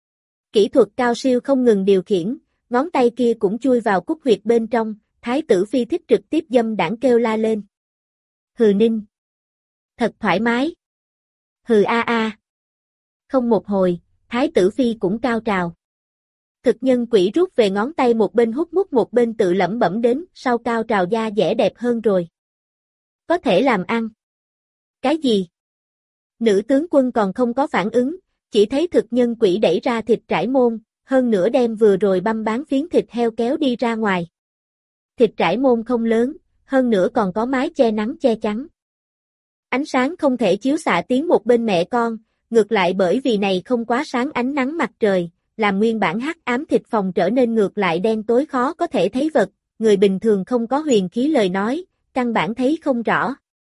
Kỹ thuật cao siêu không ngừng điều khiển, ngón tay kia cũng chui vào cúc huyệt bên trong, thái tử phi thích trực tiếp dâm đảng kêu la lên. Hừ ninh. Thật thoải mái. Hừ a a. Không một hồi, thái tử phi cũng cao trào. Thực nhân quỷ rút về ngón tay một bên hút mút một bên tự lẩm bẩm đến, sau cao trào da dẻ đẹp hơn rồi. Có thể làm ăn. Cái gì? Nữ tướng quân còn không có phản ứng, chỉ thấy thực nhân quỷ đẩy ra thịt trải môn, hơn nữa đem vừa rồi băm bán phiến thịt heo kéo đi ra ngoài. Thịt trải môn không lớn, hơn nữa còn có mái che nắng che chắn. Ánh sáng không thể chiếu xạ tiến một bên mẹ con, ngược lại bởi vì này không quá sáng ánh nắng mặt trời, làm nguyên bản hắc ám thịt phòng trở nên ngược lại đen tối khó có thể thấy vật, người bình thường không có huyền khí lời nói, căn bản thấy không rõ.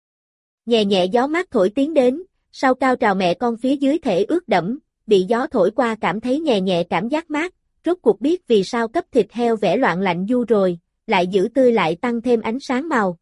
Nhẹ nhẹ gió mát thổi tiến đến, sau cao trào mẹ con phía dưới thể ướt đẫm, bị gió thổi qua cảm thấy nhẹ nhẹ cảm giác mát, rốt cuộc biết vì sao cấp thịt heo vẽ loạn lạnh du rồi, lại giữ tươi lại tăng thêm ánh sáng màu.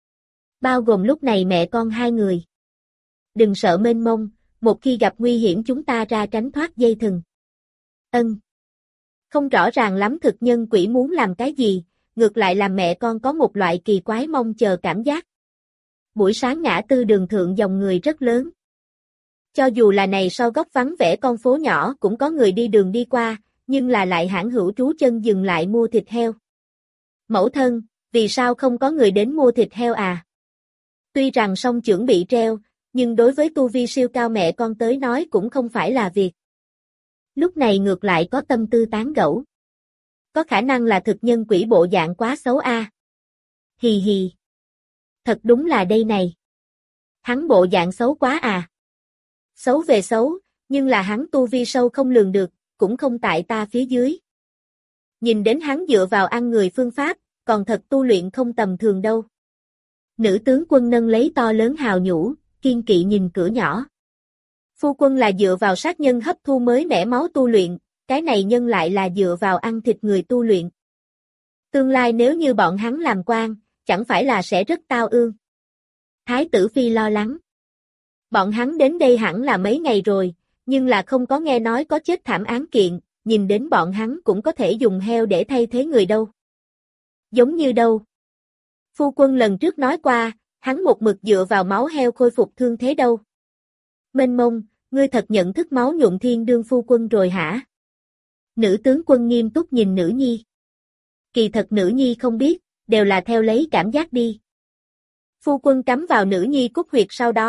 Bao gồm lúc này mẹ con hai người. Đừng sợ mênh mông, một khi gặp nguy hiểm chúng ta ra tránh thoát dây thừng. Ân. Không rõ ràng lắm thực nhân quỷ muốn làm cái gì, ngược lại làm mẹ con có một loại kỳ quái mong chờ cảm giác. Buổi sáng ngã tư đường thượng dòng người rất lớn. Cho dù là này sau góc vắng vẻ con phố nhỏ cũng có người đi đường đi qua, nhưng là lại hãng hữu trú chân dừng lại mua thịt heo. Mẫu thân, vì sao không có người đến mua thịt heo à? Tuy rằng song chưởng bị treo, nhưng đối với tu vi siêu cao mẹ con tới nói cũng không phải là việc. Lúc này ngược lại có tâm tư tán gẫu. Có khả năng là thực nhân quỷ bộ dạng quá xấu a. À. Hì hì. Thật đúng là đây này. Hắn bộ dạng xấu quá à. Xấu về xấu, nhưng là hắn tu vi sâu không lường được, cũng không tại ta phía dưới. Nhìn đến hắn dựa vào ăn người phương pháp, còn thật tu luyện không tầm thường đâu. Nữ tướng quân nâng lấy to lớn hào nhũ, kiên kỵ nhìn cửa nhỏ. Phu quân là dựa vào sát nhân hấp thu mới mẻ máu tu luyện, cái này nhân lại là dựa vào ăn thịt người tu luyện. Tương lai nếu như bọn hắn làm quan, chẳng phải là sẽ rất tao ương. Thái tử phi lo lắng. Bọn hắn đến đây hẳn là mấy ngày rồi, nhưng là không có nghe nói có chết thảm án kiện, nhìn đến bọn hắn cũng có thể dùng heo để thay thế người đâu. Giống như đâu. Phu quân lần trước nói qua, hắn một mực dựa vào máu heo khôi phục thương thế đâu. Mênh mông, ngươi thật nhận thức máu nhuộm thiên đương phu quân rồi hả? Nữ tướng quân nghiêm túc nhìn nữ nhi. Kỳ thật nữ nhi không biết, đều là theo lấy cảm giác đi. Phu quân cắm vào nữ nhi cúc huyệt sau đó,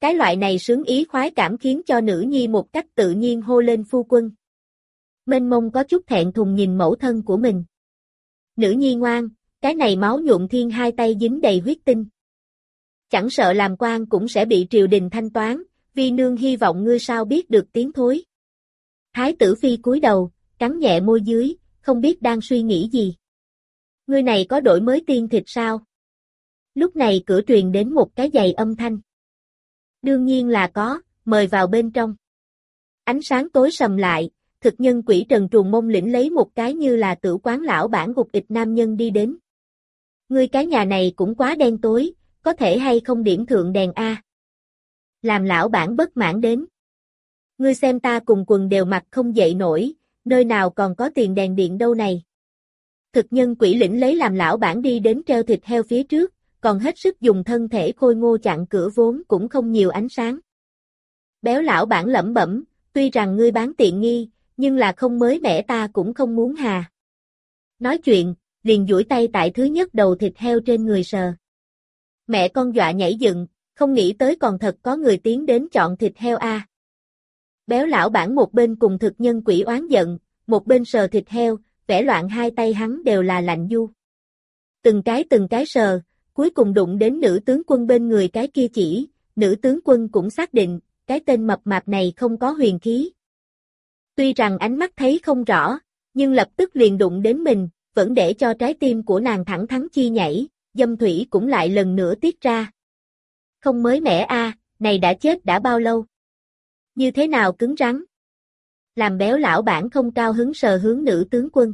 Cái loại này sướng ý khoái cảm khiến cho nữ nhi một cách tự nhiên hô lên phu quân. Mênh Mông có chút thẹn thùng nhìn mẫu thân của mình. Nữ nhi ngoan, cái này máu nhuộm thiên hai tay dính đầy huyết tinh. Chẳng sợ làm quan cũng sẽ bị triều đình thanh toán, vi nương hy vọng ngươi sao biết được tiếng thối. Thái tử phi cúi đầu, cắn nhẹ môi dưới, không biết đang suy nghĩ gì. Ngươi này có đổi mới tiên thịt sao? Lúc này cửa truyền đến một cái giày âm thanh. Đương nhiên là có, mời vào bên trong. Ánh sáng tối sầm lại, thực nhân quỷ Trần Truồng Mông lĩnh lấy một cái như là tử quán lão bản gục ịch nam nhân đi đến. Ngươi cái nhà này cũng quá đen tối, có thể hay không điểm thượng đèn a? Làm lão bản bất mãn đến. Ngươi xem ta cùng quần đều mặc không dậy nổi, nơi nào còn có tiền đèn điện đâu này. Thực nhân quỷ lĩnh lấy làm lão bản đi đến treo thịt heo phía trước, còn hết sức dùng thân thể khôi ngô chặn cửa vốn cũng không nhiều ánh sáng. Béo lão bản lẩm bẩm, tuy rằng ngươi bán tiện nghi, nhưng là không mới mẻ ta cũng không muốn hà. Nói chuyện, liền duỗi tay tại thứ nhất đầu thịt heo trên người sờ. Mẹ con dọa nhảy dựng, không nghĩ tới còn thật có người tiến đến chọn thịt heo a. Béo lão bản một bên cùng thực nhân quỷ oán giận, một bên sờ thịt heo, vẻ loạn hai tay hắn đều là lạnh du. Từng cái từng cái sờ, cuối cùng đụng đến nữ tướng quân bên người cái kia chỉ, nữ tướng quân cũng xác định, cái tên mập mạp này không có huyền khí. Tuy rằng ánh mắt thấy không rõ, nhưng lập tức liền đụng đến mình, vẫn để cho trái tim của nàng thẳng thắn chi nhảy, dâm thủy cũng lại lần nữa tiết ra. Không mới mẻ a, này đã chết đã bao lâu? Như thế nào cứng rắn? Làm béo lão bản không cao hứng sờ hướng nữ tướng quân.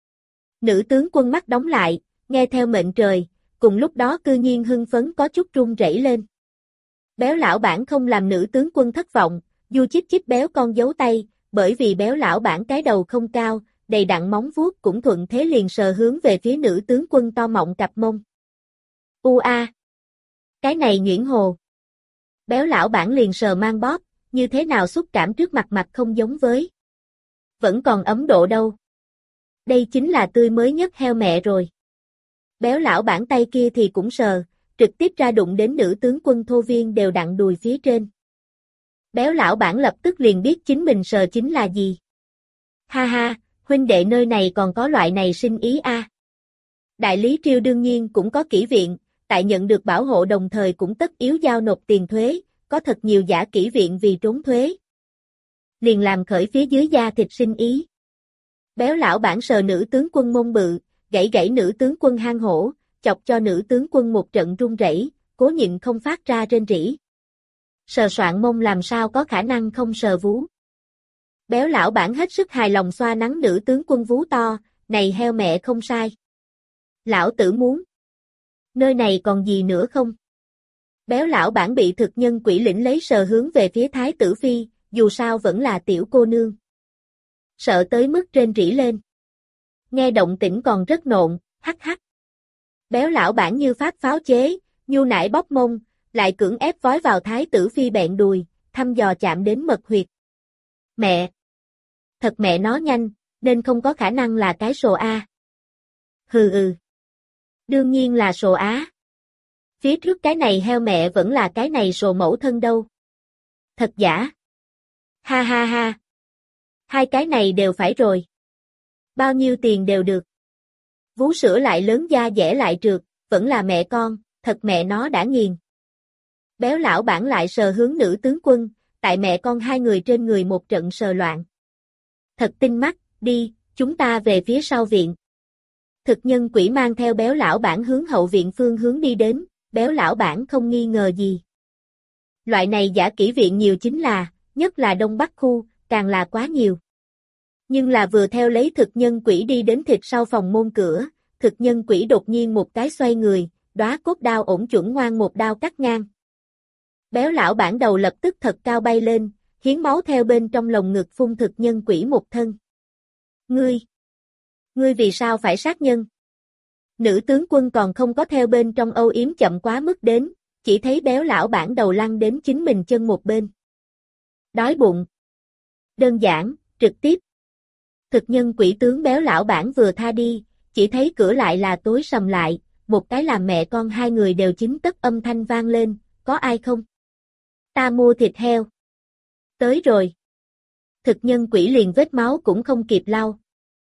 Nữ tướng quân mắt đóng lại, nghe theo mệnh trời, cùng lúc đó cư nhiên hưng phấn có chút run rẩy lên. Béo lão bản không làm nữ tướng quân thất vọng, du chích chích béo con giấu tay, bởi vì béo lão bản cái đầu không cao, đầy đặn móng vuốt cũng thuận thế liền sờ hướng về phía nữ tướng quân to mọng cặp mông. U a, cái này nhuyễn hồ. Béo lão bản liền sờ mang bóp, như thế nào xúc cảm trước mặt mặt không giống với. Vẫn còn ấm độ đâu. Đây chính là tươi mới nhất heo mẹ rồi. Béo lão bản tay kia thì cũng sờ, trực tiếp ra đụng đến nữ tướng quân thô viên đều đặn đùi phía trên. Béo lão bản lập tức liền biết chính mình sờ chính là gì. Ha ha, huynh đệ nơi này còn có loại này sinh ý a. À. Đại lý Triều đương nhiên cũng có kỹ viện, tại nhận được bảo hộ đồng thời cũng tất yếu giao nộp tiền thuế, có thật nhiều giả kỹ viện vì trốn thuế. Liền làm khởi phía dưới da thịt sinh ý. Béo lão bản sờ nữ tướng quân mông bự, gãy gãy nữ tướng quân hang hổ, chọc cho nữ tướng quân một trận run rẩy, cố nhịn không phát ra rên rỉ. Sờ soạn mông làm sao có khả năng không sờ vú. Béo lão bản hết sức hài lòng xoa nắng nữ tướng quân vú to, này heo mẹ không sai. Lão tử muốn. Nơi này còn gì nữa không? Béo lão bản bị thực nhân quỷ lĩnh lấy sờ hướng về phía thái tử phi, dù sao vẫn là tiểu cô nương. Sợ tới mức rên rỉ lên. Nghe động tĩnh còn rất nộn, hắc hắc. Béo lão bản như phát pháo chế, nhu nải bóp mông, lại cưỡng ép vói vào thái tử phi bẹn đùi, thăm dò chạm đến mật huyệt. Mẹ! Thật mẹ nó nhanh, nên không có khả năng là cái sồ A. Hừ ừ. Đương nhiên là sồ Á. Phía trước cái này heo mẹ vẫn là cái này sồ mẫu thân đâu. Thật giả. Ha ha ha. Hai cái này đều phải rồi. Bao nhiêu tiền đều được. Vú sữa lại lớn da dẻ lại trượt, vẫn là mẹ con, thật mẹ nó đã nghiền. Béo lão bản lại sờ hướng nữ tướng quân, tại mẹ con hai người trên người một trận sờ loạn. Thật tinh mắt, đi, chúng ta về phía sau viện. Thực nhân quỷ mang theo béo lão bản hướng hậu viện phương hướng đi đến, béo lão bản không nghi ngờ gì. Loại này giả kỹ viện nhiều chính là, nhất là Đông Bắc khu, càng là quá nhiều. Nhưng là vừa theo lấy thực nhân quỷ đi đến thịt sau phòng môn cửa, thực nhân quỷ đột nhiên một cái xoay người, đóa cốt đao ổn chuẩn ngoan một đao cắt ngang. Béo lão bản đầu lập tức thật cao bay lên, hiến máu theo bên trong lồng ngực phun thực nhân quỷ một thân. Ngươi! Ngươi vì sao phải sát nhân? Nữ tướng quân còn không có theo bên trong âu yếm chậm quá mức đến, chỉ thấy béo lão bản đầu lăn đến chính mình chân một bên. Đói bụng. Đơn giản, trực tiếp. Thực nhân quỷ tướng béo lão bản vừa tha đi, chỉ thấy cửa lại là tối sầm lại, một cái làm mẹ con hai người đều chính tất âm thanh vang lên, có ai không? Ta mua thịt heo. Tới rồi. Thực nhân quỷ liền vết máu cũng không kịp lau.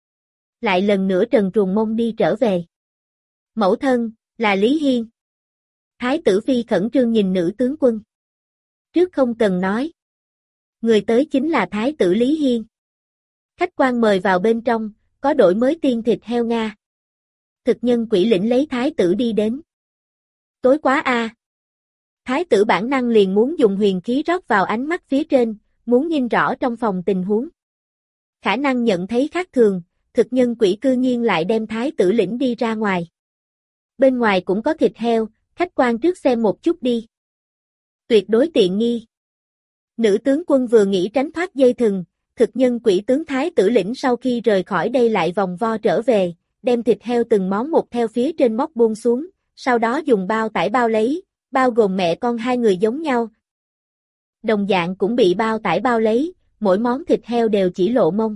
Lại lần nữa trần truồng mông đi trở về. Mẫu thân, là Lý Hiên. Thái tử phi khẩn trương nhìn nữ tướng quân. Trước không cần nói. Người tới chính là Thái tử Lý Hiên. Khách quan mời vào bên trong, có đổi mới tiên thịt heo Nga. Thực nhân quỷ lĩnh lấy thái tử đi đến. Tối quá a. À. Thái tử bản năng liền muốn dùng huyền khí rót vào ánh mắt phía trên, muốn nhìn rõ trong phòng tình huống. Khả năng nhận thấy khác thường, thực nhân quỷ cư nhiên lại đem thái tử lĩnh đi ra ngoài. Bên ngoài cũng có thịt heo, khách quan trước xem một chút đi. Tuyệt đối tiện nghi. Nữ tướng quân vừa nghĩ tránh thoát dây thừng, thực nhân quỷ tướng thái tử lĩnh sau khi rời khỏi đây lại vòng vo trở về, đem thịt heo từng món một theo phía trên móc buông xuống, sau đó dùng bao tải bao lấy, bao gồm mẹ con hai người giống nhau. Đồng dạng cũng bị bao tải bao lấy, mỗi món thịt heo đều chỉ lộ mông.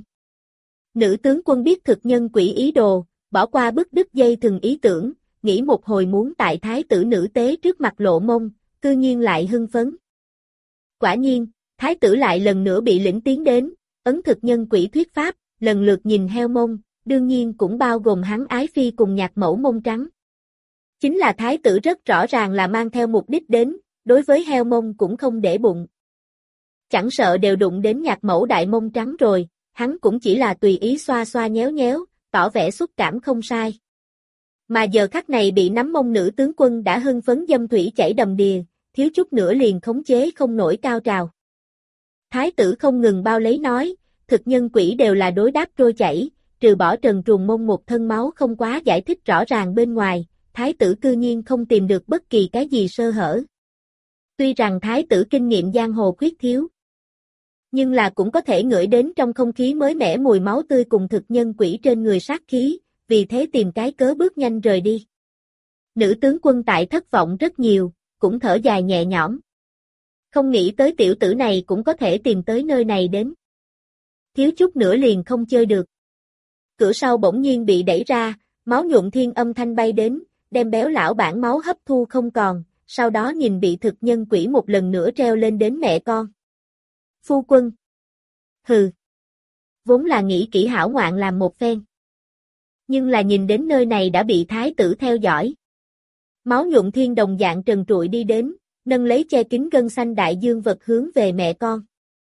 Nữ tướng quân biết thực nhân quỷ ý đồ, bỏ qua bức đứt dây thừng ý tưởng, nghĩ một hồi muốn tại thái tử nữ tế trước mặt lộ mông, cư nhiên lại hưng phấn. Quả nhiên, thái tử lại lần nữa bị lĩnh tiến đến, ấn thực nhân quỷ thuyết pháp, lần lượt nhìn heo mông, đương nhiên cũng bao gồm hắn ái phi cùng nhạc mẫu mông trắng. Chính là thái tử rất rõ ràng là mang theo mục đích đến, đối với heo mông cũng không để bụng. Chẳng sợ đều đụng đến nhạc mẫu đại mông trắng rồi, hắn cũng chỉ là tùy ý xoa xoa nhéo nhéo, tỏ vẻ xúc cảm không sai. Mà giờ khắc này bị nắm mông nữ tướng quân đã hưng phấn dâm thủy chảy đầm đìa, thiếu chút nữa liền khống chế không nổi cao trào. Thái tử không ngừng bao lấy nói, thực nhân quỷ đều là đối đáp trôi chảy, trừ bỏ trần truồng mông một thân máu không quá giải thích rõ ràng bên ngoài, thái tử cư nhiên không tìm được bất kỳ cái gì sơ hở. Tuy rằng thái tử kinh nghiệm giang hồ khuyết thiếu, nhưng là cũng có thể ngửi đến trong không khí mới mẻ mùi máu tươi cùng thực nhân quỷ trên người sát khí, vì thế tìm cái cớ bước nhanh rời đi. Nữ tướng quân tại thất vọng rất nhiều, cũng thở dài nhẹ nhõm. Không nghĩ tới tiểu tử này cũng có thể tìm tới nơi này đến. Thiếu chút nữa liền không chơi được. Cửa sau bỗng nhiên bị đẩy ra, máu nhuộm thiên âm thanh bay đến, đem béo lão bản máu hấp thu không còn, sau đó nhìn bị thực nhân quỷ một lần nữa treo lên đến mẹ con. Phu quân. Hừ. Vốn là nghĩ kỹ hảo ngoạn làm một phen. Nhưng là nhìn đến nơi này đã bị thái tử theo dõi. Máu nhuộm thiên đồng dạng trần trụi đi đến, nâng lấy che kín gân xanh đại dương vật hướng về mẹ con.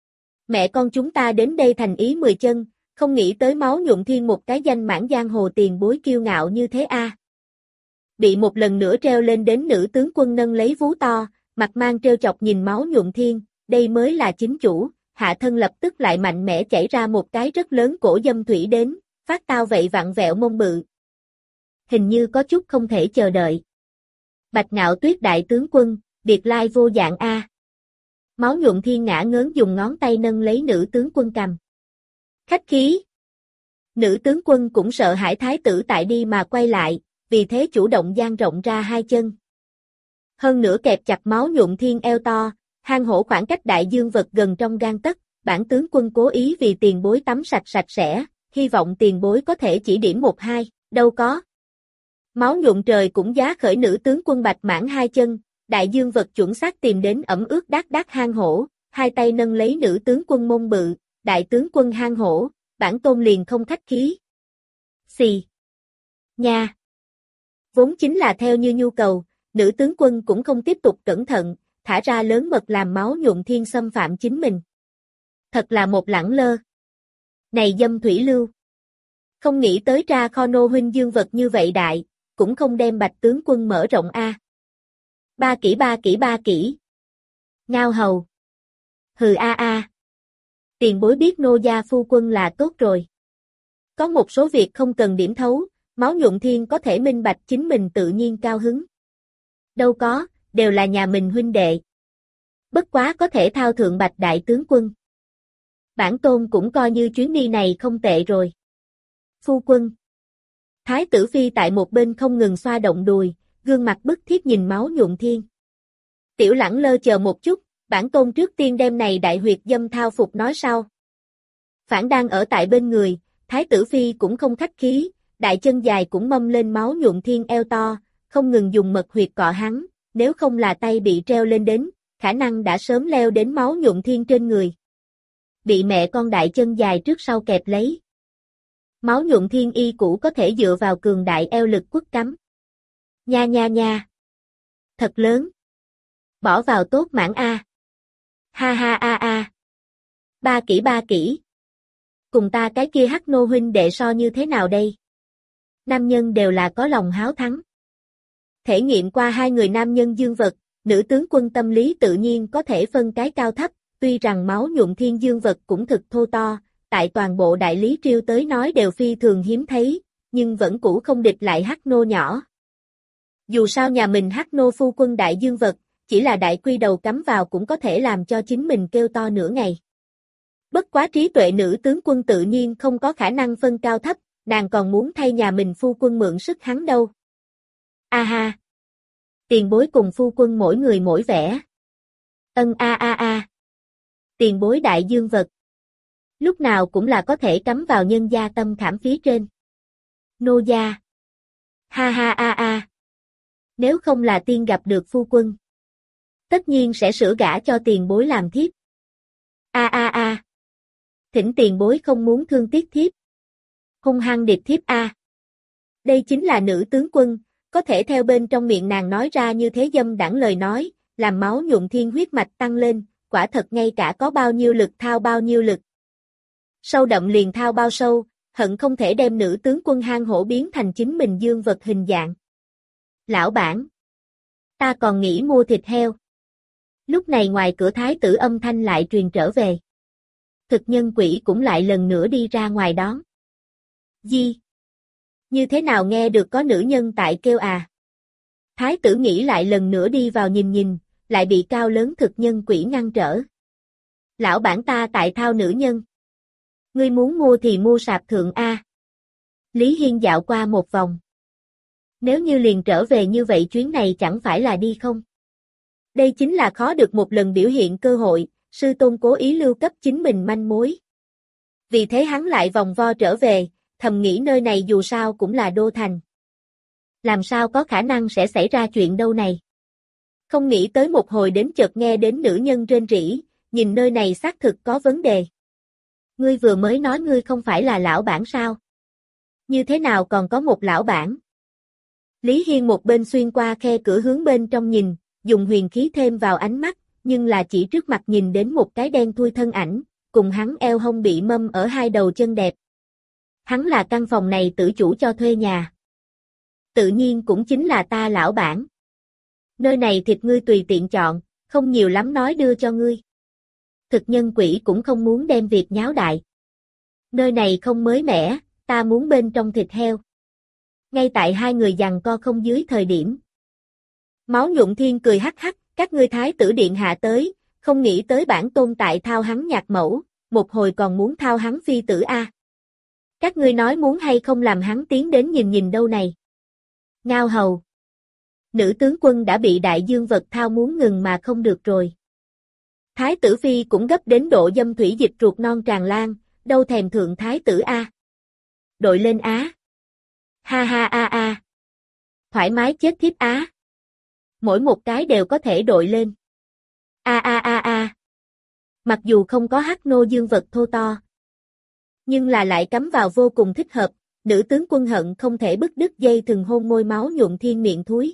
Mẹ con chúng ta đến đây thành ý mười chân, không nghĩ tới máu nhuộm thiên một cái danh mãn giang hồ tiền bối kiêu ngạo như thế a. À. Bị một lần nữa treo lên đến nữ tướng quân nâng lấy vú to, mặt mang trêu chọc nhìn máu nhuộm thiên, đây mới là chính chủ, hạ thân lập tức lại mạnh mẽ chảy ra một cái rất lớn cổ dâm thủy đến, phát tao vậy vặn vẹo mông bự. Hình như có chút không thể chờ đợi. Bạch Ngạo Tuyết đại tướng quân, biệt lai vô dạng a. Máu nhuộm thiên ngã ngớn dùng ngón tay nâng lấy nữ tướng quân cầm. Khách khí. Nữ tướng quân cũng sợ hãi thái tử tại đi mà quay lại, vì thế chủ động dang rộng ra hai chân. Hơn nữa kẹp chặt máu nhuộm thiên eo to, hang hổ khoảng cách đại dương vật gần trong gang tấc, bản tướng quân cố ý vì tiền bối tắm sạch sạch sẽ, hy vọng tiền bối có thể chỉ điểm một hai, đâu có. Máu nhuộm trời cũng giá khởi nữ tướng quân bạch mãn hai chân, đại dương vật chuẩn xác tìm đến ẩm ướt đát đát hang hổ, hai tay nâng lấy nữ tướng quân mông bự, đại tướng quân hang hổ, bản tôn liền không khách khí. Xì. Nha. Vốn chính là theo như nhu cầu, nữ tướng quân cũng không tiếp tục cẩn thận, thả ra lớn mật làm máu nhuộm thiên xâm phạm chính mình. Thật là một lẳng lơ. Này dâm thủy lưu. Không nghĩ tới ra kho nô huynh dương vật như vậy đại, cũng không đem bạch tướng quân mở rộng a. Ba kỹ ba kỹ ba kỹ. Ngao hầu. Hừ a a. Tiền bối biết nô gia phu quân là tốt rồi. Có một số việc không cần điểm thấu, máu nhuộm thiên có thể minh bạch chính mình tự nhiên cao hứng. Đâu có, đều là nhà mình huynh đệ. Bất quá có thể thao thượng bạch đại tướng quân. Bản tôn cũng coi như chuyến đi này không tệ rồi. Phu quân. Thái tử phi tại một bên không ngừng xoa động đùi, gương mặt bức thiết nhìn máu nhuộm thiên. Tiểu lẳng lơ chờ một chút, bản tôn trước tiên đem này đại huyệt dâm thao phục nói sau. Phản đang ở tại bên người, thái tử phi cũng không khách khí, đại chân dài cũng mâm lên máu nhuộm thiên eo to, không ngừng dùng mật huyệt cọ hắn, nếu không là tay bị treo lên đến, khả năng đã sớm leo đến máu nhuộm thiên trên người. Bị mẹ con đại chân dài trước sau kẹp lấy. Máu nhuộm thiên y cũ có thể dựa vào cường đại eo lực quất cắm. Nha nha nha. Thật lớn. Bỏ vào tốt mãn a. Ha ha a a. Ba kỹ ba kỹ. Cùng ta cái kia hắc nô huynh đệ so như thế nào đây? Nam nhân đều là có lòng háo thắng. Thể nghiệm qua hai người nam nhân dương vật, nữ tướng quân tâm lý tự nhiên có thể phân cái cao thấp, tuy rằng máu nhuộm thiên dương vật cũng thực thô to, tại toàn bộ đại lý triều tới nói đều phi thường hiếm thấy, nhưng vẫn cũ không địch lại hắc nô nhỏ. Dù sao nhà mình hắc nô phu quân đại dương vật, chỉ là đại quy đầu cắm vào cũng có thể làm cho chính mình kêu to nửa ngày. Bất quá trí tuệ nữ tướng quân tự nhiên không có khả năng phân cao thấp, nàng còn muốn thay nhà mình phu quân mượn sức hắn đâu. A ha! Tiền bối cùng phu quân mỗi người mỗi vẻ. Ân a a a. Tiền bối đại dương vật. Lúc nào cũng là có thể cắm vào nhân gia tâm khảm phía trên. Nô gia. Ha ha a a. Nếu không là tiên gặp được phu quân. Tất nhiên sẽ sửa gả cho tiền bối làm thiếp. A a a. Thỉnh tiền bối không muốn thương tiếc thiếp. Hung hăng điệp thiếp a. Đây chính là nữ tướng quân, có thể theo bên trong miệng nàng nói ra như thế dâm đãng lời nói, làm máu nhuộm thiên huyết mạch tăng lên, quả thật ngay cả có bao nhiêu lực thao bao nhiêu lực. Sâu đậm liền thao bao sâu, hận không thể đem nữ tướng quân hang hổ biến thành chính mình dương vật hình dạng. Lão bản, ta còn nghĩ mua thịt heo. Lúc này ngoài cửa thái tử âm thanh lại truyền trở về. Thực nhân quỷ cũng lại lần nữa đi ra ngoài đón. Di. Như thế nào nghe được có nữ nhân tại kêu à? Thái tử nghĩ lại lần nữa đi vào nhìn nhìn, lại bị cao lớn thực nhân quỷ ngăn trở. Lão bản ta tại thao nữ nhân. Ngươi muốn mua thì mua sạp thượng A. Lý Hiên dạo qua một vòng. Nếu như liền trở về như vậy chuyến này chẳng phải là đi không? Đây chính là khó được một lần biểu hiện cơ hội, sư tôn cố ý lưu cấp chính mình manh mối. Vì thế hắn lại vòng vo trở về, thầm nghĩ nơi này dù sao cũng là đô thành. Làm sao có khả năng sẽ xảy ra chuyện đâu này? Không nghĩ tới một hồi đến chợt nghe đến nữ nhân rên rỉ, nhìn nơi này xác thực có vấn đề. Ngươi vừa mới nói ngươi không phải là lão bản sao? Như thế nào còn có một lão bản? Lý Hiên một bên xuyên qua khe cửa hướng bên trong nhìn, dùng huyền khí thêm vào ánh mắt, nhưng là chỉ trước mặt nhìn đến một cái đen thui thân ảnh, cùng hắn eo hông bị mâm ở hai đầu chân đẹp. Hắn là căn phòng này tự chủ cho thuê nhà. Tự nhiên cũng chính là ta lão bản. Nơi này thịt ngươi tùy tiện chọn, không nhiều lắm nói đưa cho ngươi. Thực nhân quỷ cũng không muốn đem việc nháo đại. Nơi này không mới mẻ, ta muốn bên trong thịt heo. Ngay tại hai người giằng co không dưới thời điểm. Máu nhuộm thiên cười hắc hắc, các ngươi thái tử điện hạ tới, không nghĩ tới bản tôn tại thao hắn nhạc mẫu, một hồi còn muốn thao hắn phi tử a. Các ngươi nói muốn hay không làm hắn tiến đến nhìn nhìn đâu này. Ngao hầu. Nữ tướng quân đã bị đại dương vật thao muốn ngừng mà không được rồi. Thái tử phi cũng gấp đến độ dâm thủy dịch ruột non tràn lan, đâu thèm thượng thái tử a. Đội lên á. Ha ha a a. Thoải mái chết thiếp á. Mỗi một cái đều có thể đội lên. A a a a. Mặc dù không có hắc nô dương vật thô to, nhưng là lại cắm vào vô cùng thích hợp, nữ tướng quân hận không thể bứt đứt dây thừng hôn môi máu nhuộm thiên miệng thúi.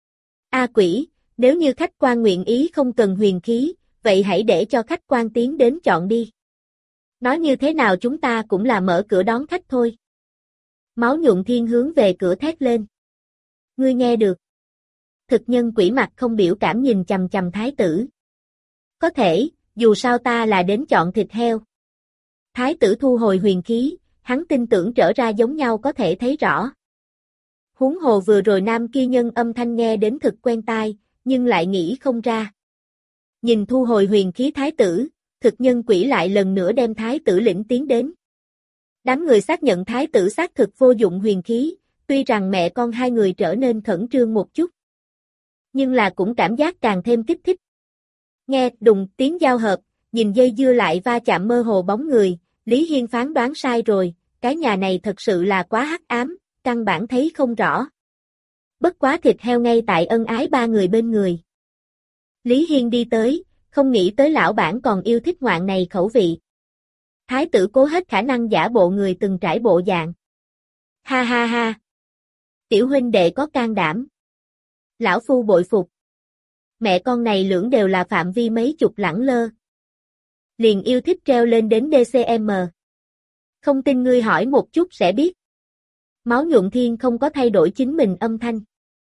A quỷ, nếu như khách quan nguyện ý không cần huyền khí, vậy hãy để cho khách quan tiến đến chọn đi. Nói như thế nào chúng ta cũng là mở cửa đón khách thôi. Máu nhuộm thiên hướng về cửa thét lên. Ngươi nghe được. Thực nhân quỷ mặt không biểu cảm nhìn chằm chằm thái tử. Có thể, dù sao ta là đến chọn thịt heo. Thái tử thu hồi huyền khí, hắn tin tưởng trở ra giống nhau có thể thấy rõ. Huống hồ vừa rồi nam kia nhân âm thanh nghe đến thực quen tai, nhưng lại nghĩ không ra. Nhìn thu hồi huyền khí thái tử, thực nhân quỷ lại lần nữa đem thái tử lĩnh tiến đến. Đám người xác nhận thái tử xác thực vô dụng huyền khí, tuy rằng mẹ con hai người trở nên khẩn trương một chút. Nhưng là cũng cảm giác càng thêm kích thích. Nghe đùng tiếng giao hợp, nhìn dây dưa lại va chạm mơ hồ bóng người, Lý Hiên phán đoán sai rồi, cái nhà này thật sự là quá hắc ám, căn bản thấy không rõ. Bất quá thịt heo ngay tại ân ái ba người bên người. Lý Hiên đi tới, không nghĩ tới lão bản còn yêu thích ngoạn này khẩu vị. Thái tử cố hết khả năng giả bộ người từng trải bộ dạng. Ha ha ha. Tiểu huynh đệ có can đảm. Lão phu bội phục. Mẹ con này lưỡng đều là phạm vi mấy chục lẳng lơ. Liền yêu thích treo lên đến đê xê em. Không tin ngươi hỏi một chút sẽ biết. Máu nhuận thiên không có thay đổi chính mình âm thanh.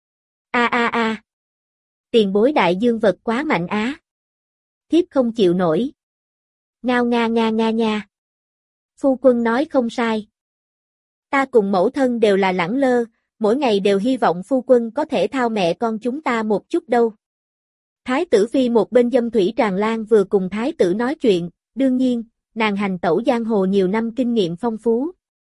A a a. Tiền bối đại dương vật quá mạnh á. Thiếp không chịu nổi. Ngao nga nga nga nha. Phu quân nói không sai. Ta cùng mẫu thân đều là lẳng lơ, mỗi ngày đều hy vọng phu quân có thể thao mẹ con chúng ta một chút đâu. Thái tử phi một bên dâm thủy tràn lan vừa cùng thái tử nói chuyện, đương nhiên, nàng hành tẩu giang hồ nhiều năm kinh nghiệm phong phú.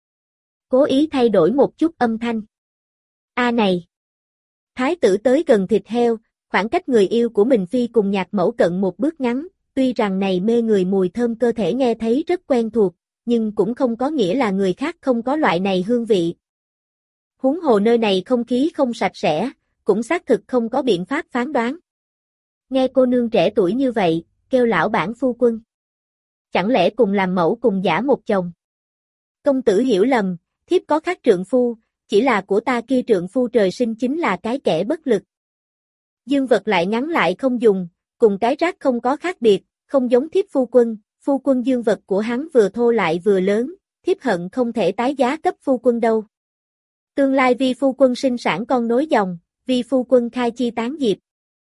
Cố ý thay đổi một chút âm thanh. A này. Thái tử tới gần thịt heo, khoảng cách người yêu của mình phi cùng nhạc mẫu cận một bước ngắn, tuy rằng này mê người mùi thơm cơ thể nghe thấy rất quen thuộc, nhưng cũng không có nghĩa là người khác không có loại này hương vị. Huống hồ nơi này không khí không sạch sẽ, cũng xác thực không có biện pháp phán đoán. Nghe cô nương trẻ tuổi như vậy, kêu lão bản phu quân. Chẳng lẽ cùng làm mẫu cùng giả một chồng? Công tử hiểu lầm, thiếp có khác trượng phu, chỉ là của ta kia trượng phu trời sinh chính là cái kẻ bất lực. Dương vật lại ngắn lại không dùng, cùng cái rác không có khác biệt, không giống thiếp phu quân, phu quân dương vật của hắn vừa thô lại vừa lớn, thiếp hận không thể tái giá cấp phu quân đâu. Tương lai vi phu quân sinh sản con nối dòng, vi phu quân khai chi tán diệp.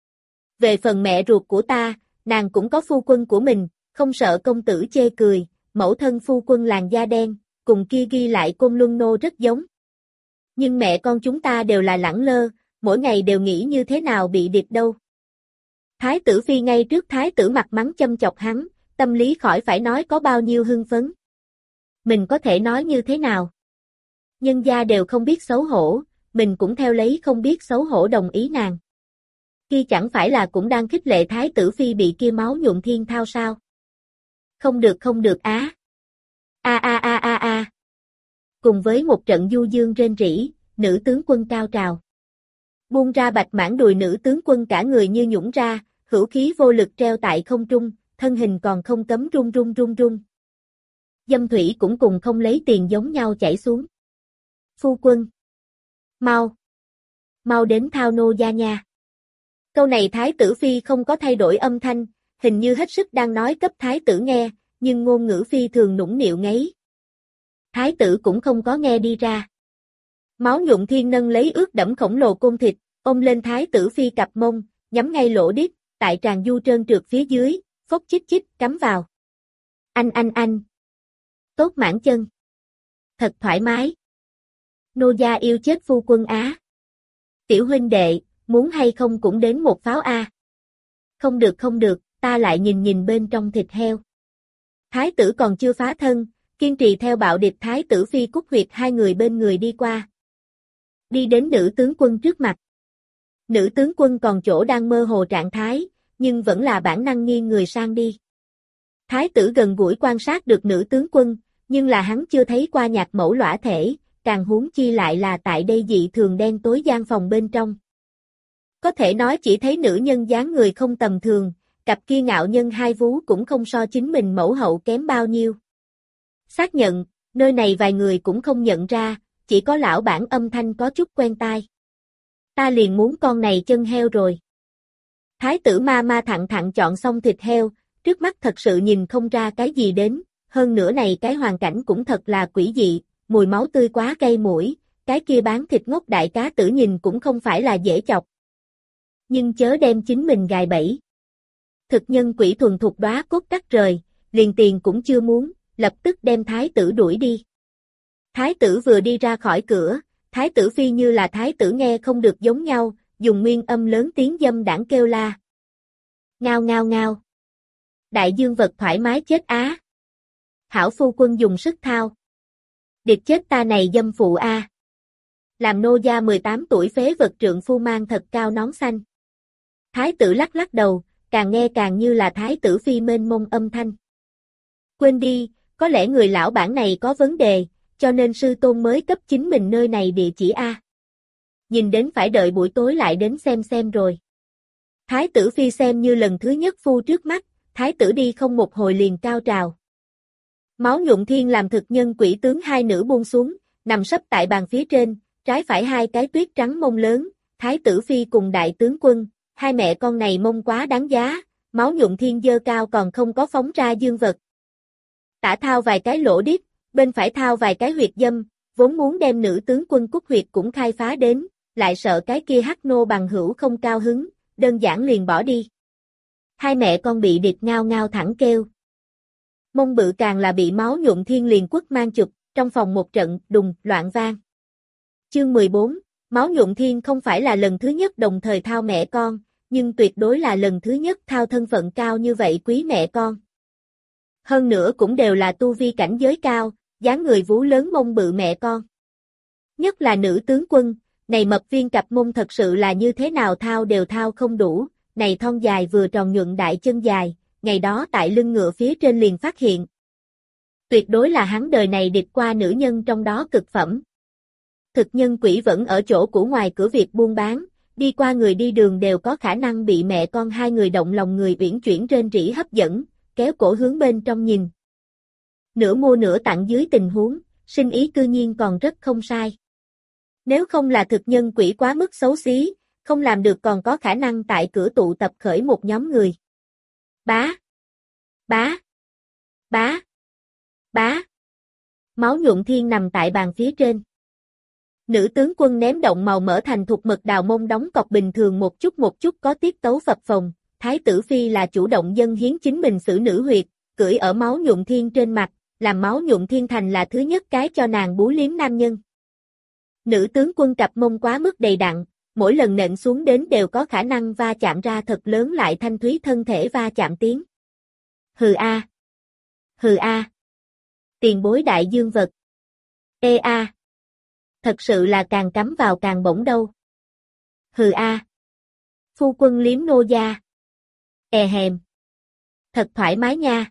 Về phần mẹ ruột của ta, nàng cũng có phu quân của mình, không sợ công tử chê cười, mẫu thân phu quân làn da đen, cùng kia ghi lại Côn Luân Nô rất giống. Nhưng mẹ con chúng ta đều là lẳng lơ, mỗi ngày đều nghĩ như thế nào bị điệp đâu. Thái tử phi ngay trước thái tử mặt mắng châm chọc hắn, tâm lý khỏi phải nói có bao nhiêu hưng phấn. Mình có thể nói như thế nào? Nhân gia đều không biết xấu hổ, mình cũng theo lấy không biết xấu hổ đồng ý nàng. Kia chẳng phải là cũng đang khích lệ thái tử phi bị kia máu nhuộm thiên thao sao? Không được không được á. A a a a a. Cùng với một trận du dương rên rỉ, nữ tướng quân cao trào. Buông ra bạch mãn đùi nữ tướng quân cả người như nhũn ra, hữu khí vô lực treo tại không trung, thân hình còn không cấm run run run run. Dâm thủy cũng cùng không lấy tiền giống nhau chảy xuống. Phu quân. Mau. Mau đến thao nô gia nha. Câu này thái tử phi không có thay đổi âm thanh, hình như hết sức đang nói cấp thái tử nghe, nhưng ngôn ngữ phi thường nũng nịu ngấy. Thái tử cũng không có nghe đi ra. Máu nhuộm thiên nâng lấy ướt đẫm khổng lồ côn thịt, ôm lên thái tử phi cặp mông, nhắm ngay lỗ đít, tại tràn du trơn trượt phía dưới, phốc chích chích cắm vào. Anh anh anh. Tốt mãn chân. Thật thoải mái. Nô gia yêu chết phu quân á. Tiểu huynh đệ, muốn hay không cũng đến một pháo a. Không được không được, ta lại nhìn nhìn bên trong thịt heo. Thái tử còn chưa phá thân, kiên trì theo bạo điệp thái tử phi cúc huyệt hai người bên người đi qua. Đi đến nữ tướng quân trước mặt. Nữ tướng quân còn chỗ đang mơ hồ trạng thái, nhưng vẫn là bản năng nghiêng người sang đi. Thái tử gần gũi quan sát được nữ tướng quân, nhưng là hắn chưa thấy qua nhạc mẫu lõa thể, càng huống chi lại là tại đây dị thường đen tối gian phòng bên trong. Có thể nói chỉ thấy nữ nhân dáng người không tầm thường, cặp kia ngạo nhân hai vú cũng không so chính mình mẫu hậu kém bao nhiêu. Xác nhận, nơi này vài người cũng không nhận ra, chỉ có lão bản âm thanh có chút quen tai. Ta liền muốn con này chân heo rồi. Thái tử ma ma thẳng thẳng chọn xong thịt heo, trước mắt thật sự nhìn không ra cái gì đến, hơn nữa này cái hoàn cảnh cũng thật là quỷ dị, mùi máu tươi quá gây mũi, cái kia bán thịt ngốc đại cá tử nhìn cũng không phải là dễ chọc. Nhưng chớ đem chính mình gài bẫy. Thực nhân quỷ thuần thục đóa cốt cắt rời, liền tiền cũng chưa muốn, lập tức đem thái tử đuổi đi. Thái tử vừa đi ra khỏi cửa, thái tử phi như là thái tử nghe không được giống nhau, dùng nguyên âm lớn tiếng dâm đảng kêu la. Ngao ngao ngao. Đại dương vật thoải mái chết á. Hảo phu quân dùng sức thao. Điệp chết ta này dâm phụ a. Làm nô gia mười tám tuổi phế vật trượng phu mang thật cao nón xanh. Thái tử lắc lắc đầu, càng nghe càng như là thái tử phi mênh mông âm thanh. Quên đi, có lẽ người lão bản này có vấn đề, cho nên sư tôn mới cấp chính mình nơi này địa chỉ A. Nhìn đến phải đợi buổi tối lại đến xem xem rồi. Thái tử phi xem như lần thứ nhất phu trước mắt, thái tử đi không một hồi liền cao trào. Máu nhuộm thiên làm thực nhân quỷ tướng hai nữ buông xuống, nằm sấp tại bàn phía trên, trái phải hai cái tuyết trắng mông lớn, thái tử phi cùng đại tướng quân, hai mẹ con này mông quá đáng giá, máu nhuộm thiên dơ cao còn không có phóng ra dương vật. Tả thao vài cái lỗ điếc, bên phải thao vài cái huyệt dâm, vốn muốn đem nữ tướng quân cúc huyệt cũng khai phá đến, lại sợ cái kia hắc nô bằng hữu không cao hứng, đơn giản liền bỏ đi. Hai mẹ con bị địch ngao ngao thẳng kêu. Mông bự càng là bị máu nhuộm thiên liền quất mang chụp, trong phòng một trận đùng loạn vang. Chương mười bốn, máu nhuộm thiên không phải là lần thứ nhất đồng thời thao mẹ con, nhưng tuyệt đối là lần thứ nhất thao thân phận cao như vậy quý mẹ con. Hơn nữa cũng đều là tu vi cảnh giới cao, dáng người vú lớn mông bự mẹ con. Nhất là nữ tướng quân, này mập viên cặp mông thật sự là như thế nào thao đều thao không đủ, này thon dài vừa tròn nhuận đại chân dài, ngày đó tại lưng ngựa phía trên liền phát hiện. Tuyệt đối là hắn đời này địch qua nữ nhân trong đó cực phẩm. Thực nhân quỷ vẫn ở chỗ của ngoài cửa việc buôn bán, đi qua người đi đường đều có khả năng bị mẹ con hai người động lòng người uyển chuyển rên rỉ hấp dẫn, kéo cổ hướng bên trong nhìn. Nửa mua nửa tặng dưới tình huống, sinh ý cư nhiên còn rất không sai. Nếu không là thực nhân quỷ quá mức xấu xí, không làm được còn có khả năng tại cửa tụ tập khởi một nhóm người. Bá, bá, bá, bá. Máu nhuộm thiên nằm tại bàn phía trên. Nữ tướng quân ném động màu mỡ thành thục mật đào mông đóng cọc bình thường một chút một chút có tiết tấu phập phồng, thái tử phi là chủ động dâng hiến chính mình xử nữ huyệt, cưỡi ở máu nhuộm thiên trên mặt, làm máu nhuộm thiên thành là thứ nhất cái cho nàng bú liếm nam nhân. Nữ tướng quân cặp mông quá mức đầy đặn, mỗi lần nện xuống đến đều có khả năng va chạm ra thật lớn lại thanh thúy thân thể va chạm tiếng. Hừ a. Hừ a. Tiền bối đại dương vật. Ê a. Thật sự là càng cắm vào càng bổng đâu. Hừ a. Phu quân liếm nô gia. E hèm. Thật thoải mái nha.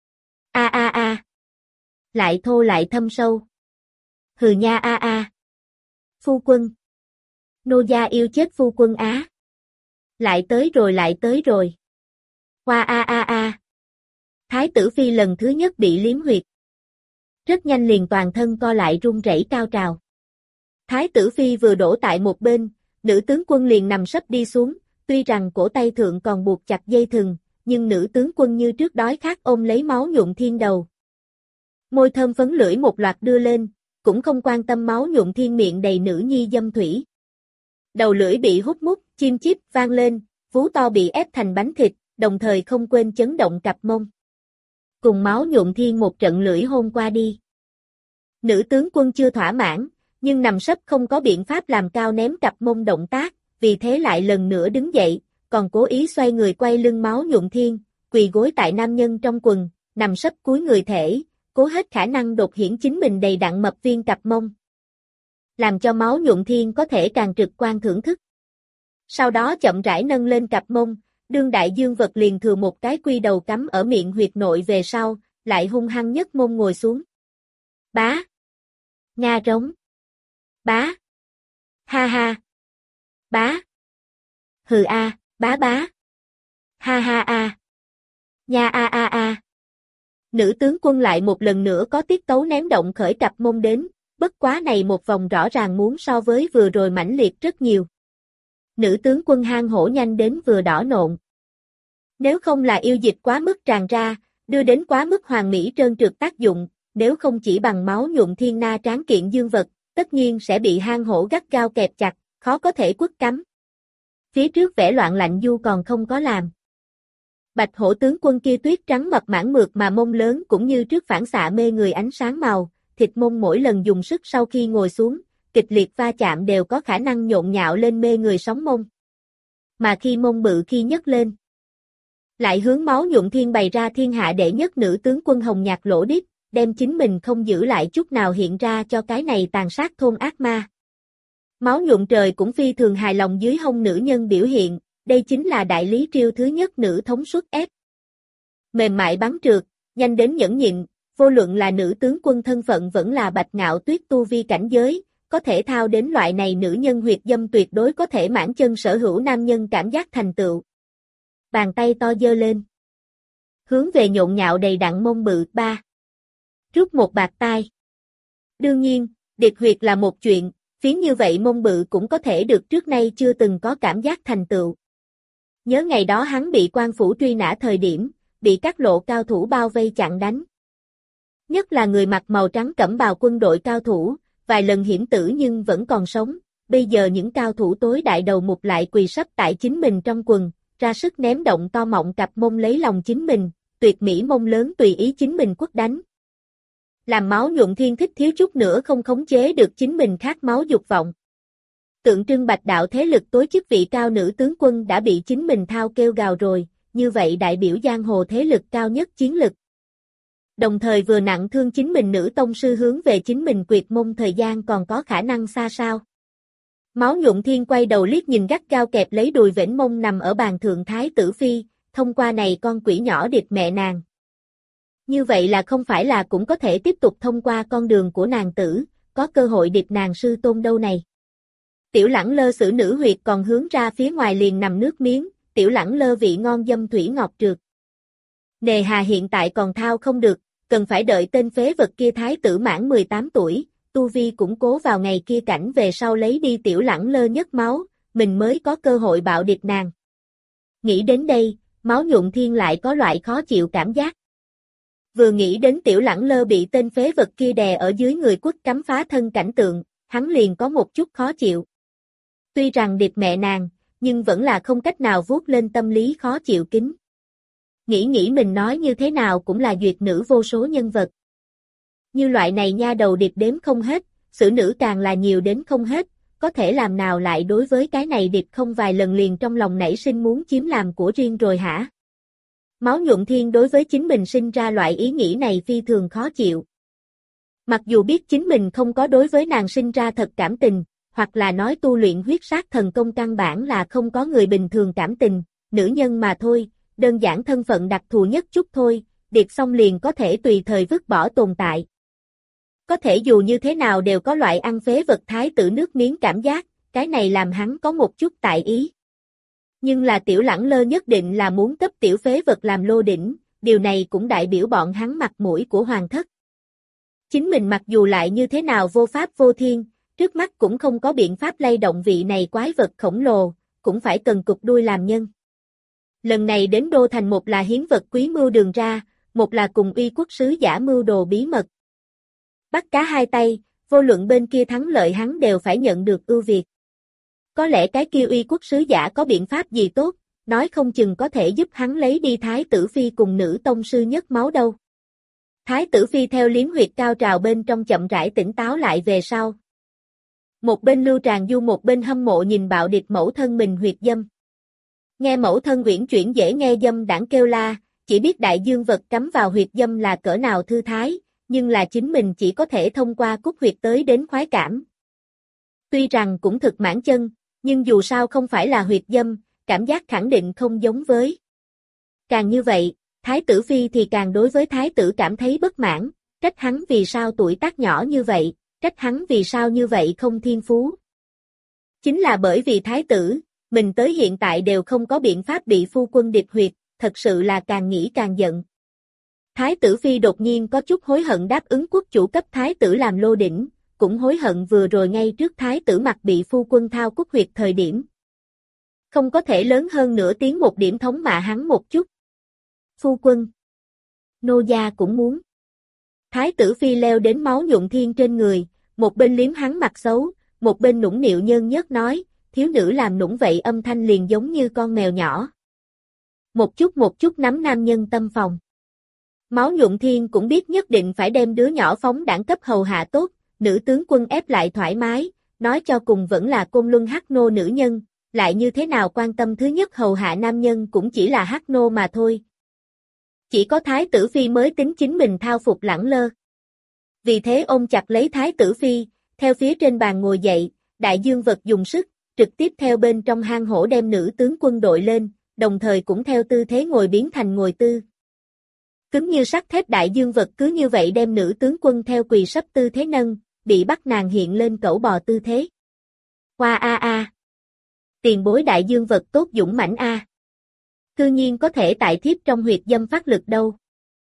A a a. Lại thô lại thâm sâu. Hừ nha a a. Phu quân. Nô gia yêu chết phu quân á. Lại tới rồi lại tới rồi. Hoa a a a. Thái tử phi lần thứ nhất bị liếm huyệt. Rất nhanh liền toàn thân co lại run rẩy cao trào. Thái tử phi vừa đổ tại một bên, nữ tướng quân liền nằm sấp đi xuống, tuy rằng cổ tay thượng còn buộc chặt dây thừng, nhưng nữ tướng quân như trước đói khát ôm lấy máu nhuộm thiên đầu. Môi thơm phấn lưỡi một loạt đưa lên, cũng không quan tâm máu nhuộm thiên miệng đầy nữ nhi dâm thủy. Đầu lưỡi bị hút mút, chim chíp vang lên, vú to bị ép thành bánh thịt, đồng thời không quên chấn động cặp mông. Cùng máu nhuộm thiên một trận lưỡi hôn qua đi. Nữ tướng quân chưa thỏa mãn, nhưng nằm sấp không có biện pháp làm cao ném cặp mông động tác, vì thế lại lần nữa đứng dậy, còn cố ý xoay người quay lưng máu nhuộm thiên, quỳ gối tại nam nhân trong quần, nằm sấp cúi người thể, cố hết khả năng đột hiển chính mình đầy đặn mập viên cặp mông. Làm cho máu nhuộm thiên có thể càng trực quan thưởng thức. Sau đó chậm rãi nâng lên cặp mông, đương đại dương vật liền thừa một cái quy đầu cắm ở miệng huyệt nội về sau, lại hung hăng nhất mông ngồi xuống. Bá. Nga rống. Bá. Ha ha. Bá. Hừ a, bá bá. Ha ha a. Nha a a a. Nữ tướng quân lại một lần nữa có tiết tấu ném động khởi cặp mông đến, bất quá này một vòng rõ ràng muốn so với vừa rồi mãnh liệt rất nhiều. Nữ tướng quân hang hổ nhanh đến vừa đỏ nộn. Nếu không là yêu dịch quá mức tràn ra, đưa đến quá mức hoàn mỹ trơn trượt tác dụng, nếu không chỉ bằng máu nhuộm thiên na tráng kiện dương vật, tất nhiên sẽ bị hang hổ gắt gao kẹp chặt, khó có thể quất cắm. Phía trước vẻ loạn lạnh du còn không có làm. Bạch hổ tướng quân kia tuyết trắng mập mãn mượt mà mông lớn cũng như trước phản xạ mê người ánh sáng màu, thịt mông mỗi lần dùng sức sau khi ngồi xuống, kịch liệt va chạm đều có khả năng nhộn nhạo lên mê người sóng mông. Mà khi mông bự khi nhấc lên, lại hướng máu nhuộm thiên bày ra thiên hạ đệ nhất nữ tướng quân hồng nhạt lỗ điếc, đem chính mình không giữ lại chút nào hiện ra cho cái này tàn sát thôn ác ma. Máu nhuộm trời cũng phi thường hài lòng dưới hông nữ nhân biểu hiện, đây chính là đại lý triều thứ nhất nữ thống suất ép. Mềm mại bắn trượt, nhanh đến nhẫn nhịn, vô luận là nữ tướng quân thân phận vẫn là bạch ngạo tuyết tu vi cảnh giới, có thể thao đến loại này nữ nhân huyệt dâm tuyệt đối có thể mãn chân sở hữu nam nhân cảm giác thành tựu. bàn tay to giơ lên. Hướng về nhộn nhạo đầy đặn mông bự, ba. Rút một bạt tai. Đương nhiên, điệt huyệt là một chuyện, phiến như vậy mông bự cũng có thể được trước nay chưa từng có cảm giác thành tựu. Nhớ ngày đó hắn bị quan phủ truy nã thời điểm, bị các lộ cao thủ bao vây chặn đánh. Nhất là người mặc màu trắng cẩm bào quân đội cao thủ, vài lần hiểm tử nhưng vẫn còn sống, bây giờ những cao thủ tối đại đầu mục lại quỳ sấp tại chính mình trong quần, ra sức ném động to mọng cặp mông lấy lòng chính mình, tuyệt mỹ mông lớn tùy ý chính mình quất đánh. Làm Máu Nhuận Thiên thích thiếu chút nữa không khống chế được chính mình khát máu dục vọng. Tượng trưng bạch đạo thế lực tối chức vị cao nữ tướng quân đã bị chính mình thao kêu gào rồi, như vậy đại biểu giang hồ thế lực cao nhất chiến lực. Đồng thời vừa nặng thương chính mình nữ tông sư hướng về chính mình quyệt mông thời gian còn có khả năng xa sao. Máu Nhuận Thiên quay đầu liếc nhìn gắt gao kẹp lấy đùi vểnh mông nằm ở bàn thượng thái tử phi, thông qua này con quỷ nhỏ điệp mẹ nàng. Như vậy là không phải là cũng có thể tiếp tục thông qua con đường của nàng tử, có cơ hội điệp nàng sư tôn đâu này. Tiểu Lẳng Lơ xử nữ huyệt còn hướng ra phía ngoài liền nằm nước miếng, Tiểu Lẳng Lơ vị ngon dâm thủy ngọc trượt. Nề hà hiện tại còn thao không được, cần phải đợi tên phế vật kia thái tử mãn mười tám tuổi, tu vi củng cố vào ngày kia cảnh về sau lấy đi Tiểu Lẳng Lơ nhất máu, mình mới có cơ hội bạo điệp nàng. Nghĩ đến đây, Máu Nhuận Thiên lại có loại khó chịu cảm giác. Vừa nghĩ đến Tiểu Lẳng Lơ bị tên phế vật kia đè ở dưới người quất cắm phá thân cảnh tượng, hắn liền có một chút khó chịu. Tuy rằng điệp mẹ nàng, nhưng vẫn là không cách nào vuốt lên tâm lý khó chịu kính. Nghĩ nghĩ mình nói như thế nào cũng là duyệt nữ vô số nhân vật. Như loại này nha đầu điệp đếm không hết, xử nữ càng là nhiều đến không hết, có thể làm nào lại đối với cái này điệp không vài lần liền trong lòng nảy sinh muốn chiếm làm của riêng rồi hả? Máu Nhuận Thiên đối với chính mình sinh ra loại ý nghĩ này phi thường khó chịu. Mặc dù biết chính mình không có đối với nàng sinh ra thật cảm tình, hoặc là nói tu luyện huyết sát thần công căn bản là không có người bình thường cảm tình, nữ nhân mà thôi, đơn giản thân phận đặc thù nhất chút thôi, điệp xong liền có thể tùy thời vứt bỏ tồn tại. Có thể dù như thế nào đều có loại ăn phế vật thái tử nước miếng cảm giác, cái này làm hắn có một chút tại ý. Nhưng là Tiểu Lẳng Lơ nhất định là muốn cấp tiểu phế vật làm lô đỉnh, điều này cũng đại biểu bọn hắn mặt mũi của hoàng thất. Chính mình mặc dù lại như thế nào vô pháp vô thiên, trước mắt cũng không có biện pháp lay động vị này quái vật khổng lồ, cũng phải cần cục đuôi làm nhân. Lần này đến Đô Thành một là hiến vật quý mưu đường ra, một là cùng uy quốc sứ giả mưu đồ bí mật. Bắt cá hai tay, vô luận bên kia thắng lợi hắn đều phải nhận được ưu việt. Có lẽ cái kia uy quốc sứ giả có biện pháp gì tốt, nói không chừng có thể giúp hắn lấy đi Thái tử Phi cùng nữ tông sư nhất máu đâu. Thái tử Phi theo liếm huyệt cao trào bên trong chậm rãi tỉnh táo lại về sau. Một bên Lưu Tràng Du một bên hâm mộ nhìn bạo địch mẫu thân mình huyệt dâm. Nghe mẫu thân uyển chuyển dễ nghe dâm đảng kêu la, chỉ biết đại dương vật cắm vào huyệt dâm là cỡ nào thư thái, nhưng là chính mình chỉ có thể thông qua cúc huyệt tới đến khoái cảm. Tuy rằng cũng thực mãn chân, nhưng dù sao không phải là huyệt dâm, cảm giác khẳng định không giống với. Càng như vậy, Thái tử Phi thì càng đối với Thái tử cảm thấy bất mãn, trách hắn vì sao tuổi tác nhỏ như vậy, trách hắn vì sao như vậy không thiên phú. Chính là bởi vì Thái tử, mình tới hiện tại đều không có biện pháp bị phu quân điệp huyệt, thật sự là càng nghĩ càng giận. Thái tử Phi đột nhiên có chút hối hận đáp ứng quốc chủ cấp Thái tử làm lô đỉnh, cũng hối hận vừa rồi ngay trước Thái tử mặt bị phu quân thao cúc huyệt thời điểm. Không có thể lớn hơn nửa tiếng một điểm thống mạ hắn một chút. Phu quân. Nô gia cũng muốn. Thái tử Phi leo đến Máu Nhuận Thiên trên người, một bên liếm hắn mặt xấu, một bên nũng nịu nhơn nhớt nói, thiếu nữ làm nũng vậy âm thanh liền giống như con mèo nhỏ. Một chút một chút nắm nam nhân tâm phòng. Máu Nhuận Thiên cũng biết nhất định phải đem đứa nhỏ phóng đẳng cấp hầu hạ tốt, nữ tướng quân ép lại thoải mái, nói cho cùng vẫn là Côn Luân hắc nô nữ nhân, lại như thế nào quan tâm thứ nhất hầu hạ nam nhân cũng chỉ là hắc nô mà thôi. Chỉ có Thái tử Phi mới tính chính mình thao phục Lẳng Lơ. Vì thế ôm chặt lấy Thái tử Phi, theo phía trên bàn ngồi dậy, đại dương vật dùng sức, trực tiếp theo bên trong hang hổ đem nữ tướng quân đội lên, đồng thời cũng theo tư thế ngồi biến thành ngồi tư. Cứng như sắt thép đại dương vật cứ như vậy đem nữ tướng quân theo quỳ sấp tư thế nâng, bị bắt nàng hiện lên cẩu bò tư thế. Hoa a a. Tiền bối đại dương vật tốt dũng mãnh a. Cư nhiên có thể tại thiếp trong huyệt dâm phát lực đâu.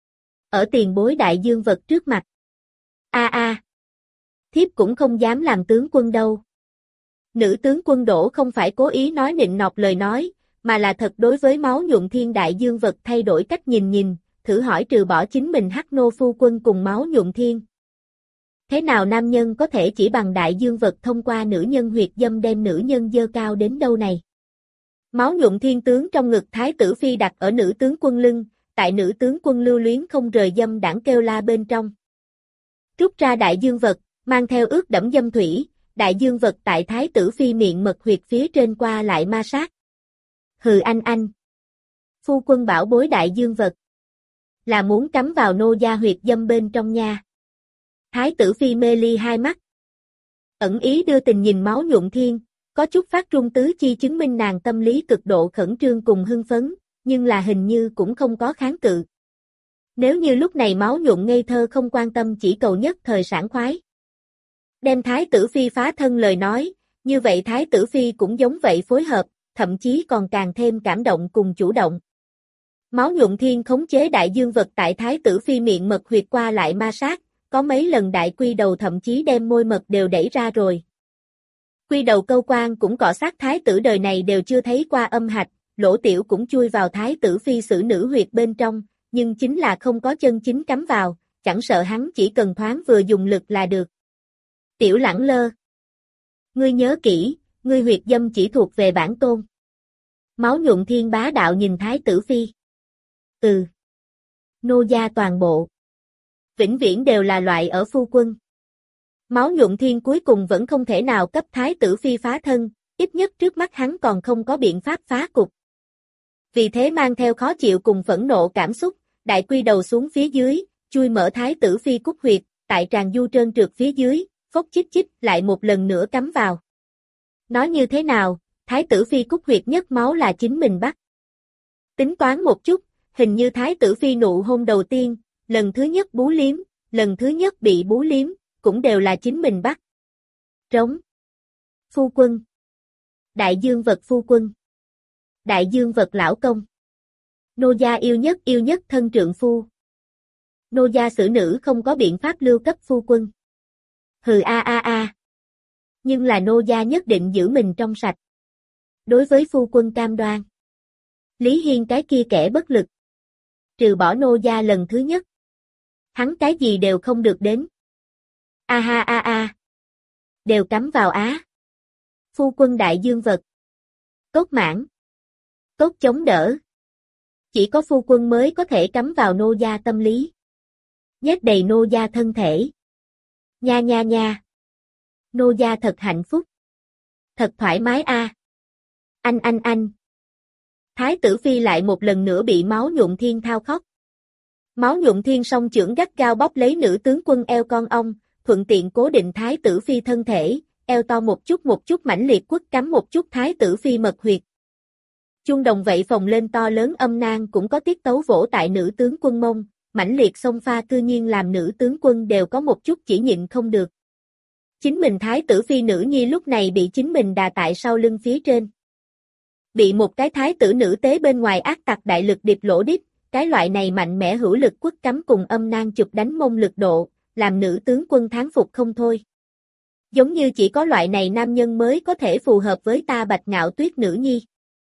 Ở tiền bối đại dương vật trước mặt. A a, thiếp cũng không dám làm tướng quân đâu. Nữ tướng quân Đỗ không phải cố ý nói nịnh nọt lời nói, mà là thật đối với máu nhuộm thiên đại dương vật thay đổi cách nhìn nhìn, thử hỏi trừ bỏ chính mình Hắc Nô phu quân cùng máu nhuộm thiên. Thế nào nam nhân có thể chỉ bằng đại dương vật thông qua nữ nhân huyệt dâm đem nữ nhân dơ cao đến đâu này? Máu nhuộm thiên tướng trong ngực thái tử phi đặt ở nữ tướng quân lưng, tại nữ tướng quân lưu luyến không rời dâm đảng kêu la bên trong. Rút ra đại dương vật, mang theo ướt đẫm dâm thủy, đại dương vật tại thái tử phi miệng mật huyệt phía trên qua lại ma sát. Hừ anh anh. Phu quân bảo bối đại dương vật. Là muốn cắm vào nô gia huyệt dâm bên trong nha. Thái tử phi mê ly hai mắt. Ẩn ý đưa tình nhìn máu nhuộm thiên, có chút phát run tứ chi chứng minh nàng tâm lý cực độ khẩn trương cùng hưng phấn, nhưng là hình như cũng không có kháng cự. Nếu như lúc này máu nhuộm ngây thơ không quan tâm chỉ cầu nhất thời sảng khoái. Đem thái tử phi phá thân lời nói, như vậy thái tử phi cũng giống vậy phối hợp, thậm chí còn càng thêm cảm động cùng chủ động. Máu nhuộm thiên khống chế đại dương vật tại thái tử phi miệng mật huyệt qua lại ma sát, có mấy lần đại quy đầu thậm chí đem môi mật đều đẩy ra rồi. Quy đầu câu quan cũng cọ sát thái tử đời này đều chưa thấy qua âm hạch, lỗ tiểu cũng chui vào thái tử phi xử nữ huyệt bên trong, nhưng chính là không có chân chính cắm vào, chẳng sợ hắn chỉ cần thoáng vừa dùng lực là được. Tiểu lẳng lơ. Ngươi nhớ kỹ, ngươi huyệt dâm chỉ thuộc về bản tôn. Máu nhuộm thiên bá đạo nhìn thái tử phi. Ừ. Nô gia toàn bộ. Vĩnh viễn đều là loại ở phu quân. Máu nhuộm thiên cuối cùng vẫn không thể nào cấp thái tử phi phá thân, ít nhất trước mắt hắn còn không có biện pháp phá cục. Vì thế mang theo khó chịu cùng phẫn nộ cảm xúc, đại quy đầu xuống phía dưới, chui mở thái tử phi cúc huyệt, tại tràn du trơn trượt phía dưới, phốc chích chích lại một lần nữa cắm vào. Nói như thế nào, thái tử phi cúc huyệt nhất máu là chính mình bắt. Tính toán một chút, hình như thái tử phi nụ hôn đầu tiên, lần thứ nhất bú liếm, lần thứ nhất bị bú liếm, cũng đều là chính mình bắt. Trống. Phu quân. Đại dương vật phu quân. Đại dương vật lão công. Nô gia yêu nhất yêu nhất thân trượng phu. Nô gia xử nữ không có biện pháp lưu cấp phu quân. Hừ a a a. Nhưng là nô gia nhất định giữ mình trong sạch. Đối với phu quân cam đoan. Lý Hiên cái kia kẻ bất lực. Trừ bỏ nô gia lần thứ nhất. Hắn cái gì đều không được đến. A ha a a. Đều cắm vào á. Phu quân đại dương vật. Tốt mãn. Tốt chống đỡ. Chỉ có phu quân mới có thể cắm vào nô gia tâm lý. Nhét đầy nô gia thân thể. Nha nha nha. Nô gia thật hạnh phúc. Thật thoải mái a. À. Anh anh anh. Thái tử phi lại một lần nữa bị máu nhuộm thiên thao khóc. Máu nhuộm thiên song chưởng gắt gao bóp lấy nữ tướng quân eo con ong, thuận tiện cố định thái tử phi thân thể, eo to một chút một chút mãnh liệt quất cắm một chút thái tử phi mật huyệt. Chuông đồng vậy phồng lên to lớn âm nang cũng có tiết tấu vỗ tại nữ tướng quân mông, mãnh liệt xông pha cư nhiên làm nữ tướng quân đều có một chút chỉ nhịn không được. Chính mình thái tử phi nữ nhi lúc này bị chính mình đà tại sau lưng phía trên. Bị một cái thái tử nữ tế bên ngoài ác tặc đại lực điệp lỗ đít, cái loại này mạnh mẽ hữu lực quất cắm cùng âm nang chụp đánh mông lực độ, làm nữ tướng quân thán phục không thôi. Giống như chỉ có loại này nam nhân mới có thể phù hợp với ta Bạch Ngạo Tuyết nữ nhi.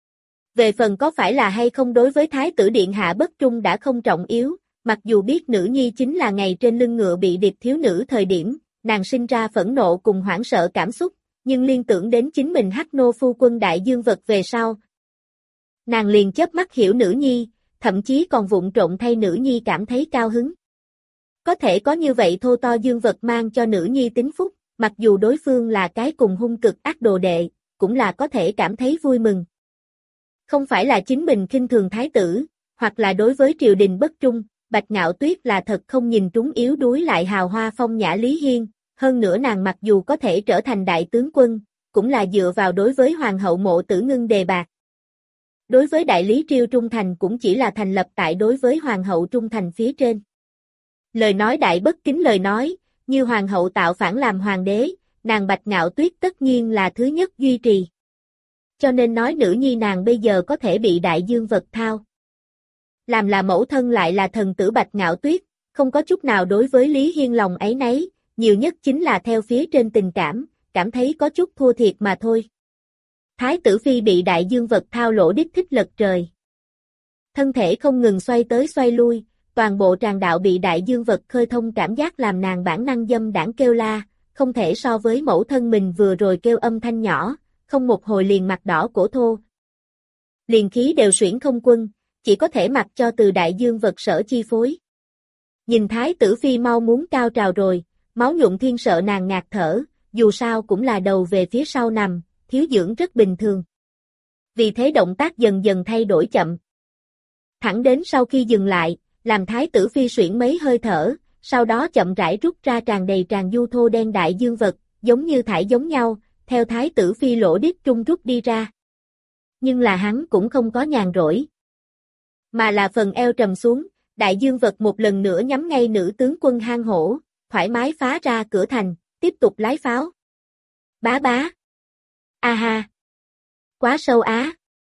Về phần có phải là hay không đối với thái tử điện hạ bất trung đã không trọng yếu, mặc dù biết nữ nhi chính là ngày trên lưng ngựa bị điệp thiếu nữ thời điểm, nàng sinh ra phẫn nộ cùng hoảng sợ cảm xúc, nhưng liên tưởng đến chính mình Hắc Nô phu quân đại dương vật về sau. Nàng liền chớp mắt hiểu nữ nhi, thậm chí còn vụng trộn thay nữ nhi cảm thấy cao hứng. Có thể có như vậy thô to dương vật mang cho nữ nhi tính phúc, mặc dù đối phương là cái cùng hung cực ác đồ đệ, cũng là có thể cảm thấy vui mừng. Không phải là chính mình khinh thường thái tử, hoặc là đối với triều đình bất trung, Bạch Ngạo Tuyết là thật không nhìn trúng yếu đuối lại hào hoa phong nhã Lý Hiên, hơn nữa nàng mặc dù có thể trở thành đại tướng quân, cũng là dựa vào đối với hoàng hậu Mộ Tử Ngưng đề bạc. Đối với đại lý triều trung thành cũng chỉ là thành lập tại đối với hoàng hậu trung thành phía trên. Lời nói đại bất kính lời nói, như hoàng hậu tạo phản làm hoàng đế, nàng Bạch Ngạo Tuyết tất nhiên là thứ nhất duy trì. Cho nên nói nữ nhi nàng bây giờ có thể bị đại dương vật thao. Làm là mẫu thân lại là thần tử Bạch Ngạo Tuyết, không có chút nào đối với Lý Hiên lòng ấy nấy, nhiều nhất chính là theo phía trên tình cảm, cảm thấy có chút thua thiệt mà thôi. Thái tử phi bị đại dương vật thao lỗ đít thích lật trời. Thân thể không ngừng xoay tới xoay lui, toàn bộ tràng đạo bị đại dương vật khơi thông, cảm giác làm nàng bản năng dâm đãng kêu la, không thể so với mẫu thân mình vừa rồi kêu âm thanh nhỏ, không một hồi liền mặt đỏ cổ thô. Liền khí đều xuyển không quân, chỉ có thể mặc cho từ đại dương vật sở chi phối. Nhìn thái tử phi mau muốn cao trào rồi, Máu Nhuận Thiên sợ nàng ngạt thở, dù sao cũng là đầu về phía sau nằm, thiếu dưỡng rất bình thường. Vì thế động tác dần dần thay đổi chậm. Thẳng đến sau khi dừng lại, làm thái tử phi xuyển mấy hơi thở, sau đó chậm rãi rút ra tràn đầy tràn du thô đen đại dương vật, giống như thải giống nhau, theo thái tử phi lỗ đít trung rút đi ra. Nhưng là hắn cũng không có nhàn rỗi, mà là phần eo trầm xuống, đại dương vật một lần nữa nhắm ngay nữ tướng quân hang hổ, thoải mái phá ra cửa thành, tiếp tục lái pháo. Bá bá. A ha. Quá sâu á.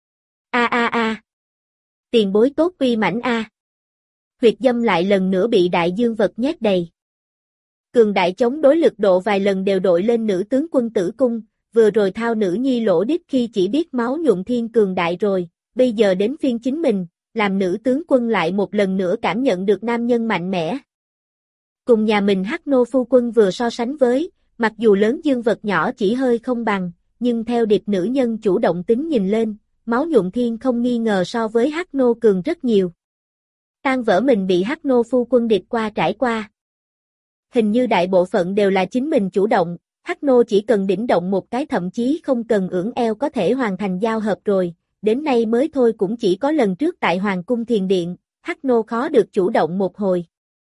A a a. Tiền bối tốt uy mãnh a. Huyệt dâm lại lần nữa bị đại dương vật nhét đầy. Cường đại chống đối lực độ vài lần đều đội lên nữ tướng quân tử cung, vừa rồi thao nữ nhi lỗ đít khi chỉ biết Máu Nhuận Thiên cường đại rồi, bây giờ đến phiên chính mình, làm nữ tướng quân lại một lần nữa cảm nhận được nam nhân mạnh mẽ. Cùng nhà mình Hắc Nô phu quân vừa so sánh với, mặc dù lớn dương vật nhỏ chỉ hơi không bằng, nhưng theo điệp nữ nhân chủ động tính nhìn lên, Máu Nhuận Thiên không nghi ngờ so với Hắc Nô cường rất nhiều. Tan vỡ mình bị Hắc Nô phu quân địch qua trải qua. Hình như đại bộ phận đều là chính mình chủ động, Hắc Nô chỉ cần đỉnh động một cái thậm chí không cần ưỡn eo có thể hoàn thành giao hợp rồi, đến nay mới thôi cũng chỉ có lần trước tại Hoàng cung Thiền Điện, Hắc Nô khó được chủ động một hồi.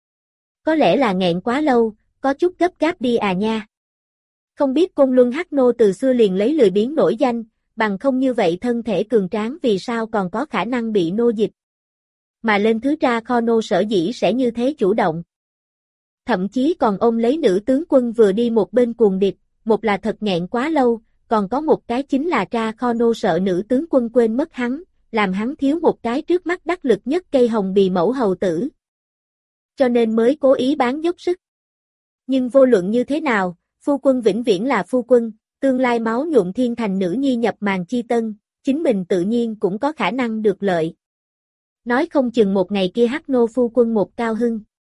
Có lẽ là nghẹn quá lâu, có chút gấp gáp đi à nha. Không biết Côn Luân Hắc Nô từ xưa liền lấy lười biếng nổi danh, bằng không như vậy thân thể cường tráng vì sao còn có khả năng bị nô dịch. Mà lên thứ tra kho nô sở dĩ sẽ như thế chủ động. Thậm chí còn ôm lấy nữ tướng quân vừa đi một bên cuồng điệp, một là thật nghẹn quá lâu, còn có một cái chính là tra kho nô sợ nữ tướng quân quên mất hắn, làm hắn thiếu một cái trước mắt đắc lực nhất cây hồng bì mẫu hầu tử. Cho nên mới cố ý bán dốc sức. Nhưng vô luận như thế nào, phu quân vĩnh viễn là phu quân, tương lai Máu Nhuận Thiên thành nữ nhi nhập màn chi tân, chính mình tự nhiên cũng có khả năng được lợi. Nói không chừng một ngày kia Hắc Nô phu quân một cao hưng.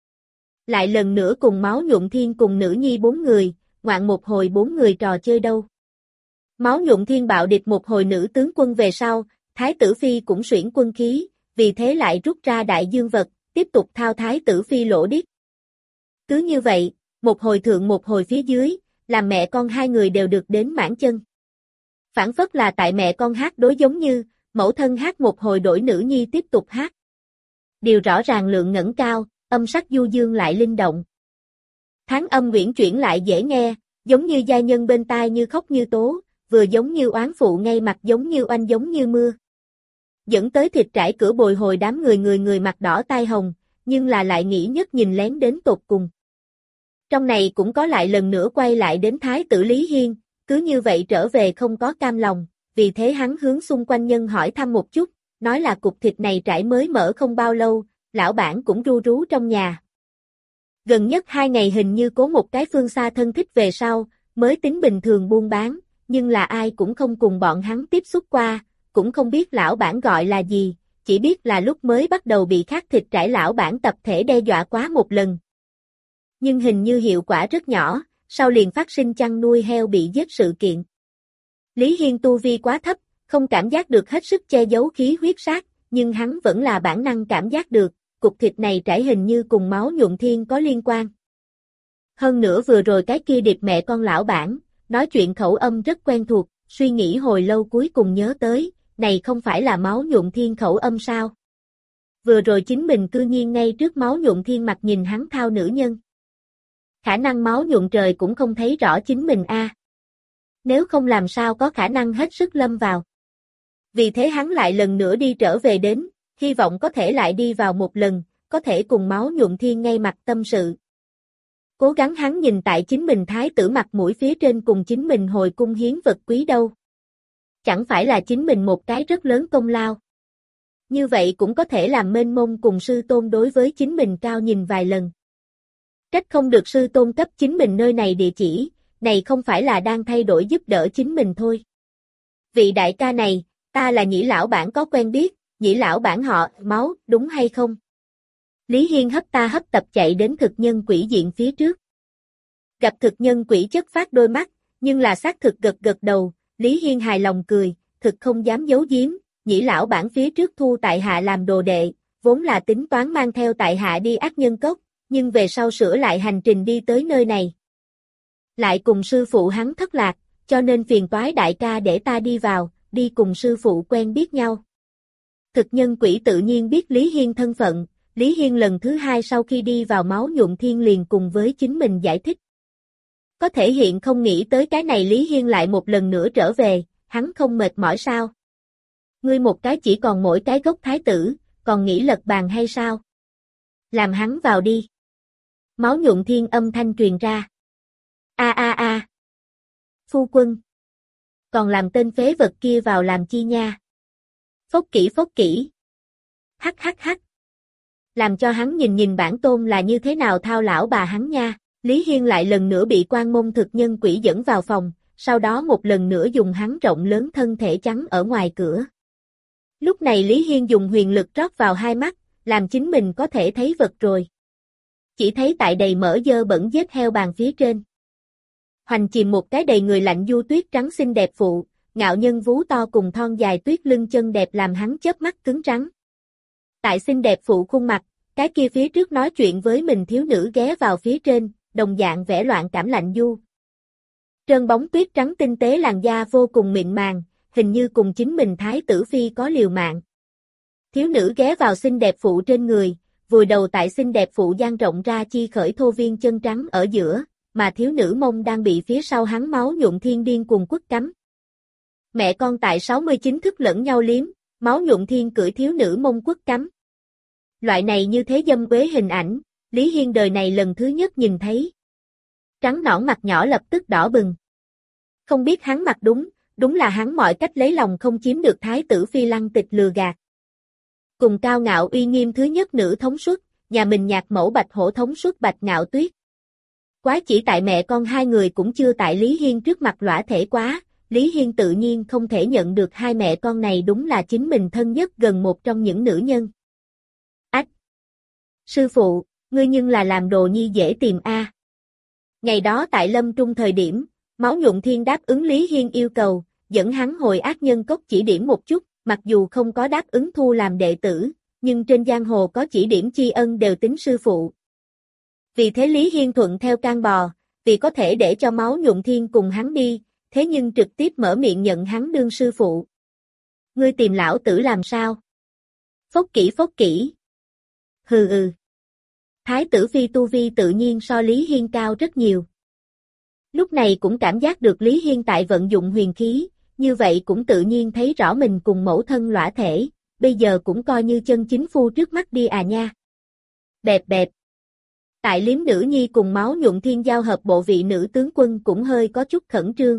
Lại lần nữa cùng Máu Nhuận Thiên cùng nữ nhi bốn người, ngoạn một hồi bốn người trò chơi đâu. Máu Nhuận Thiên bạo địch một hồi nữ tướng quân về sau, Thái tử Phi cũng xuyển quân khí, vì thế lại rút ra đại dương vật, tiếp tục thao Thái tử Phi lỗ điếc. Cứ như vậy, một hồi thượng một hồi phía dưới, làm mẹ con hai người đều được đến mãn chân. Phản phất là tại mẹ con hát đối giống như, mẫu thân hát một hồi đổi nữ nhi tiếp tục hát. Điều rõ ràng lượng ngẩng cao, âm sắc du dương lại linh động. Tháng âm uyển chuyển lại dễ nghe, giống như giai nhân bên tai như khóc như tố, vừa giống như oán phụ ngay mặt giống như oanh giống như mưa. Dẫn tới thịt trải cửa bồi hồi đám người người người mặt đỏ tai hồng, nhưng là lại nghĩ nhất nhìn lén đến tột cùng. Trong này cũng có lại lần nữa quay lại đến Thái tử Lý Hiên, cứ như vậy trở về không có cam lòng, vì thế hắn hướng xung quanh nhân hỏi thăm một chút, nói là cục thịt này trải mới mở không bao lâu, lão bản cũng ru rú trong nhà. Gần nhất hai ngày hình như có một cái phương xa thân thích về sau, mới tính bình thường buôn bán, nhưng là ai cũng không cùng bọn hắn tiếp xúc qua, cũng không biết lão bản gọi là gì, chỉ biết là lúc mới bắt đầu bị khát thịt trải lão bản tập thể đe dọa quá một lần. Nhưng hình như hiệu quả rất nhỏ, sau liền phát sinh chăn nuôi heo bị giết sự kiện. Lý Hiên tu vi quá thấp, không cảm giác được hết sức che giấu khí huyết sát, nhưng hắn vẫn là bản năng cảm giác được, cục thịt này trải hình như cùng Máu Nhuận Thiên có liên quan. Hơn nữa vừa rồi cái kia điệp mẹ con lão bản, nói chuyện khẩu âm rất quen thuộc, suy nghĩ hồi lâu cuối cùng nhớ tới, này không phải là Máu Nhuận Thiên khẩu âm sao? Vừa rồi chính mình cư nhiên ngay trước Máu Nhuận Thiên mặt nhìn hắn thao nữ nhân. Khả năng máu nhuận trời cũng không thấy rõ chính mình a. À. Nếu không làm sao có khả năng hết sức lâm vào. Vì thế hắn lại lần nữa đi trở về đến, hy vọng có thể lại đi vào một lần, có thể cùng Máu Nhuận Thiên ngay mặt tâm sự. Cố gắng hắn nhìn tại chính mình thái tử mặt mũi phía trên cùng chính mình hồi cung hiến vật quý đâu. Chẳng phải là chính mình một cái rất lớn công lao. Như vậy cũng có thể làm Mênh Mông cùng sư tôn đối với chính mình cao nhìn vài lần. Trách không được sư tôn cấp chính mình nơi này địa chỉ, này không phải là đang thay đổi giúp đỡ chính mình thôi. Vị đại ca này, ta là Nhĩ lão bản có quen biết, Nhĩ lão bản họ, Máu, đúng hay không? Lý Hiên hấp ta hấp tập chạy đến thực nhân quỷ diện phía trước. Gặp thực nhân quỷ chất phát đôi mắt, nhưng là xác thực gật gật đầu, Lý Hiên hài lòng cười, thực không dám giấu giếm, Nhĩ lão bản phía trước thu tại hạ làm đồ đệ, vốn là tính toán mang theo tại hạ đi ác nhân cốc, nhưng về sau sửa lại hành trình đi tới nơi này. Lại cùng sư phụ hắn thất lạc, cho nên phiền toái đại ca để ta đi vào, đi cùng sư phụ quen biết nhau. Thực nhân quỷ tự nhiên biết Lý Hiên thân phận, Lý Hiên lần thứ hai sau khi đi vào máu nhuộm thiên liền cùng với chính mình giải thích. Có thể hiện không nghĩ tới cái này Lý Hiên lại một lần nữa trở về, hắn không mệt mỏi sao? Ngươi một cái chỉ còn mỗi cái gốc thái tử, còn nghĩ lật bàn hay sao? Làm hắn vào đi. Máu nhuộm thiên âm thanh truyền ra. A a a. Phu quân. Còn làm tên phế vật kia vào làm chi nha? Phốc kỹ phốc kỹ. Hắc hắc hắc. Làm cho hắn nhìn nhìn bản tôn là như thế nào thao lão bà hắn nha. Lý Hiên lại lần nữa bị quan môn thực nhân quỷ dẫn vào phòng, sau đó một lần nữa dùng hắn rộng lớn thân thể trắng ở ngoài cửa. Lúc này Lý Hiên dùng huyền lực rót vào hai mắt, làm chính mình có thể thấy vật rồi. Chỉ thấy tại đầy mỡ dơ bẩn vết heo bàn phía trên. Hoành chìm một cái đầy người lạnh du tuyết trắng xinh đẹp phụ, ngạo nhân vú to cùng thon dài tuyết lưng chân đẹp làm hắn chớp mắt cứng trắng. Tại xinh đẹp phụ khuôn mặt, cái kia phía trước nói chuyện với mình thiếu nữ ghé vào phía trên, đồng dạng vẻ loạn cảm lạnh du. Trơn bóng tuyết trắng tinh tế làn da vô cùng mịn màng, hình như cùng chính mình thái tử phi có liều mạng. Thiếu nữ ghé vào xinh đẹp phụ trên người, vùi đầu tại xinh đẹp phụ dang rộng ra chi khởi thô viên chân trắng ở giữa, mà thiếu nữ mông đang bị phía sau hắn máu nhuộm thiên điên cuồng quất cắm. Mẹ con tại sáu mươi chín thức lẫn nhau liếm, máu nhuộm thiên cưỡi thiếu nữ mông quất cắm. Loại này như thế dâm quế hình ảnh, Lý Hiên đời này lần thứ nhất nhìn thấy. Trắng nõn mặt nhỏ lập tức đỏ bừng. Không biết hắn mặt đúng, đúng là hắn mọi cách lấy lòng không chiếm được thái tử phi Lăng Tịch lừa gạt. Cùng cao ngạo uy nghiêm thứ nhất nữ thống suất, nhà mình nhạc mẫu Bạch Hổ thống suất Bạch Ngạo Tuyết. Quá chỉ tại mẹ con hai người cũng chưa tại Lý Hiên trước mặt lõa thể quá, Lý Hiên tự nhiên không thể nhận được hai mẹ con này đúng là chính mình thân nhất gần một trong những nữ nhân. Ách! Sư phụ, ngươi nhưng là làm đồ nhi dễ tìm a. À. Ngày đó tại Lâm Trung thời điểm, máu nhuộm thiên đáp ứng Lý Hiên yêu cầu, dẫn hắn hồi ác nhân cốc chỉ điểm một chút, mặc dù không có đáp ứng thu làm đệ tử, nhưng trên giang hồ có chỉ điểm tri ân đều tính sư phụ. Vì thế Lý Hiên thuận theo can bò, vì có thể để cho máu nhuộm thiên cùng hắn đi, thế nhưng trực tiếp mở miệng nhận hắn đương sư phụ. Ngươi tìm lão tử làm sao? Phốc kỹ phốc kỹ. Hừ ừ. Thái tử phi tu vi tự nhiên so Lý Hiên cao rất nhiều. Lúc này cũng cảm giác được Lý Hiên tại vận dụng huyền khí, như vậy cũng tự nhiên thấy rõ mình cùng mẫu thân lõa thể, bây giờ cũng coi như chân chính phu trước mắt đi à nha. Bẹp bẹp. Tại liếm nữ nhi cùng máu nhuộm thiên giao hợp bộ vị nữ tướng quân cũng hơi có chút khẩn trương.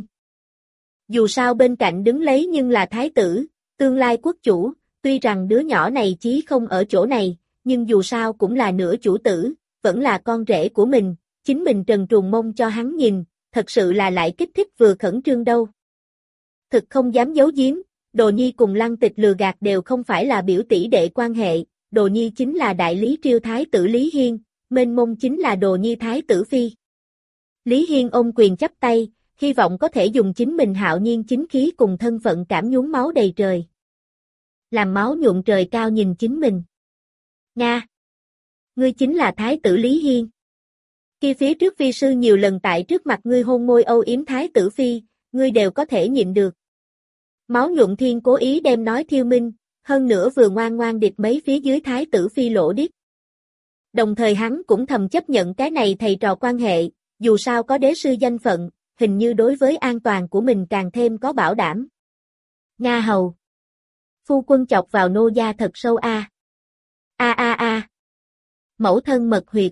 Dù sao bên cạnh đứng lấy nhưng là thái tử, tương lai quốc chủ, tuy rằng đứa nhỏ này chí không ở chỗ này, nhưng dù sao cũng là nửa chủ tử, vẫn là con rể của mình, chính mình trần truồng mông cho hắn nhìn, thật sự là lại kích thích vừa khẩn trương đâu. Thực không dám giấu giếm, Đồ Nhi cùng Lăng Tịch lừa gạt đều không phải là biểu tỷ đệ quan hệ, Đồ Nhi chính là đại lý triều thái tử Lý Hiên, Mênh Mông chính là Đồ Nhi thái tử phi. Lý Hiên ôm quyền chắp tay, hy vọng có thể dùng chính mình hạo nhiên chính khí cùng thân phận cảm nhuốm máu đầy trời. Làm máu nhuộm trời cao nhìn chính mình. Nga! Ngươi chính là thái tử Lý Hiên. Khi phía trước phi sư nhiều lần tại trước mặt ngươi hôn môi âu yếm thái tử phi, ngươi đều có thể nhịn được. Máu nhuộm thiên cố ý đem nói thiêu minh, hơn nữa vừa ngoan ngoan điệp mấy phía dưới thái tử phi lỗ điếc. Đồng thời hắn cũng thầm chấp nhận cái này thầy trò quan hệ, dù sao có đế sư danh phận, hình như đối với an toàn của mình càng thêm có bảo đảm. Nga hầu. Phu quân chọc vào nô gia thật sâu a. A a a. Mẫu thân mật huyệt.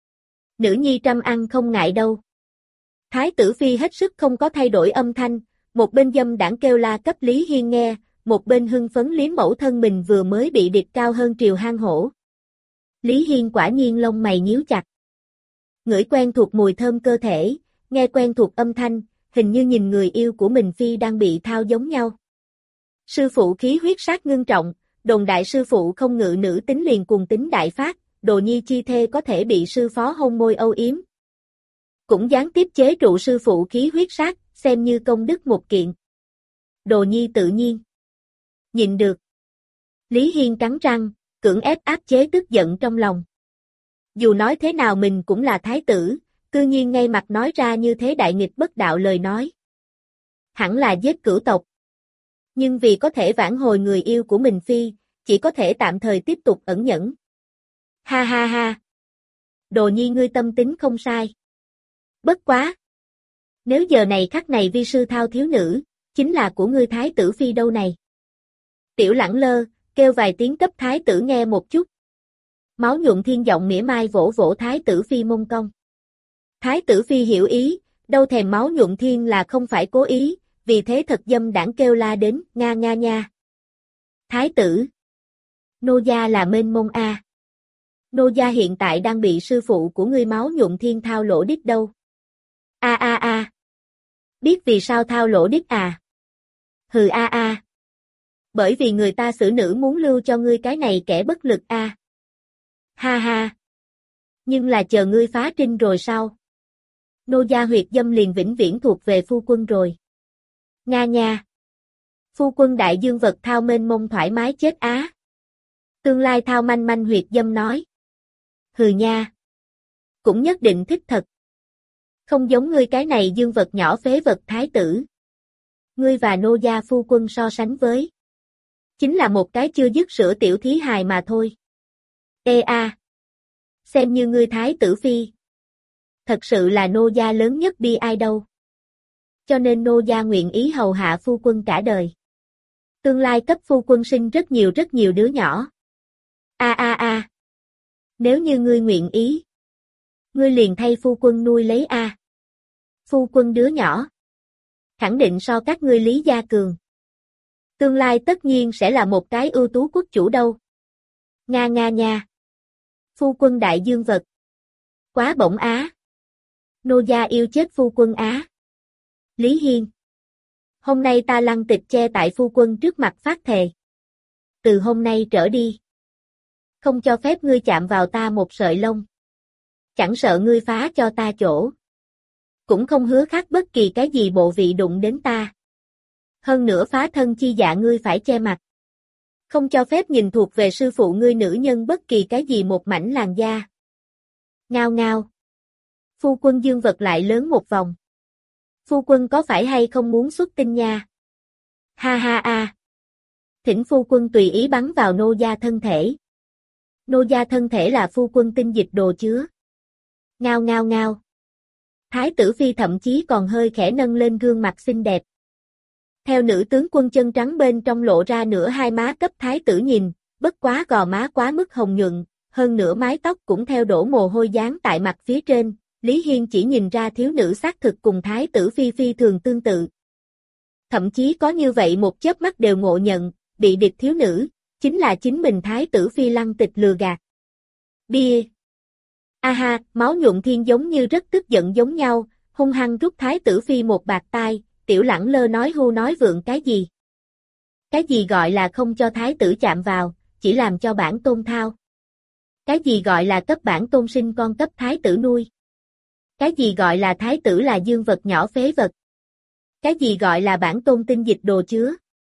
Nữ nhi trăm ăn không ngại đâu. Thái tử phi hết sức không có thay đổi âm thanh, Một bên dâm đảng kêu la cấp Lý Hiên nghe, một bên hưng phấn liếm mẫu thân mình vừa mới bị địch cao hơn triều hang hổ. Lý Hiên quả nhiên lông mày nhíu chặt. Ngửi quen thuộc mùi thơm cơ thể, nghe quen thuộc âm thanh, hình như nhìn người yêu của mình phi đang bị thao giống nhau. Sư phụ khí huyết sát ngưng trọng, đồn đại sư phụ không ngự nữ tính liền cùng tính đại phát, đồ nhi chi thê có thể bị sư phó hôn môi âu yếm. Cũng gián tiếp chế trụ sư phụ khí huyết sát, xem như công đức một kiện. Đồ nhi tự nhiên nhịn được. Lý Hiên cắn răng, cưỡng ép áp chế tức giận trong lòng. Dù nói thế nào mình cũng là thái tử, cư nhiên ngay mặt nói ra như thế đại nghịch bất đạo lời nói. Hẳn là giết cửu tộc. Nhưng vì có thể vãn hồi người yêu của mình phi, chỉ có thể tạm thời tiếp tục ẩn nhẫn. Ha ha ha. Đồ nhi ngươi tâm tính không sai. Bất quá. Nếu giờ này khắc này vi sư thao thiếu nữ, chính là của ngươi thái tử phi đâu này. Tiểu Lẳng Lơ, kêu vài tiếng cấp thái tử nghe một chút. Máu nhuận thiên giọng mỉa mai vỗ vỗ thái tử phi mông cong. Thái tử phi hiểu ý, đâu thèm máu nhuận thiên là không phải cố ý, vì thế thật dâm đảng kêu la đến, nga nga nha. Thái tử. Nô gia là mênh mông a. Nô gia hiện tại đang bị sư phụ của ngươi máu nhuận thiên thao lỗ đít đâu. A a a. Biết vì sao thao lỗ đít à? Hừ a a. Bởi vì người ta xử nữ muốn lưu cho ngươi cái này kẻ bất lực a. Ha ha. Nhưng là chờ ngươi phá trinh rồi sao? Nô gia huyệt dâm liền vĩnh viễn thuộc về phu quân rồi. Nga nha. Phu quân đại dương vật thao mênh mông thoải mái chết á. Tương lai thao manh manh huyệt dâm nói. Hừ nha. Cũng nhất định thích thật. Không giống ngươi cái này dương vật nhỏ phế vật thái tử. Ngươi và nô gia phu quân so sánh với. Chính là một cái chưa dứt sữa tiểu thí hài mà thôi. Ê a. Xem như ngươi thái tử phi. Thật sự là nô gia lớn nhất bi ai đâu. Cho nên nô gia nguyện ý hầu hạ phu quân cả đời. Tương lai cấp phu quân sinh rất nhiều rất nhiều đứa nhỏ. A a a. Nếu như ngươi nguyện ý. Ngươi liền thay phu quân nuôi lấy a. Phu quân đứa nhỏ. Khẳng định so các ngươi Lý gia cường. Tương lai tất nhiên sẽ là một cái ưu tú quốc chủ đâu. Nga nga nha. Phu quân đại dương vật. Quá bổng á. Nô gia yêu chết phu quân á. Lý Hiên. Hôm nay ta lăng tịch che tại phu quân trước mặt phát thề. Từ hôm nay trở đi. Không cho phép ngươi chạm vào ta một sợi lông. Chẳng sợ ngươi phá cho ta chỗ. Cũng không hứa khác bất kỳ cái gì bộ vị đụng đến ta. Hơn nữa phá thân chi dạ ngươi phải che mặt. Không cho phép nhìn thuộc về sư phụ ngươi nữ nhân bất kỳ cái gì một mảnh làn da. Ngao ngao. Phu quân dương vật lại lớn một vòng. Phu quân có phải hay không muốn xuất tinh nha? Ha ha a. Thỉnh phu quân tùy ý bắn vào nô gia thân thể. Nô gia thân thể là phu quân tinh dịch đồ chứa. Ngao ngao ngao. Thái tử phi thậm chí còn hơi khẽ nâng lên gương mặt xinh đẹp. Theo nữ tướng quân chân trắng bên trong lộ ra nửa hai má cấp thái tử nhìn, bất quá gò má quá mức hồng nhuận, hơn nửa mái tóc cũng theo đổ mồ hôi dán tại mặt phía trên, Lý Hiên chỉ nhìn ra thiếu nữ xác thực cùng thái tử phi phi thường tương tự. Thậm chí có như vậy một chớp mắt đều ngộ nhận, bị địch thiếu nữ, chính là chính mình thái tử phi lăng tịch lừa gạt. Bia. Aha, máu nhuận thiên giống như rất tức giận giống nhau, hung hăng rút thái tử phi một bạt tai, Tiểu Lẳng Lơ nói hưu nói vượng cái gì? Cái gì gọi là không cho thái tử chạm vào, chỉ làm cho bản tôn thao? Cái gì gọi là cấp bản tôn sinh con cấp thái tử nuôi? Cái gì gọi là thái tử là dương vật nhỏ phế vật? Cái gì gọi là bản tôn tinh dịch đồ chứa?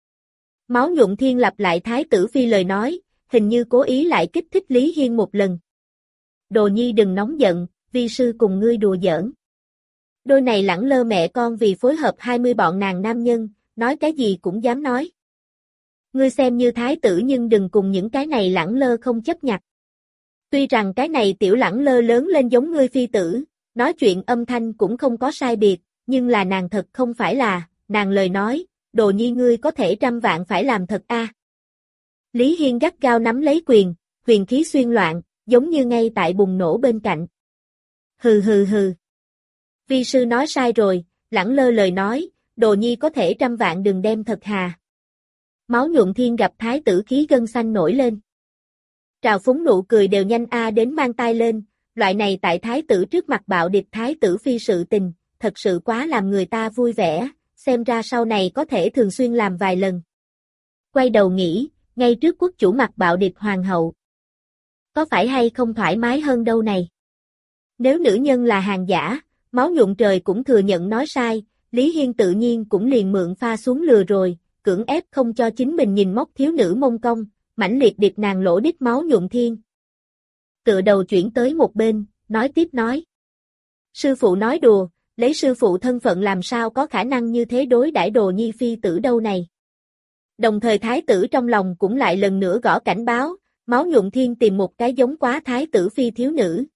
Máu nhuận thiên lặp lại thái tử phi lời nói, hình như cố ý lại kích thích Lý Hiên một lần. Đồ nhi đừng nóng giận, vi sư cùng ngươi đùa giỡn. Đôi này Lẳng Lơ mẹ con vì phối hợp hai mươi bọn nàng nam nhân, nói cái gì cũng dám nói. Ngươi xem như thái tử nhưng đừng cùng những cái này Lẳng Lơ không chấp nhặt. Tuy rằng cái này Tiểu Lẳng Lơ lớn lên giống ngươi phi tử, nói chuyện âm thanh cũng không có sai biệt, nhưng là nàng thật không phải là, nàng lời nói, đồ nhi ngươi có thể trăm vạn phải làm thật a. À. Lý Hiên gắt gao nắm lấy quyền, huyền khí xuyên loạn, giống như ngay tại bùng nổ bên cạnh. Hừ hừ hừ. Vi sư nói sai rồi, Lẳng Lơ lời nói, Đồ nhi có thể trăm vạn đừng đem thật hà. Máu nhuận thiên gặp thái tử khí gân xanh nổi lên. Trào phúng nụ cười đều nhanh a đến mang tai lên, loại này tại thái tử trước mặt bạo địch thái tử phi sự tình, thật sự quá làm người ta vui vẻ, xem ra sau này có thể thường xuyên làm vài lần. Quay đầu nghĩ, ngay trước quốc chủ mặt bạo địch hoàng hậu. Có phải hay không thoải mái hơn đâu này? Nếu nữ nhân là hàng giả, máu nhuận trời cũng thừa nhận nói sai, Lý Hiên tự nhiên cũng liền mượn pha xuống lừa rồi, cưỡng ép không cho chính mình nhìn móc thiếu nữ mông công, mãnh liệt điệp nàng lỗ đít máu nhuận thiên. Tựa đầu chuyển tới một bên, nói tiếp nói. Sư phụ nói đùa, lấy sư phụ thân phận làm sao có khả năng như thế đối đãi đồ nhi phi tử đâu này. Đồng thời thái tử trong lòng cũng lại lần nữa gõ cảnh báo, máu nhuận thiên tìm một cái giống quá thái tử phi thiếu nữ.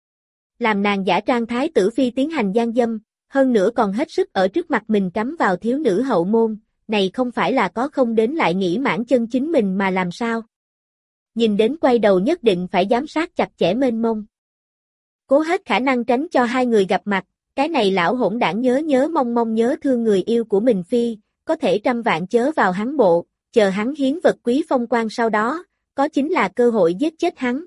Làm nàng giả trang thái tử phi tiến hành gian dâm, hơn nữa còn hết sức ở trước mặt mình cắm vào thiếu nữ hậu môn, này không phải là có không đến lại nghĩ mãn chân chính mình mà làm sao. Nhìn đến quay đầu nhất định phải giám sát chặt chẽ mênh mông. Cố hết khả năng tránh cho hai người gặp mặt, cái này lão hỗn đảng nhớ nhớ mong mong nhớ thương người yêu của mình phi, có thể trăm vạn chớ vào hắn bộ, chờ hắn hiến vật quý phong quan sau đó, có chính là cơ hội giết chết hắn.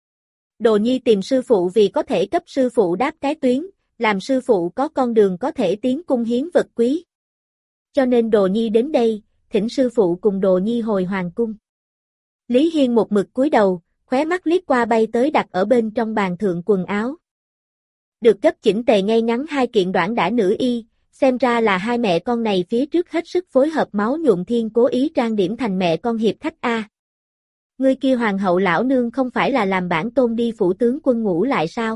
Đồ nhi tìm sư phụ vì có thể cấp sư phụ đáp cái tuyến, làm sư phụ có con đường có thể tiến cung hiến vật quý. Cho nên đồ nhi đến đây, thỉnh sư phụ cùng đồ nhi hồi hoàng cung. Lý Hiên một mực cúi đầu, khóe mắt liếc qua bay tới đặt ở bên trong bàn thượng quần áo. Được gấp chỉnh tề ngay ngắn hai kiện đoản đã nữ y, xem ra là hai mẹ con này phía trước hết sức phối hợp máu nhuận thiên cố ý trang điểm thành mẹ con hiệp khách A. Ngươi kia hoàng hậu lão nương không phải là làm bản tôn đi phủ tướng quân ngủ lại sao?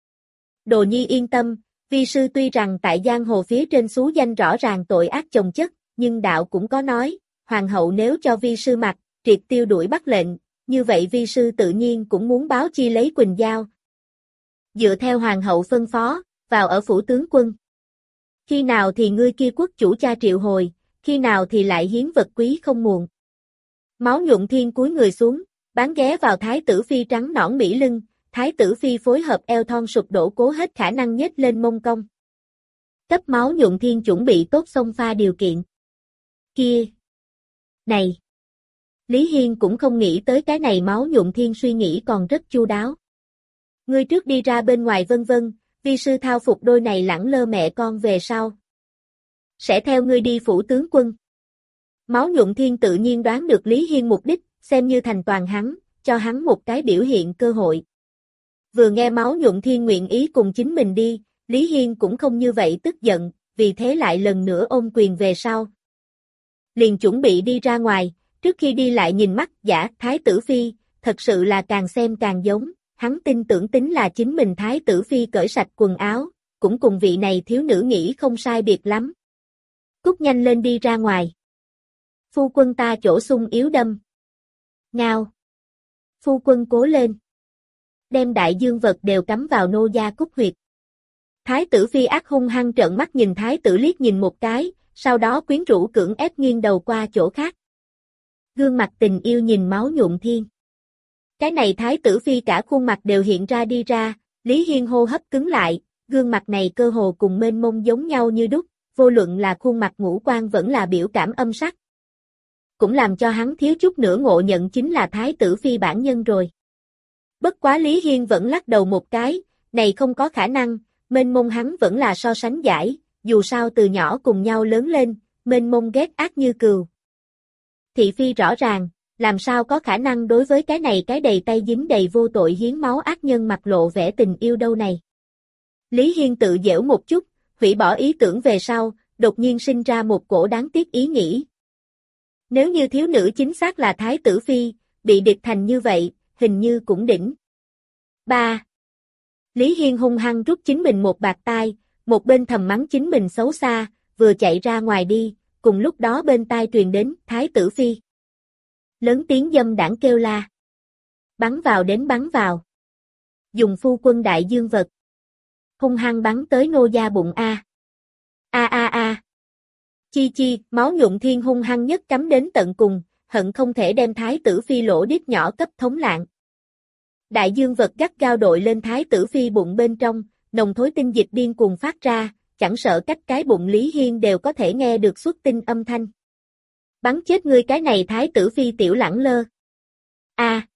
Đồ nhi yên tâm, vi sư tuy rằng tại giang hồ phía trên xú danh rõ ràng tội ác chồng chất, nhưng đạo cũng có nói, hoàng hậu nếu cho vi sư mặc, triệt tiêu đuổi bắt lệnh, như vậy vi sư tự nhiên cũng muốn báo chi lấy Quỳnh Giao. Dựa theo hoàng hậu phân phó, vào ở phủ tướng quân. Khi nào thì ngươi kia quốc chủ cha triệu hồi, khi nào thì lại hiến vật quý không muộn. Máu nhuận thiên cúi người xuống, bán ghé vào thái tử phi trắng nõn mỹ lưng, thái tử phi phối hợp eo thon sụp đổ cố hết khả năng nhếch lên mông cong. Cấp máu nhuận thiên chuẩn bị tốt xông pha điều kiện. Kia! Này! Lý Hiên cũng không nghĩ tới cái này máu nhuận thiên suy nghĩ còn rất chu đáo. Ngươi trước đi ra bên ngoài vân vân, vi sư thao phục đôi này lẳng lơ mẹ con về sau. Sẽ theo ngươi đi phủ tướng quân. Máu nhuận thiên tự nhiên đoán được Lý Hiên mục đích, xem như thành toàn hắn, cho hắn một cái biểu hiện cơ hội. Vừa nghe máu nhuận thiên nguyện ý cùng chính mình đi, Lý Hiên cũng không như vậy tức giận, vì thế lại lần nữa ôm quyền về sau. Liền chuẩn bị đi ra ngoài, trước khi đi lại nhìn mắt giả thái tử phi, thật sự là càng xem càng giống, hắn tin tưởng tính là chính mình thái tử phi cởi sạch quần áo, cũng cùng vị này thiếu nữ nghĩ không sai biệt lắm. Cút nhanh lên đi ra ngoài. Phu quân ta chỗ sung yếu đâm. Ngao. Phu quân cố lên. Đem đại dương vật đều cắm vào nô gia cúc huyệt. Thái tử phi ác hung hăng trợn mắt nhìn thái tử liếc nhìn một cái, sau đó quyến rũ cưỡng ép nghiêng đầu qua chỗ khác. Gương mặt tình yêu nhìn máu nhuận thiên. Cái này thái tử phi cả khuôn mặt đều hiện ra đi ra, Lý Hiên hô hấp cứng lại, gương mặt này cơ hồ cùng mênh mông giống nhau như đúc, vô luận là khuôn mặt ngũ quan vẫn là biểu cảm âm sắc. Cũng làm cho hắn thiếu chút nữa ngộ nhận chính là thái tử phi bản nhân rồi. Bất quá Lý Hiên vẫn lắc đầu một cái, này không có khả năng, mênh mông hắn vẫn là so sánh giải, dù sao từ nhỏ cùng nhau lớn lên, mênh mông ghét ác như cừu. Thị phi rõ ràng, làm sao có khả năng đối với cái này cái đầy tay dính đầy vô tội hiến máu ác nhân mặt lộ vẻ tình yêu đâu này. Lý Hiên tự giễu một chút, hủy bỏ ý tưởng về sau, đột nhiên sinh ra một cổ đáng tiếc ý nghĩ. Nếu như thiếu nữ chính xác là thái tử phi, bị địch thành như vậy, hình như cũng đỉnh. ba. Lý Hiên hung hăng rút chính mình một bạt tai, một bên thầm mắng chính mình xấu xa, vừa chạy ra ngoài đi, cùng lúc đó bên tai truyền đến thái tử phi. Lớn tiếng dâm đảng kêu la. Bắn vào đến bắn vào. Dùng phu quân đại dương vật. Hung hăng bắn tới nô gia bụng A. A a a. Chi chi, máu nhuận thiên hung hăng nhất cắm đến tận cùng, hận không thể đem thái tử phi lỗ đít nhỏ cấp thống lạng. Đại dương vật gắt gao đội lên thái tử phi bụng bên trong, nồng thối tinh dịch điên cuồng phát ra, chẳng sợ cách cái bụng Lý Hiên đều có thể nghe được xuất tinh âm thanh. Bắn chết ngươi cái này thái tử phi tiểu lẳng lơ. A.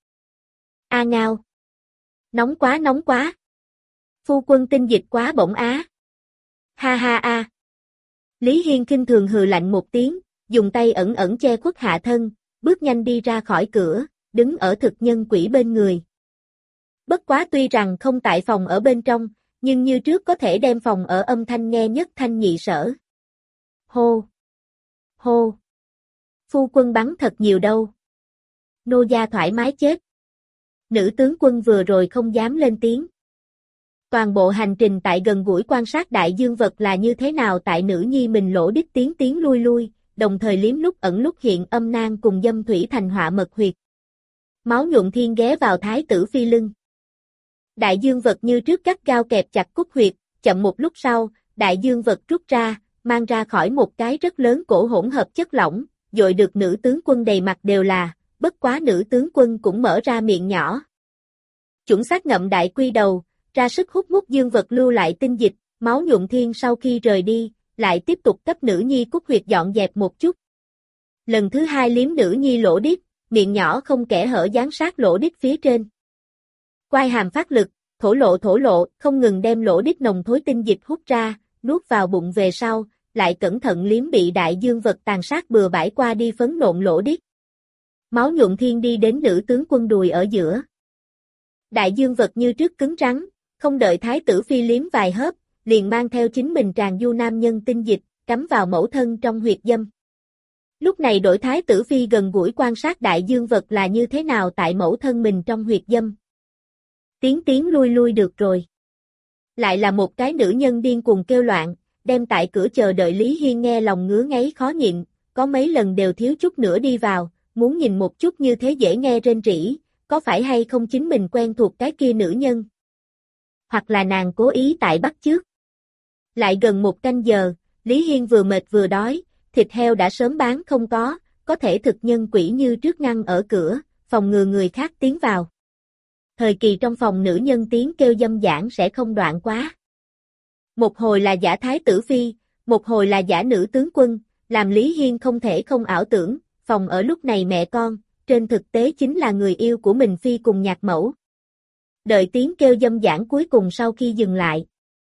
A ngao. Nóng quá nóng quá. Phu quân tinh dịch quá bổng á. Ha ha a. Lý Hiên khinh thường hừ lạnh một tiếng, dùng tay ẩn ẩn che khuất hạ thân, bước nhanh đi ra khỏi cửa, đứng ở thực nhân quỷ bên người. Bất quá tuy rằng không tại phòng ở bên trong, nhưng như trước có thể đem phòng ở âm thanh nghe nhất thanh nhị sở. Hô! Hô! Phu quân bắn thật nhiều đâu. Nô gia thoải mái chết. Nữ tướng quân vừa rồi không dám lên tiếng. Toàn bộ hành trình tại gần gũi quan sát đại dương vật là như thế nào tại nữ nhi mình lỗ đích tiến tiến lui lui, đồng thời liếm lúc ẩn lúc hiện âm nang cùng dâm thủy thành họa mật huyệt. Máu nhuộm thiên ghé vào thái tử phi lưng. Đại dương vật như trước gắt gao kẹp chặt cúc huyệt, chậm một lúc sau, đại dương vật rút ra, mang ra khỏi một cái rất lớn cổ hỗn hợp chất lỏng, dội được nữ tướng quân đầy mặt đều là, bất quá nữ tướng quân cũng mở ra miệng nhỏ. Chuẩn xác ngậm đại quy đầu, ra sức hút mút dương vật lưu lại tinh dịch, máu nhuộm thiên sau khi rời đi, lại tiếp tục cấp nữ nhi cúc huyệt dọn dẹp một chút. Lần thứ hai liếm nữ nhi lỗ đít, miệng nhỏ không kẽ hở dán sát lỗ đít phía trên. Quai hàm phát lực, thổ lộ thổ lộ, không ngừng đem lỗ đít nồng thối tinh dịch hút ra, nuốt vào bụng về sau, lại cẩn thận liếm bị đại dương vật tàn sát bừa bãi qua đi phấn nộn lỗ đít. Máu nhuộm thiên đi đến nữ tướng quân đùi ở giữa. Đại dương vật như trước cứng rắn, không đợi thái tử phi liếm vài hớp, liền mang theo chính mình tràn du nam nhân tinh dịch, cắm vào mẫu thân trong huyệt dâm. Lúc này đổi thái tử phi gần gũi quan sát đại dương vật là như thế nào tại mẫu thân mình trong huyệt dâm. Tiến tiến lui lui được rồi. Lại là một cái nữ nhân điên cuồng kêu loạn, đem tại cửa chờ đợi Lý Hiên nghe lòng ngứa ngáy khó nhịn, có mấy lần đều thiếu chút nữa đi vào, muốn nhìn một chút như thế dễ nghe rên rỉ, có phải hay không chính mình quen thuộc cái kia nữ nhân. Hoặc là nàng cố ý tại bắt chước. Lại gần một canh giờ, Lý Hiên vừa mệt vừa đói, thịt heo đã sớm bán không có, có thể thực nhân quỷ như trước ngăn ở cửa, phòng ngừa người khác tiến vào. Thời kỳ trong phòng nữ nhân tiếng kêu dâm dãn sẽ không đoạn quá. Một hồi là giả thái tử phi, một hồi là giả nữ tướng quân, làm Lý Hiên không thể không ảo tưởng, phòng ở lúc này mẹ con, trên thực tế chính là người yêu của mình phi cùng nhạc mẫu. Đợi tiếng kêu dâm dãn cuối cùng sau khi dừng lại.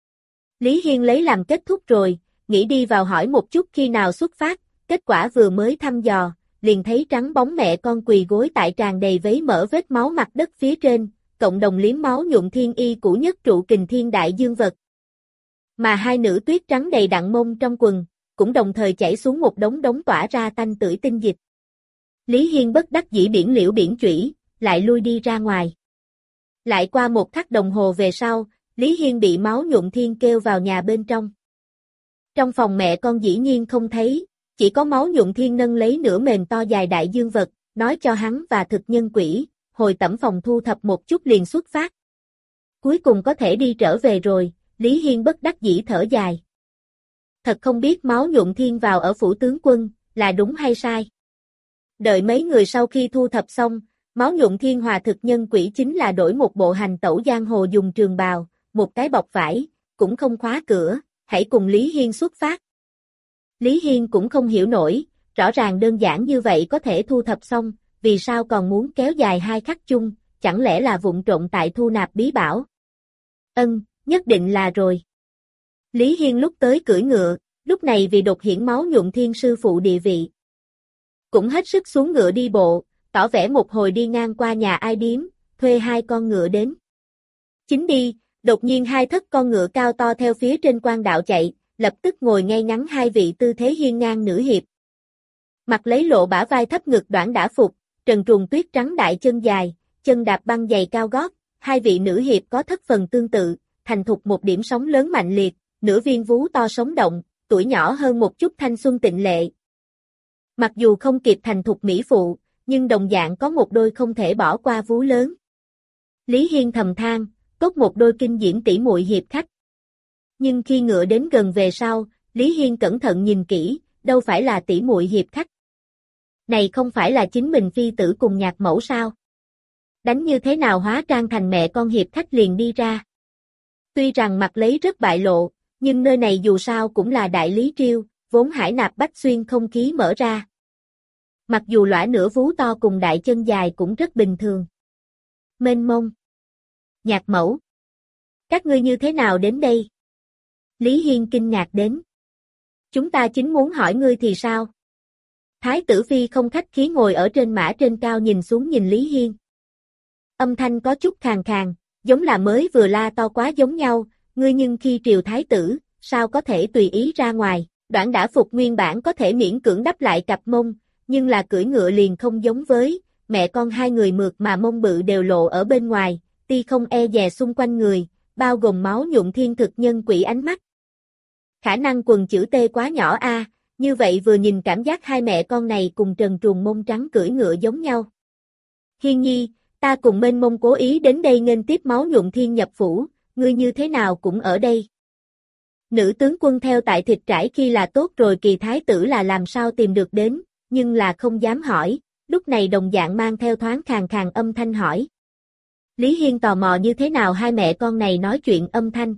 Lý Hiên lấy làm kết thúc rồi, nghĩ đi vào hỏi một chút khi nào xuất phát, kết quả vừa mới thăm dò, liền thấy trắng bóng mẹ con quỳ gối tại tràn đầy vấy mỡ vết máu mặt đất phía trên, cộng đồng liếm máu nhuộm thiên y cũ nhất trụ kình thiên đại dương vật. Mà hai nữ tuyết trắng đầy đặn mông trong quần, cũng đồng thời chảy xuống một đống đống tỏa ra tanh tưởi tinh dịch. Lý Hiên bất đắc dĩ biển liễu biển chủy, lại lui đi ra ngoài. Lại qua một khắc đồng hồ về sau, Lý Hiên bị máu nhuộm thiên kêu vào nhà bên trong. Trong phòng mẹ con dĩ nhiên không thấy, chỉ có máu nhuộm thiên nâng lấy nửa mềm to dài đại dương vật, nói cho hắn và thực nhân quỷ, hồi tẩm phòng thu thập một chút liền xuất phát. Cuối cùng có thể đi trở về rồi, Lý Hiên bất đắc dĩ thở dài. Thật không biết máu nhuộm thiên vào ở phủ tướng quân, là đúng hay sai. Đợi mấy người sau khi thu thập xong, máu nhuộm thiên hòa thực nhân quỷ chính là đổi một bộ hành tẩu giang hồ dùng trường bào, một cái bọc vải, cũng không khóa cửa, hãy cùng Lý Hiên xuất phát. Lý Hiên cũng không hiểu nổi, rõ ràng đơn giản như vậy có thể thu thập xong, vì sao còn muốn kéo dài hai khắc chung, chẳng lẽ là vụng trộn tại thu nạp bí bảo? Ân, nhất định là rồi. Lý Hiên lúc tới cưỡi ngựa, lúc này vì đột hiển máu nhuộm thiên sư phụ địa vị. Cũng hết sức xuống ngựa đi bộ, tỏ vẻ một hồi đi ngang qua nhà ai điếm, thuê hai con ngựa đến. Chính đi, đột nhiên hai thất con ngựa cao to theo phía trên quan đạo chạy, lập tức ngồi ngay ngắn hai vị tư thế hiên ngang nữ hiệp. Mặt lấy lộ bả vai thấp ngực đoản đã phục, trần truồng tuyết trắng đại chân dài, chân đạp băng giày cao gót, hai vị nữ hiệp có thất phần tương tự, thành thục một điểm sóng lớn mạnh liệt, nửa viên vú to sống động, tuổi nhỏ hơn một chút thanh xuân tịnh lệ. Mặc dù không kịp thành thục mỹ phụ, nhưng đồng dạng có một đôi không thể bỏ qua vú lớn. Lý Hiên thầm than, tốt một đôi kinh diễm tỷ muội hiệp khách. Nhưng khi ngựa đến gần về sau, Lý Hiên cẩn thận nhìn kỹ, đâu phải là tỷ muội hiệp khách. Này không phải là chính mình phi tử cùng nhạc mẫu sao? Đánh như thế nào hóa trang thành mẹ con hiệp khách liền đi ra. Tuy rằng mặt lấy rất bại lộ, Nhưng nơi này dù sao cũng là Đại Lý Triều, vốn hải nạp bách xuyên không khí mở ra. Mặc dù lõa nửa vú to cùng đại chân dài cũng rất bình thường. Mênh mông. Nhạc mẫu. Các ngươi như thế nào đến đây? Lý Hiên kinh ngạc đến. Chúng ta chính muốn hỏi ngươi thì sao? Thái tử phi không khách khí ngồi ở trên mã trên cao nhìn xuống nhìn Lý Hiên. Âm thanh có chút khàn khàn, giống là mới vừa la to quá giống nhau, ngươi nhưng khi triều thái tử, sao có thể tùy ý ra ngoài, Đoạn đã phục nguyên bản có thể miễn cưỡng đắp lại cặp mông, nhưng là cưỡi ngựa liền không giống với, mẹ con hai người mượt mà mông bự đều lộ ở bên ngoài, ti không e dè xung quanh người, bao gồm máu nhuộm thiên thực nhân quỷ ánh mắt. Khả năng quần chữ T quá nhỏ a, như vậy vừa nhìn cảm giác hai mẹ con này cùng trần truồng mông trắng cưỡi ngựa giống nhau. Hiên nhi, ta cùng mênh mông cố ý đến đây nghênh tiếp máu nhuộm thiên nhập phủ, ngươi như thế nào cũng ở đây. Nữ tướng quân theo tại thịt trải khi là tốt rồi kỳ thái tử là làm sao tìm được đến, nhưng là không dám hỏi, lúc này đồng dạng mang theo thoáng khàn khàn âm thanh hỏi. Lý Hiên tò mò như thế nào hai mẹ con này nói chuyện âm thanh.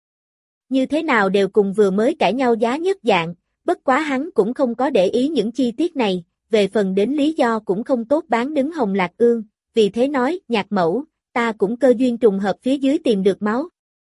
Như thế nào đều cùng vừa mới cãi nhau giá nhất dạng, bất quá hắn cũng không có để ý những chi tiết này, về phần đến lý do cũng không tốt bán đứng Hồng Lạc Ương, vì thế nói, nhạc mẫu, ta cũng cơ duyên trùng hợp phía dưới tìm được máu.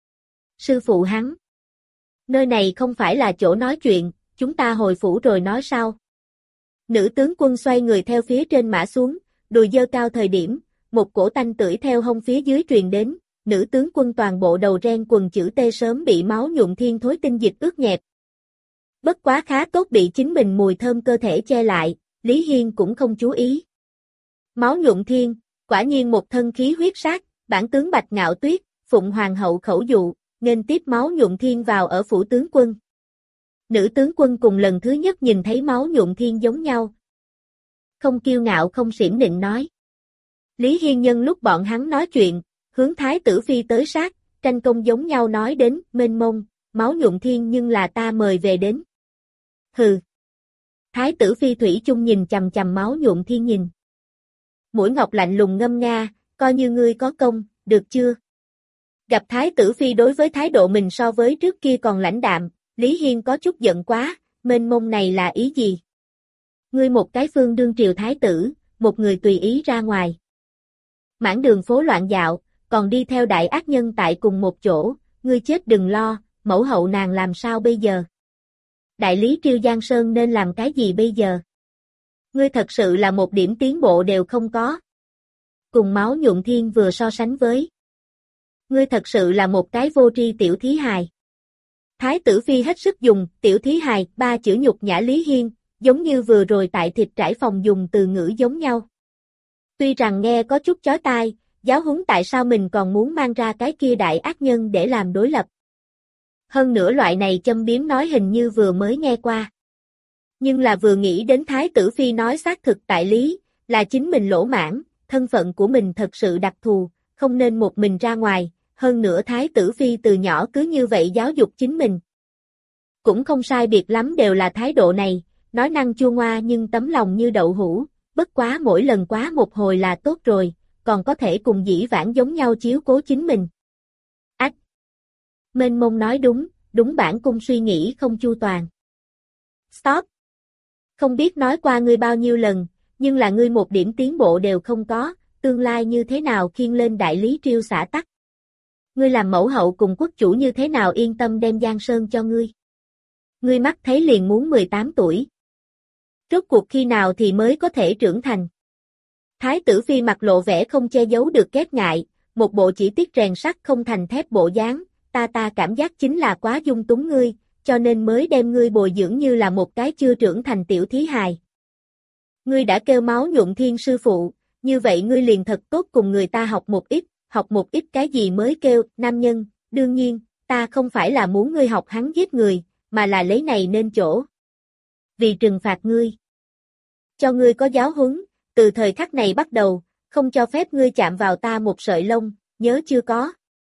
Sư phụ hắn. Nơi này không phải là chỗ nói chuyện, chúng ta hồi phủ rồi nói sau. Nữ tướng quân xoay người theo phía trên mã xuống, đùi dơ cao thời điểm, một cổ tanh tưởi theo hông phía dưới truyền đến, nữ tướng quân toàn bộ đầu ren quần chữ T sớm bị máu nhuộm thiên thối tinh dịch ướt nhẹp. Bất quá khá tốt bị chính mình mùi thơm cơ thể che lại, Lý Hiên cũng không chú ý. Máu nhuộm thiên, quả nhiên một thân khí huyết sát, bản tướng Bạch Ngạo Tuyết, phụng hoàng hậu khẩu dụ, nên tiếp máu nhuộm thiên vào ở phủ tướng quân. Nữ tướng quân cùng lần thứ nhất nhìn thấy máu nhuộm thiên giống nhau. Không kiêu ngạo không xiểm nịnh nói. Lý Hiên nhân lúc bọn hắn nói chuyện, hướng thái tử phi tới sát, tranh công giống nhau nói đến, mênh mông, máu nhuộm thiên nhưng là ta mời về đến. Hừ. Thái tử phi thủy chung nhìn chằm chằm máu nhuộm thiên nhìn. Mũi ngọc lạnh lùng ngâm nga, coi như ngươi có công, được chưa? Gặp thái tử phi đối với thái độ mình so với trước kia còn lãnh đạm, Lý Hiên có chút giận quá, mênh mông này là ý gì? Ngươi một cái phương đương triều thái tử, một người tùy ý ra ngoài. Mãn đường phố loạn dạo, còn đi theo đại ác nhân tại cùng một chỗ, ngươi chết đừng lo, mẫu hậu nàng làm sao bây giờ? Đại lý triều Giang Sơn nên làm cái gì bây giờ? Ngươi thật sự là một điểm tiến bộ đều không có. Cùng máu nhuộm thiên vừa so sánh với. Ngươi thật sự là một cái vô tri tiểu thí hài. Thái tử phi hết sức dùng tiểu thí hài ba chữ nhục nhã Lý Hiên, giống như vừa rồi tại thịt trải phòng dùng từ ngữ giống nhau. Tuy rằng nghe có chút chói tai, giáo huấn tại sao mình còn muốn mang ra cái kia đại ác nhân để làm đối lập. Hơn nữa loại này châm biếm nói hình như vừa mới nghe qua. Nhưng là vừa nghĩ đến thái tử phi nói xác thực tại lý, là chính mình lỗ mãn, thân phận của mình thật sự đặc thù, không nên một mình ra ngoài, hơn nữa thái tử phi từ nhỏ cứ như vậy giáo dục chính mình. Cũng không sai biệt lắm đều là thái độ này, nói năng chua ngoa nhưng tấm lòng như đậu hũ, bất quá mỗi lần quá một hồi là tốt rồi, còn có thể cùng dĩ vãng giống nhau chiếu cố chính mình. Ách! Mênh mông nói đúng, đúng bản cung suy nghĩ không chu toàn. Stop! Không biết nói qua ngươi bao nhiêu lần, nhưng là ngươi một điểm tiến bộ đều không có, tương lai như thế nào khiêng lên đại lý triều xã tắc. Ngươi làm mẫu hậu cùng quốc chủ như thế nào yên tâm đem Giang Sơn cho ngươi. Ngươi mắt thấy liền muốn mười tám tuổi. Rốt cuộc khi nào thì mới có thể trưởng thành. Thái tử phi mặt lộ vẻ không che giấu được ghét ngại, một bộ chỉ tiếc rèn sắt không thành thép bộ dáng, ta ta cảm giác chính là quá dung túng ngươi, cho nên mới đem ngươi bồi dưỡng như là một cái chưa trưởng thành tiểu thí hài. Ngươi đã kêu máu nhuộm thiên sư phụ, như vậy ngươi liền thật tốt cùng người ta học một ít, học một ít cái gì mới kêu nam nhân, đương nhiên, ta không phải là muốn ngươi học hắn giết người, mà là lấy này nên chỗ. Vì trừng phạt ngươi. Cho ngươi có giáo huấn, từ thời khắc này bắt đầu, không cho phép ngươi chạm vào ta một sợi lông, nhớ chưa có?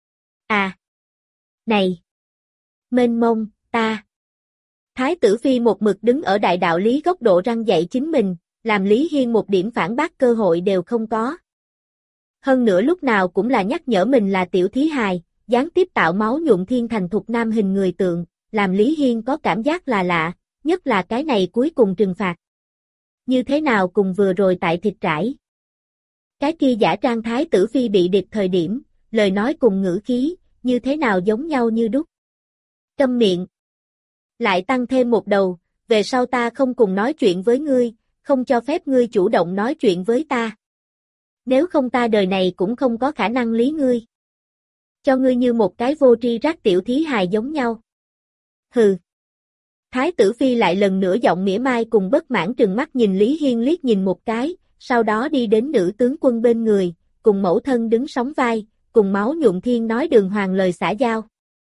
À! Này! Mênh mông, ta! Thái tử phi một mực đứng ở đại đạo lý góc độ răng dạy chính mình, làm Lý Hiên một điểm phản bác cơ hội đều không có. Hơn nữa lúc nào cũng là nhắc nhở mình là tiểu thí hài, gián tiếp tạo máu nhuộm thiên thành thục nam hình người tượng, làm Lý Hiên có cảm giác là lạ, nhất là cái này cuối cùng trừng phạt. Như thế nào cùng vừa rồi tại thịt trải. Cái kia giả trang thái tử phi bị địch thời điểm, lời nói cùng ngữ khí, như thế nào giống nhau như đúc. Câm miệng. Lại tăng thêm một đầu, về sau ta không cùng nói chuyện với ngươi, không cho phép ngươi chủ động nói chuyện với ta. Nếu không ta đời này cũng không có khả năng lý ngươi. Cho ngươi như một cái vô tri rác tiểu thí hài giống nhau. Hừ. Thái tử phi lại lần nữa giọng mỉa mai cùng bất mãn trừng mắt nhìn Lý Hiên liếc nhìn một cái, sau đó đi đến nữ tướng quân bên người, cùng mẫu thân đứng sóng vai, cùng máu nhuộm thiên nói đường hoàng lời xã giao.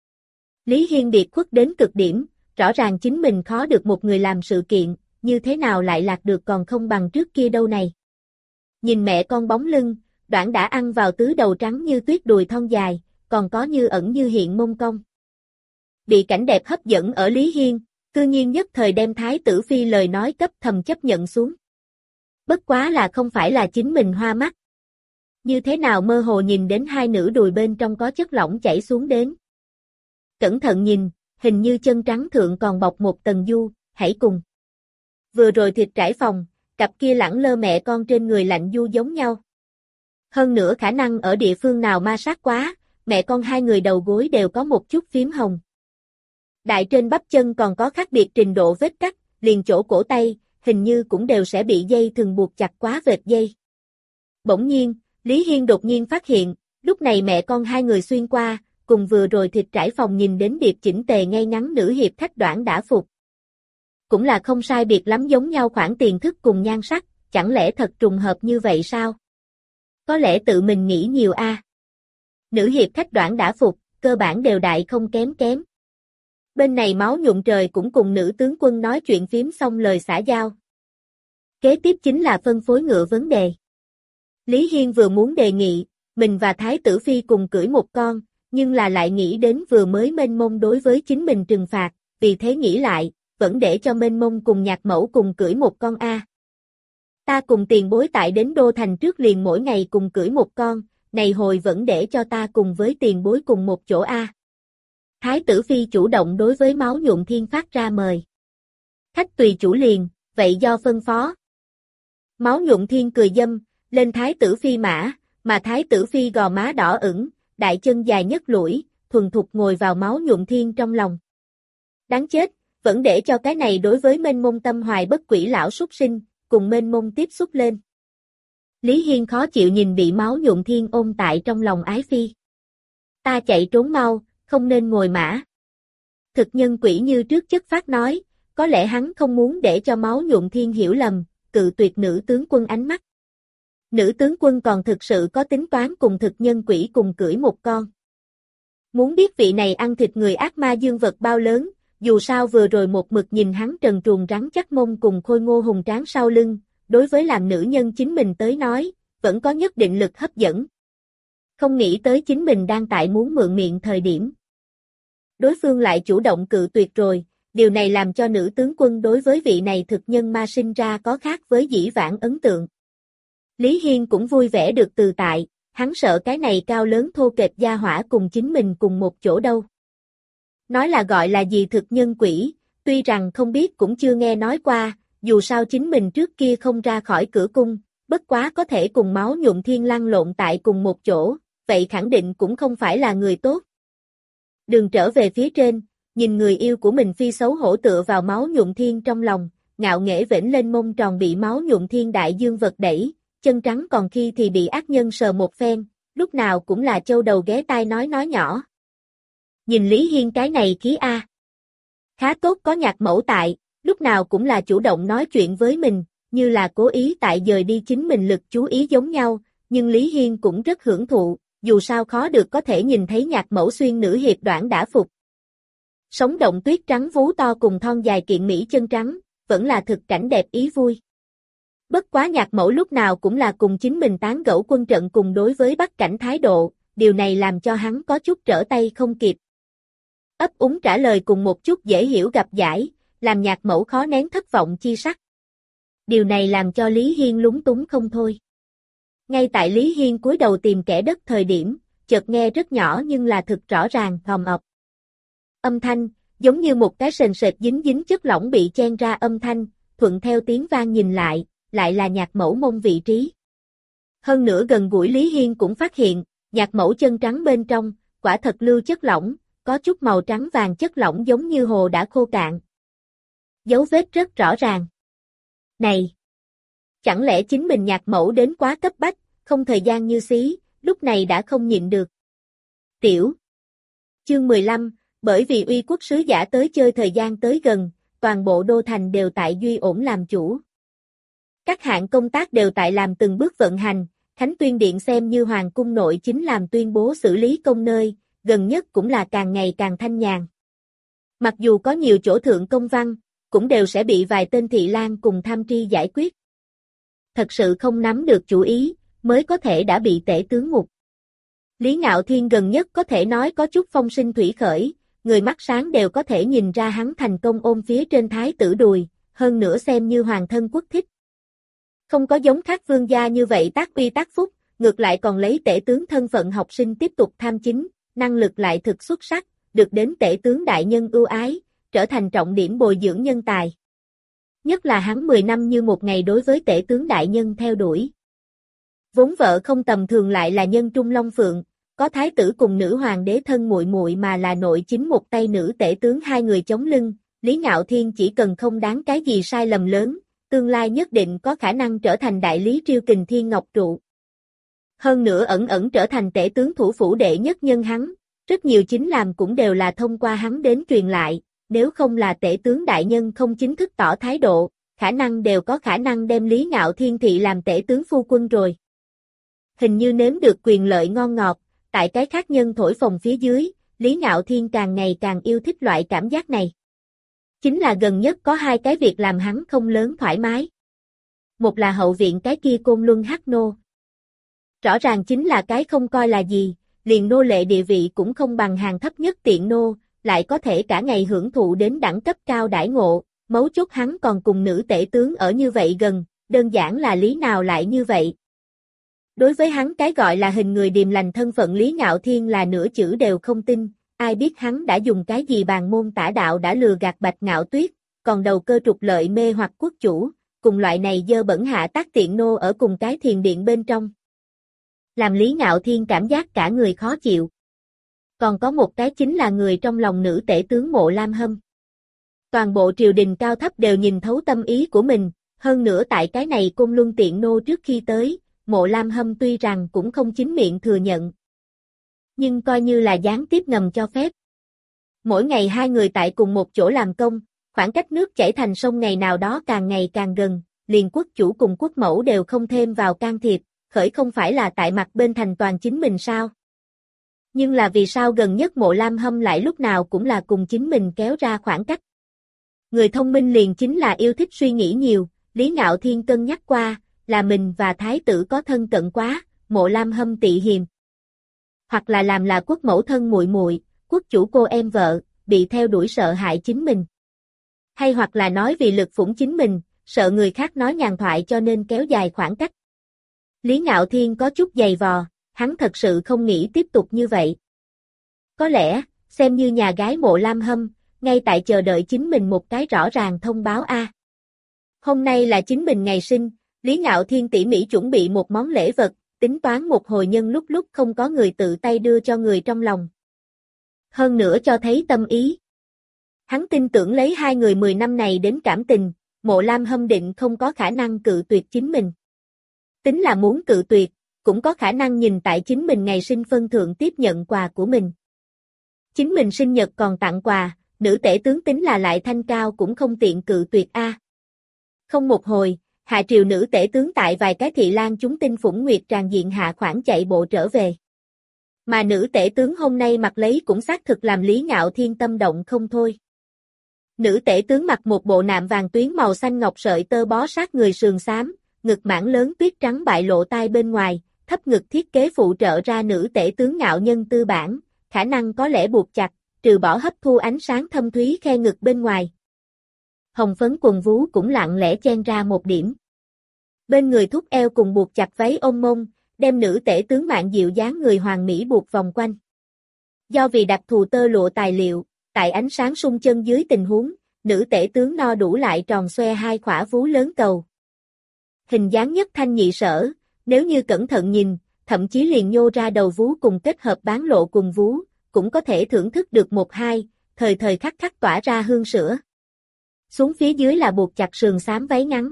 Lý Hiên biệt khuất đến cực điểm, rõ ràng chính mình khó được một người làm sự kiện, như thế nào lại lạc được còn không bằng trước kia đâu này. Nhìn mẹ con bóng lưng, Đoản đã ăn vào tứ đầu trắng như tuyết đùi thon dài, còn có như ẩn như hiện mông cong. Bị cảnh đẹp hấp dẫn ở Lý Hiên, cư nhiên nhất thời đem thái tử phi lời nói cấp thầm chấp nhận xuống. Bất quá là không phải là chính mình hoa mắt. Như thế nào mơ hồ nhìn đến hai nữ đùi bên trong có chất lỏng chảy xuống đến. Cẩn thận nhìn, hình như chân trắng thượng còn bọc một tầng du, hãy cùng. Vừa rồi thịt trải phòng, cặp kia lẳng lơ mẹ con trên người lạnh du giống nhau. Hơn nữa khả năng ở địa phương nào ma sát quá, mẹ con hai người đầu gối đều có một chút phím hồng. Đại trên bắp chân còn có khác biệt trình độ vết cắt, liền chỗ cổ tay, hình như cũng đều sẽ bị dây thừng buộc chặt quá vệt dây. Bỗng nhiên, Lý Hiên đột nhiên phát hiện, lúc này mẹ con hai người xuyên qua, cùng vừa rồi thịt trải phòng nhìn đến điệp chỉnh tề ngay ngắn nữ hiệp khách Đoản đã phục. Cũng là không sai biệt lắm giống nhau khoản tiền thức cùng nhan sắc, chẳng lẽ thật trùng hợp như vậy sao? Có lẽ tự mình nghĩ nhiều a. À. Nữ hiệp khách Đoản đã phục, cơ bản đều đại không kém kém. Bên này máu nhuộm trời cũng cùng nữ tướng quân nói chuyện phím xong lời xã giao. Kế tiếp chính là phân phối ngựa vấn đề. Lý Hiên vừa muốn đề nghị, mình và Thái tử Phi cùng cưỡi một con, nhưng là lại nghĩ đến vừa mới mênh mông đối với chính mình trừng phạt, vì thế nghĩ lại, vẫn để cho mênh mông cùng nhạc mẫu cùng cưỡi một con a. Ta cùng tiền bối tại đến Đô Thành trước liền mỗi ngày cùng cưỡi một con, này hồi vẫn để cho ta cùng với tiền bối cùng một chỗ a. Thái tử Phi chủ động đối với máu nhuộm thiên phát ra mời. Khách tùy chủ liền, vậy do phân phó. Máu nhuộm thiên cười dâm, lên Thái tử Phi mã, mà Thái tử Phi gò má đỏ ửng, đại chân dài nhất lũi, thuần thục ngồi vào máu nhuộm thiên trong lòng. Đáng chết, vẫn để cho cái này đối với mênh mông tâm hoài bất quỷ lão súc sinh, cùng mênh mông tiếp xúc lên. Lý Hiên khó chịu nhìn bị máu nhuộm thiên ôm tại trong lòng ái phi. Ta chạy trốn mau, không nên ngồi mã. Thực nhân quỷ như trước chất phát nói, có lẽ hắn không muốn để cho máu nhuộm thiên hiểu lầm, cự tuyệt nữ tướng quân ánh mắt. Nữ tướng quân còn thực sự có tính toán cùng thực nhân quỷ cùng cưỡi một con. Muốn biết vị này ăn thịt người ác ma dương vật bao lớn, dù sao vừa rồi một mực nhìn hắn trần truồng rắn chắc mông cùng khôi ngô hùng tráng sau lưng, đối với làm nữ nhân chính mình tới nói, vẫn có nhất định lực hấp dẫn. Không nghĩ tới chính mình đang tại muốn mượn miệng thời điểm. Đối phương lại chủ động cự tuyệt rồi, điều này làm cho nữ tướng quân đối với vị này thực nhân ma sinh ra có khác với dĩ vãng ấn tượng. Lý Hiên cũng vui vẻ được từ tại, hắn sợ cái này cao lớn thô kệch gia hỏa cùng chính mình cùng một chỗ đâu. Nói là gọi là gì thực nhân quỷ, tuy rằng không biết cũng chưa nghe nói qua, dù sao chính mình trước kia không ra khỏi cửa cung, bất quá có thể cùng máu nhuộm thiên lăn lộn tại cùng một chỗ, vậy khẳng định cũng không phải là người tốt. Đường trở về phía trên, nhìn người yêu của mình phi xấu hổ tựa vào máu nhuộm thiên trong lòng, ngạo nghễ vểnh lên mông tròn bị máu nhuộm thiên đại dương vật đẩy, chân trắng còn khi thì bị ác nhân sờ một phen, lúc nào cũng là châu đầu ghé tai nói nói nhỏ. Nhìn Lý Hiên cái này khí a. Khá tốt có nhạc mẫu tại, lúc nào cũng là chủ động nói chuyện với mình, như là cố ý tại dời đi chính mình lực chú ý giống nhau, nhưng Lý Hiên cũng rất hưởng thụ, dù sao khó được có thể nhìn thấy nhạc mẫu xuyên nữ hiệp Đoản đã phục. Sống động tuyết trắng vú to cùng thon dài kiện mỹ chân trắng, vẫn là thực cảnh đẹp ý vui. Bất quá nhạc mẫu lúc nào cũng là cùng chính mình tán gẫu quân trận cùng đối với Bắc Cảnh thái độ, điều này làm cho hắn có chút trở tay không kịp. Ấp úng trả lời cùng một chút dễ hiểu gặp giải, làm nhạc mẫu khó nén thất vọng chi sắc. Điều này làm cho Lý Hiên lúng túng không thôi. Ngay tại Lý Hiên cúi đầu tìm kẻ đất thời điểm, chợt nghe rất nhỏ nhưng là thực rõ ràng, ầm ập. Âm thanh, giống như một cái sền sệt dính dính chất lỏng bị chen ra âm thanh, thuận theo tiếng vang nhìn lại, lại là Nhạc Mẫu mông vị trí. Hơn nữa gần gũi Lý Hiên cũng phát hiện, Nhạc Mẫu chân trắng bên trong, quả thật lưu chất lỏng, có chút màu trắng vàng chất lỏng giống như hồ đã khô cạn. Dấu vết rất rõ ràng. Này! Chẳng lẽ chính mình Nhạc Mẫu đến quá cấp bách, không thời gian như xí, lúc này đã không nhịn được. Tiểu. Chương mười lăm, bởi vì uy quốc sứ giả tới chơi thời gian tới gần, toàn bộ đô thành đều tại Duy ổn làm chủ. Các hạng công tác đều tại làm từng bước vận hành, Khánh Tuyên Điện xem như Hoàng cung nội chính làm tuyên bố xử lý công nơi, gần nhất cũng là càng ngày càng thanh nhàn. Mặc dù có nhiều chỗ thượng công văn, cũng đều sẽ bị vài tên thị lang cùng tham tri giải quyết. Thật sự không nắm được chủ ý, mới có thể đã bị tể tướng ngục. Lý Ngạo Thiên gần nhất có thể nói có chút phong sinh thủy khởi, người mắt sáng đều có thể nhìn ra hắn thành công ôm phía trên thái tử đùi, hơn nữa xem như hoàng thân quốc thích. Không có giống khác vương gia như vậy tác uy tác phúc, ngược lại còn lấy tể tướng thân phận học sinh tiếp tục tham chính, năng lực lại thực xuất sắc, được đến tể tướng đại nhân ưu ái, trở thành trọng điểm bồi dưỡng nhân tài. Nhất là hắn mười năm như một ngày đối với tể tướng đại nhân theo đuổi. Vốn vợ không tầm thường lại là nhân trung long phượng, có thái tử cùng nữ hoàng đế thân muội muội mà là nội chính một tay nữ tể tướng hai người chống lưng, Lý Ngạo Thiên chỉ cần không đáng cái gì sai lầm lớn, tương lai nhất định có khả năng trở thành đại lý Triều Kình Thiên Ngọc Trụ. Hơn nữa ẩn ẩn trở thành tể tướng thủ phủ đệ nhất nhân hắn, rất nhiều chính làm cũng đều là thông qua hắn đến truyền lại, nếu không là tể tướng đại nhân không chính thức tỏ thái độ, khả năng đều có khả năng đem Lý Ngạo Thiên thị làm tể tướng phu quân rồi. Hình như nếm được quyền lợi ngon ngọt, tại cái khác nhân thổi phồng phía dưới, Lý Ngạo Thiên càng ngày càng yêu thích loại cảm giác này. Chính là gần nhất có hai cái việc làm hắn không lớn thoải mái. Một là hậu viện cái kia Côn Luân Hắc Nô. Rõ ràng chính là cái không coi là gì, liền nô lệ địa vị cũng không bằng hàng thấp nhất tiện nô, lại có thể cả ngày hưởng thụ đến đẳng cấp cao đãi ngộ, mấu chốt hắn còn cùng nữ tể tướng ở như vậy gần, đơn giản là lý nào lại như vậy. Đối với hắn cái gọi là hình người điềm lành thân phận Lý Ngạo Thiên là nửa chữ đều không tin, ai biết hắn đã dùng cái gì bàn môn tả đạo đã lừa gạt Bạch Ngạo Tuyết, còn đầu cơ trục lợi mê hoặc quốc chủ, cùng loại này dơ bẩn hạ tác tiện nô ở cùng cái thiền điện bên trong. Làm Lý Ngạo Thiên cảm giác cả người khó chịu. Còn có một cái chính là người trong lòng nữ tể tướng Mộ Lam Hâm. Toàn bộ triều đình cao thấp đều nhìn thấu tâm ý của mình, hơn nữa tại cái này Côn Luân tiện nô trước khi tới, Mộ Lam Hâm tuy rằng cũng không chính miệng thừa nhận. Nhưng coi như là gián tiếp ngầm cho phép. Mỗi ngày hai người tại cùng một chỗ làm công, khoảng cách nước chảy thành sông ngày nào đó càng ngày càng gần, liền quốc chủ cùng quốc mẫu đều không thêm vào can thiệp, khởi không phải là tại mặt bên thành toàn chính mình sao? Nhưng là vì sao gần nhất Mộ Lam Hâm lại lúc nào cũng là cùng chính mình kéo ra khoảng cách? Người thông minh liền chính là yêu thích suy nghĩ nhiều, Lý Ngạo Thiên cân nhắc qua, là mình và thái tử có thân cận quá, Mộ Lam Hâm tị hiềm. Hoặc là làm là quốc mẫu thân muội muội, quốc chủ cô em vợ, bị theo đuổi sợ hại chính mình. Hay hoặc là nói vì lực phủng chính mình, sợ người khác nói nhàn thoại cho nên kéo dài khoảng cách. Lý Ngạo Thiên có chút dày vò, hắn thật sự không nghĩ tiếp tục như vậy. Có lẽ, xem như nhà gái Mộ Lam Hâm, ngay tại chờ đợi chính mình một cái rõ ràng thông báo a. Hôm nay là chính mình ngày sinh, Lý Ngạo Thiên tỉ mỉ chuẩn bị một món lễ vật, tính toán một hồi nhân lúc lúc không có người tự tay đưa cho người trong lòng. Hơn nữa cho thấy tâm ý. Hắn tin tưởng lấy hai người mười năm này đến cảm tình, Mộ Lam Hâm định không có khả năng cự tuyệt chính mình. Tính là muốn cự tuyệt, cũng có khả năng nhìn tại chính mình ngày sinh phân thượng tiếp nhận quà của mình. Chính mình sinh nhật còn tặng quà, nữ tể tướng tính là lại thanh cao cũng không tiện cự tuyệt a. À. Không một hồi, hạ triều nữ tể tướng tại vài cái thị lang chúng tinh phủng nguyệt tràn diện hạ khoản chạy bộ trở về. Mà nữ tể tướng hôm nay mặc lấy cũng xác thực làm Lý Ngạo Thiên tâm động không thôi. Nữ tể tướng mặc một bộ nạm vàng tuyến màu xanh ngọc sợi tơ bó sát người sườn xám, ngực mảng lớn tuyết trắng bại lộ tai bên ngoài, thấp ngực thiết kế phụ trợ ra nữ tể tướng ngạo nhân tư bản, khả năng có lẽ buộc chặt, trừ bỏ hấp thu ánh sáng thâm thúy khe ngực bên ngoài. Hồng phấn quần vú cũng lặng lẽ chen ra một điểm. Bên người thúc eo cùng buộc chặt váy ôm mông, đem nữ tể tướng Mạn Diệu dáng người hoàng mỹ buộc vòng quanh. Do vì đặc thù tơ lụa tài liệu, tại ánh sáng sung chân dưới tình huống, nữ tể tướng no đủ lại tròn xoe hai khỏa vú lớn cầu. Hình dáng nhất thanh nhị sở, nếu như cẩn thận nhìn, thậm chí liền nhô ra đầu vú cùng kết hợp bán lộ cùng vú, cũng có thể thưởng thức được một hai, thời thời khắc khắc tỏa ra hương sữa. Xuống phía dưới là buộc chặt sườn xám váy ngắn.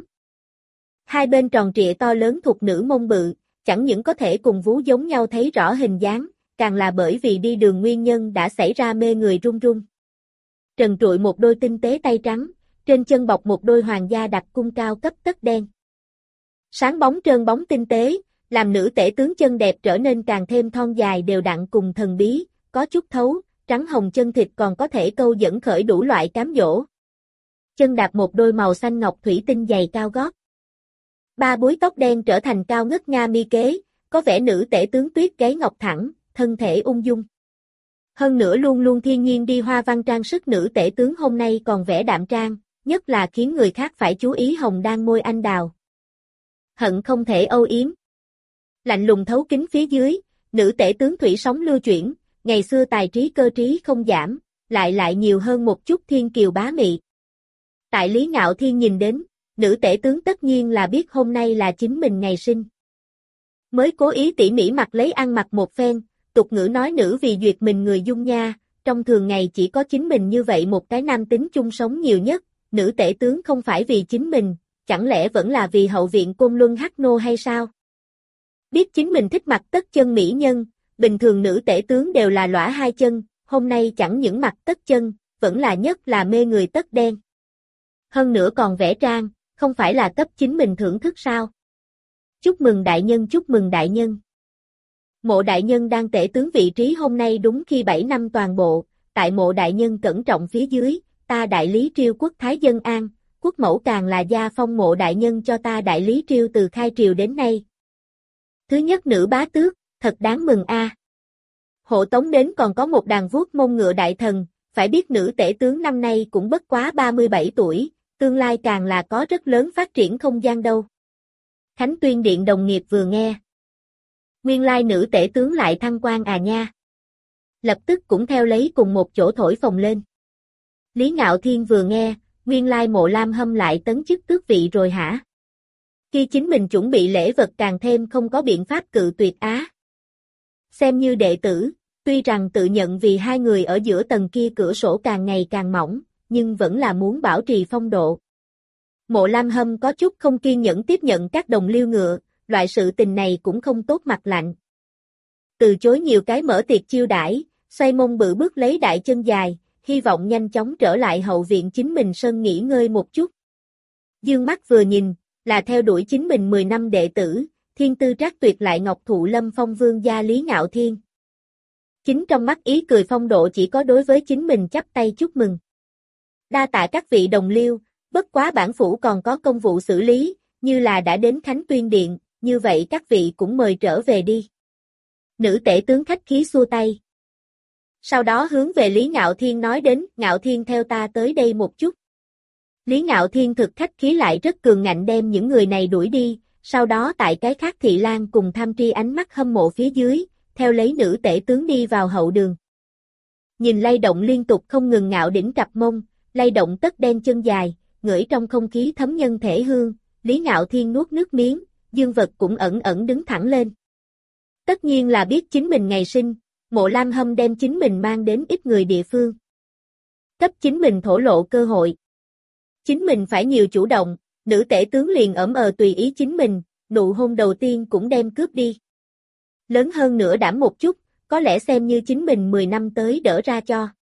Hai bên tròn trịa to lớn thuộc nữ mông bự, chẳng những có thể cùng vú giống nhau thấy rõ hình dáng, càng là bởi vì đi đường nguyên nhân đã xảy ra mê người run run. Trần trụi một đôi tinh tế tay trắng, trên chân bọc một đôi hoàng gia đặc cung cao cấp tất đen. Sáng bóng trơn bóng tinh tế, làm nữ tể tướng chân đẹp trở nên càng thêm thon dài đều đặn cùng thần bí, có chút thấu, trắng hồng chân thịt còn có thể câu dẫn khởi đủ loại cám dỗ. Chân đạp một đôi màu xanh ngọc thủy tinh giày cao gót. Ba búi tóc đen trở thành cao ngất nga mi kế, có vẻ nữ tể tướng tuyết gáy ngọc thẳng, thân thể ung dung. Hơn nữa luôn luôn thiên nhiên đi hoa văn trang sức nữ tể tướng hôm nay còn vẻ đạm trang, nhất là khiến người khác phải chú ý hồng đan môi anh đào. Hận không thể âu yếm. Lạnh lùng thấu kính phía dưới, nữ tể tướng thủy sóng lưu chuyển, ngày xưa tài trí cơ trí không giảm, lại lại nhiều hơn một chút thiên kiều bá mị. Tại Lý Ngạo Thiên nhìn đến, nữ tể tướng tất nhiên là biết hôm nay là chính mình ngày sinh. Mới cố ý tỉ mỉ mặc lấy ăn mặc một phen, tục ngữ nói nữ vì duyệt mình người dung nha, trong thường ngày chỉ có chính mình như vậy một cái nam tính chung sống nhiều nhất, nữ tể tướng không phải vì chính mình, chẳng lẽ vẫn là vì hậu viện Côn Luân Hắc Nô hay sao? Biết chính mình thích mặc tất chân mỹ nhân, bình thường nữ tể tướng đều là lõa hai chân, hôm nay chẳng những mặc tất chân, vẫn là nhất là mê người tất đen. Hơn nữa còn vẽ trang, không phải là cấp chính mình thưởng thức sao? Chúc mừng đại nhân, chúc mừng đại nhân. Mộ đại nhân đang tể tướng vị trí hôm nay đúng khi bảy năm toàn bộ, tại mộ đại nhân cẩn trọng phía dưới, ta đại lý triêu quốc thái dân an, quốc mẫu càng là gia phong mộ đại nhân cho ta đại lý triêu từ khai triều đến nay. Thứ nhất nữ bá tước, thật đáng mừng a. À. Hộ tống đến còn có một đàn vuốt mông ngựa đại thần, phải biết nữ tể tướng năm nay cũng bất quá ba mươi bảy tuổi, tương lai càng là có rất lớn phát triển không gian đâu. Khánh Tuyên Điện đồng nghiệp vừa nghe. Nguyên lai nữ tể tướng lại thăng quan à nha. Lập tức cũng theo lấy cùng một chỗ thổi phồng lên. Lý Ngạo Thiên vừa nghe, nguyên lai Mộ Lam Hâm lại tấn chức tước vị rồi hả? Khi chính mình chuẩn bị lễ vật càng thêm không có biện pháp cự tuyệt á. Xem như đệ tử, tuy rằng tự nhận vì hai người ở giữa tầng kia cửa sổ càng ngày càng mỏng, nhưng vẫn là muốn bảo trì phong độ. Mộ Lam Hâm có chút không kiên nhẫn tiếp nhận các đồng liêu ngựa, loại sự tình này cũng không tốt mặt lạnh. Từ chối nhiều cái mở tiệc chiêu đãi, xoay mông bự bước lấy đại chân dài, hy vọng nhanh chóng trở lại hậu viện chính mình sân nghỉ ngơi một chút. Dương mắt vừa nhìn, là theo đuổi chính mình mười năm đệ tử, thiên tư trác tuyệt lại ngọc thụ lâm phong vương gia Lý Ngạo Thiên. Chính trong mắt ý cười phong độ chỉ có đối với chính mình chắp tay chúc mừng. Đa tạ các vị đồng liêu, bất quá bản phủ còn có công vụ xử lý, như là đã đến Khánh Tuyên Điện, như vậy các vị cũng mời trở về đi. Nữ tể tướng khách khí xua tay. Sau đó hướng về Lý Ngạo Thiên nói đến, Ngạo Thiên theo ta tới đây một chút. Lý Ngạo Thiên thực khách khí lại rất cường ngạnh đem những người này đuổi đi, sau đó tại cái khác thị lang cùng tham tri ánh mắt hâm mộ phía dưới, theo lấy nữ tể tướng đi vào hậu đường. Nhìn lay động liên tục không ngừng ngạo đỉnh cặp mông, lay động tất đen chân dài, ngửi trong không khí thấm nhân thể hương, Lý Ngạo Thiên nuốt nước miếng, dương vật cũng ẩn ẩn đứng thẳng lên. Tất nhiên là biết chính mình ngày sinh, Mộ Lam Hâm đem chính mình mang đến ít người địa phương. Cấp chính mình thổ lộ cơ hội. Chính mình phải nhiều chủ động, nữ tể tướng liền ẩm ờ tùy ý chính mình, nụ hôn đầu tiên cũng đem cướp đi. Lớn hơn nữa đảm một chút, có lẽ xem như chính mình mười năm tới đỡ ra cho.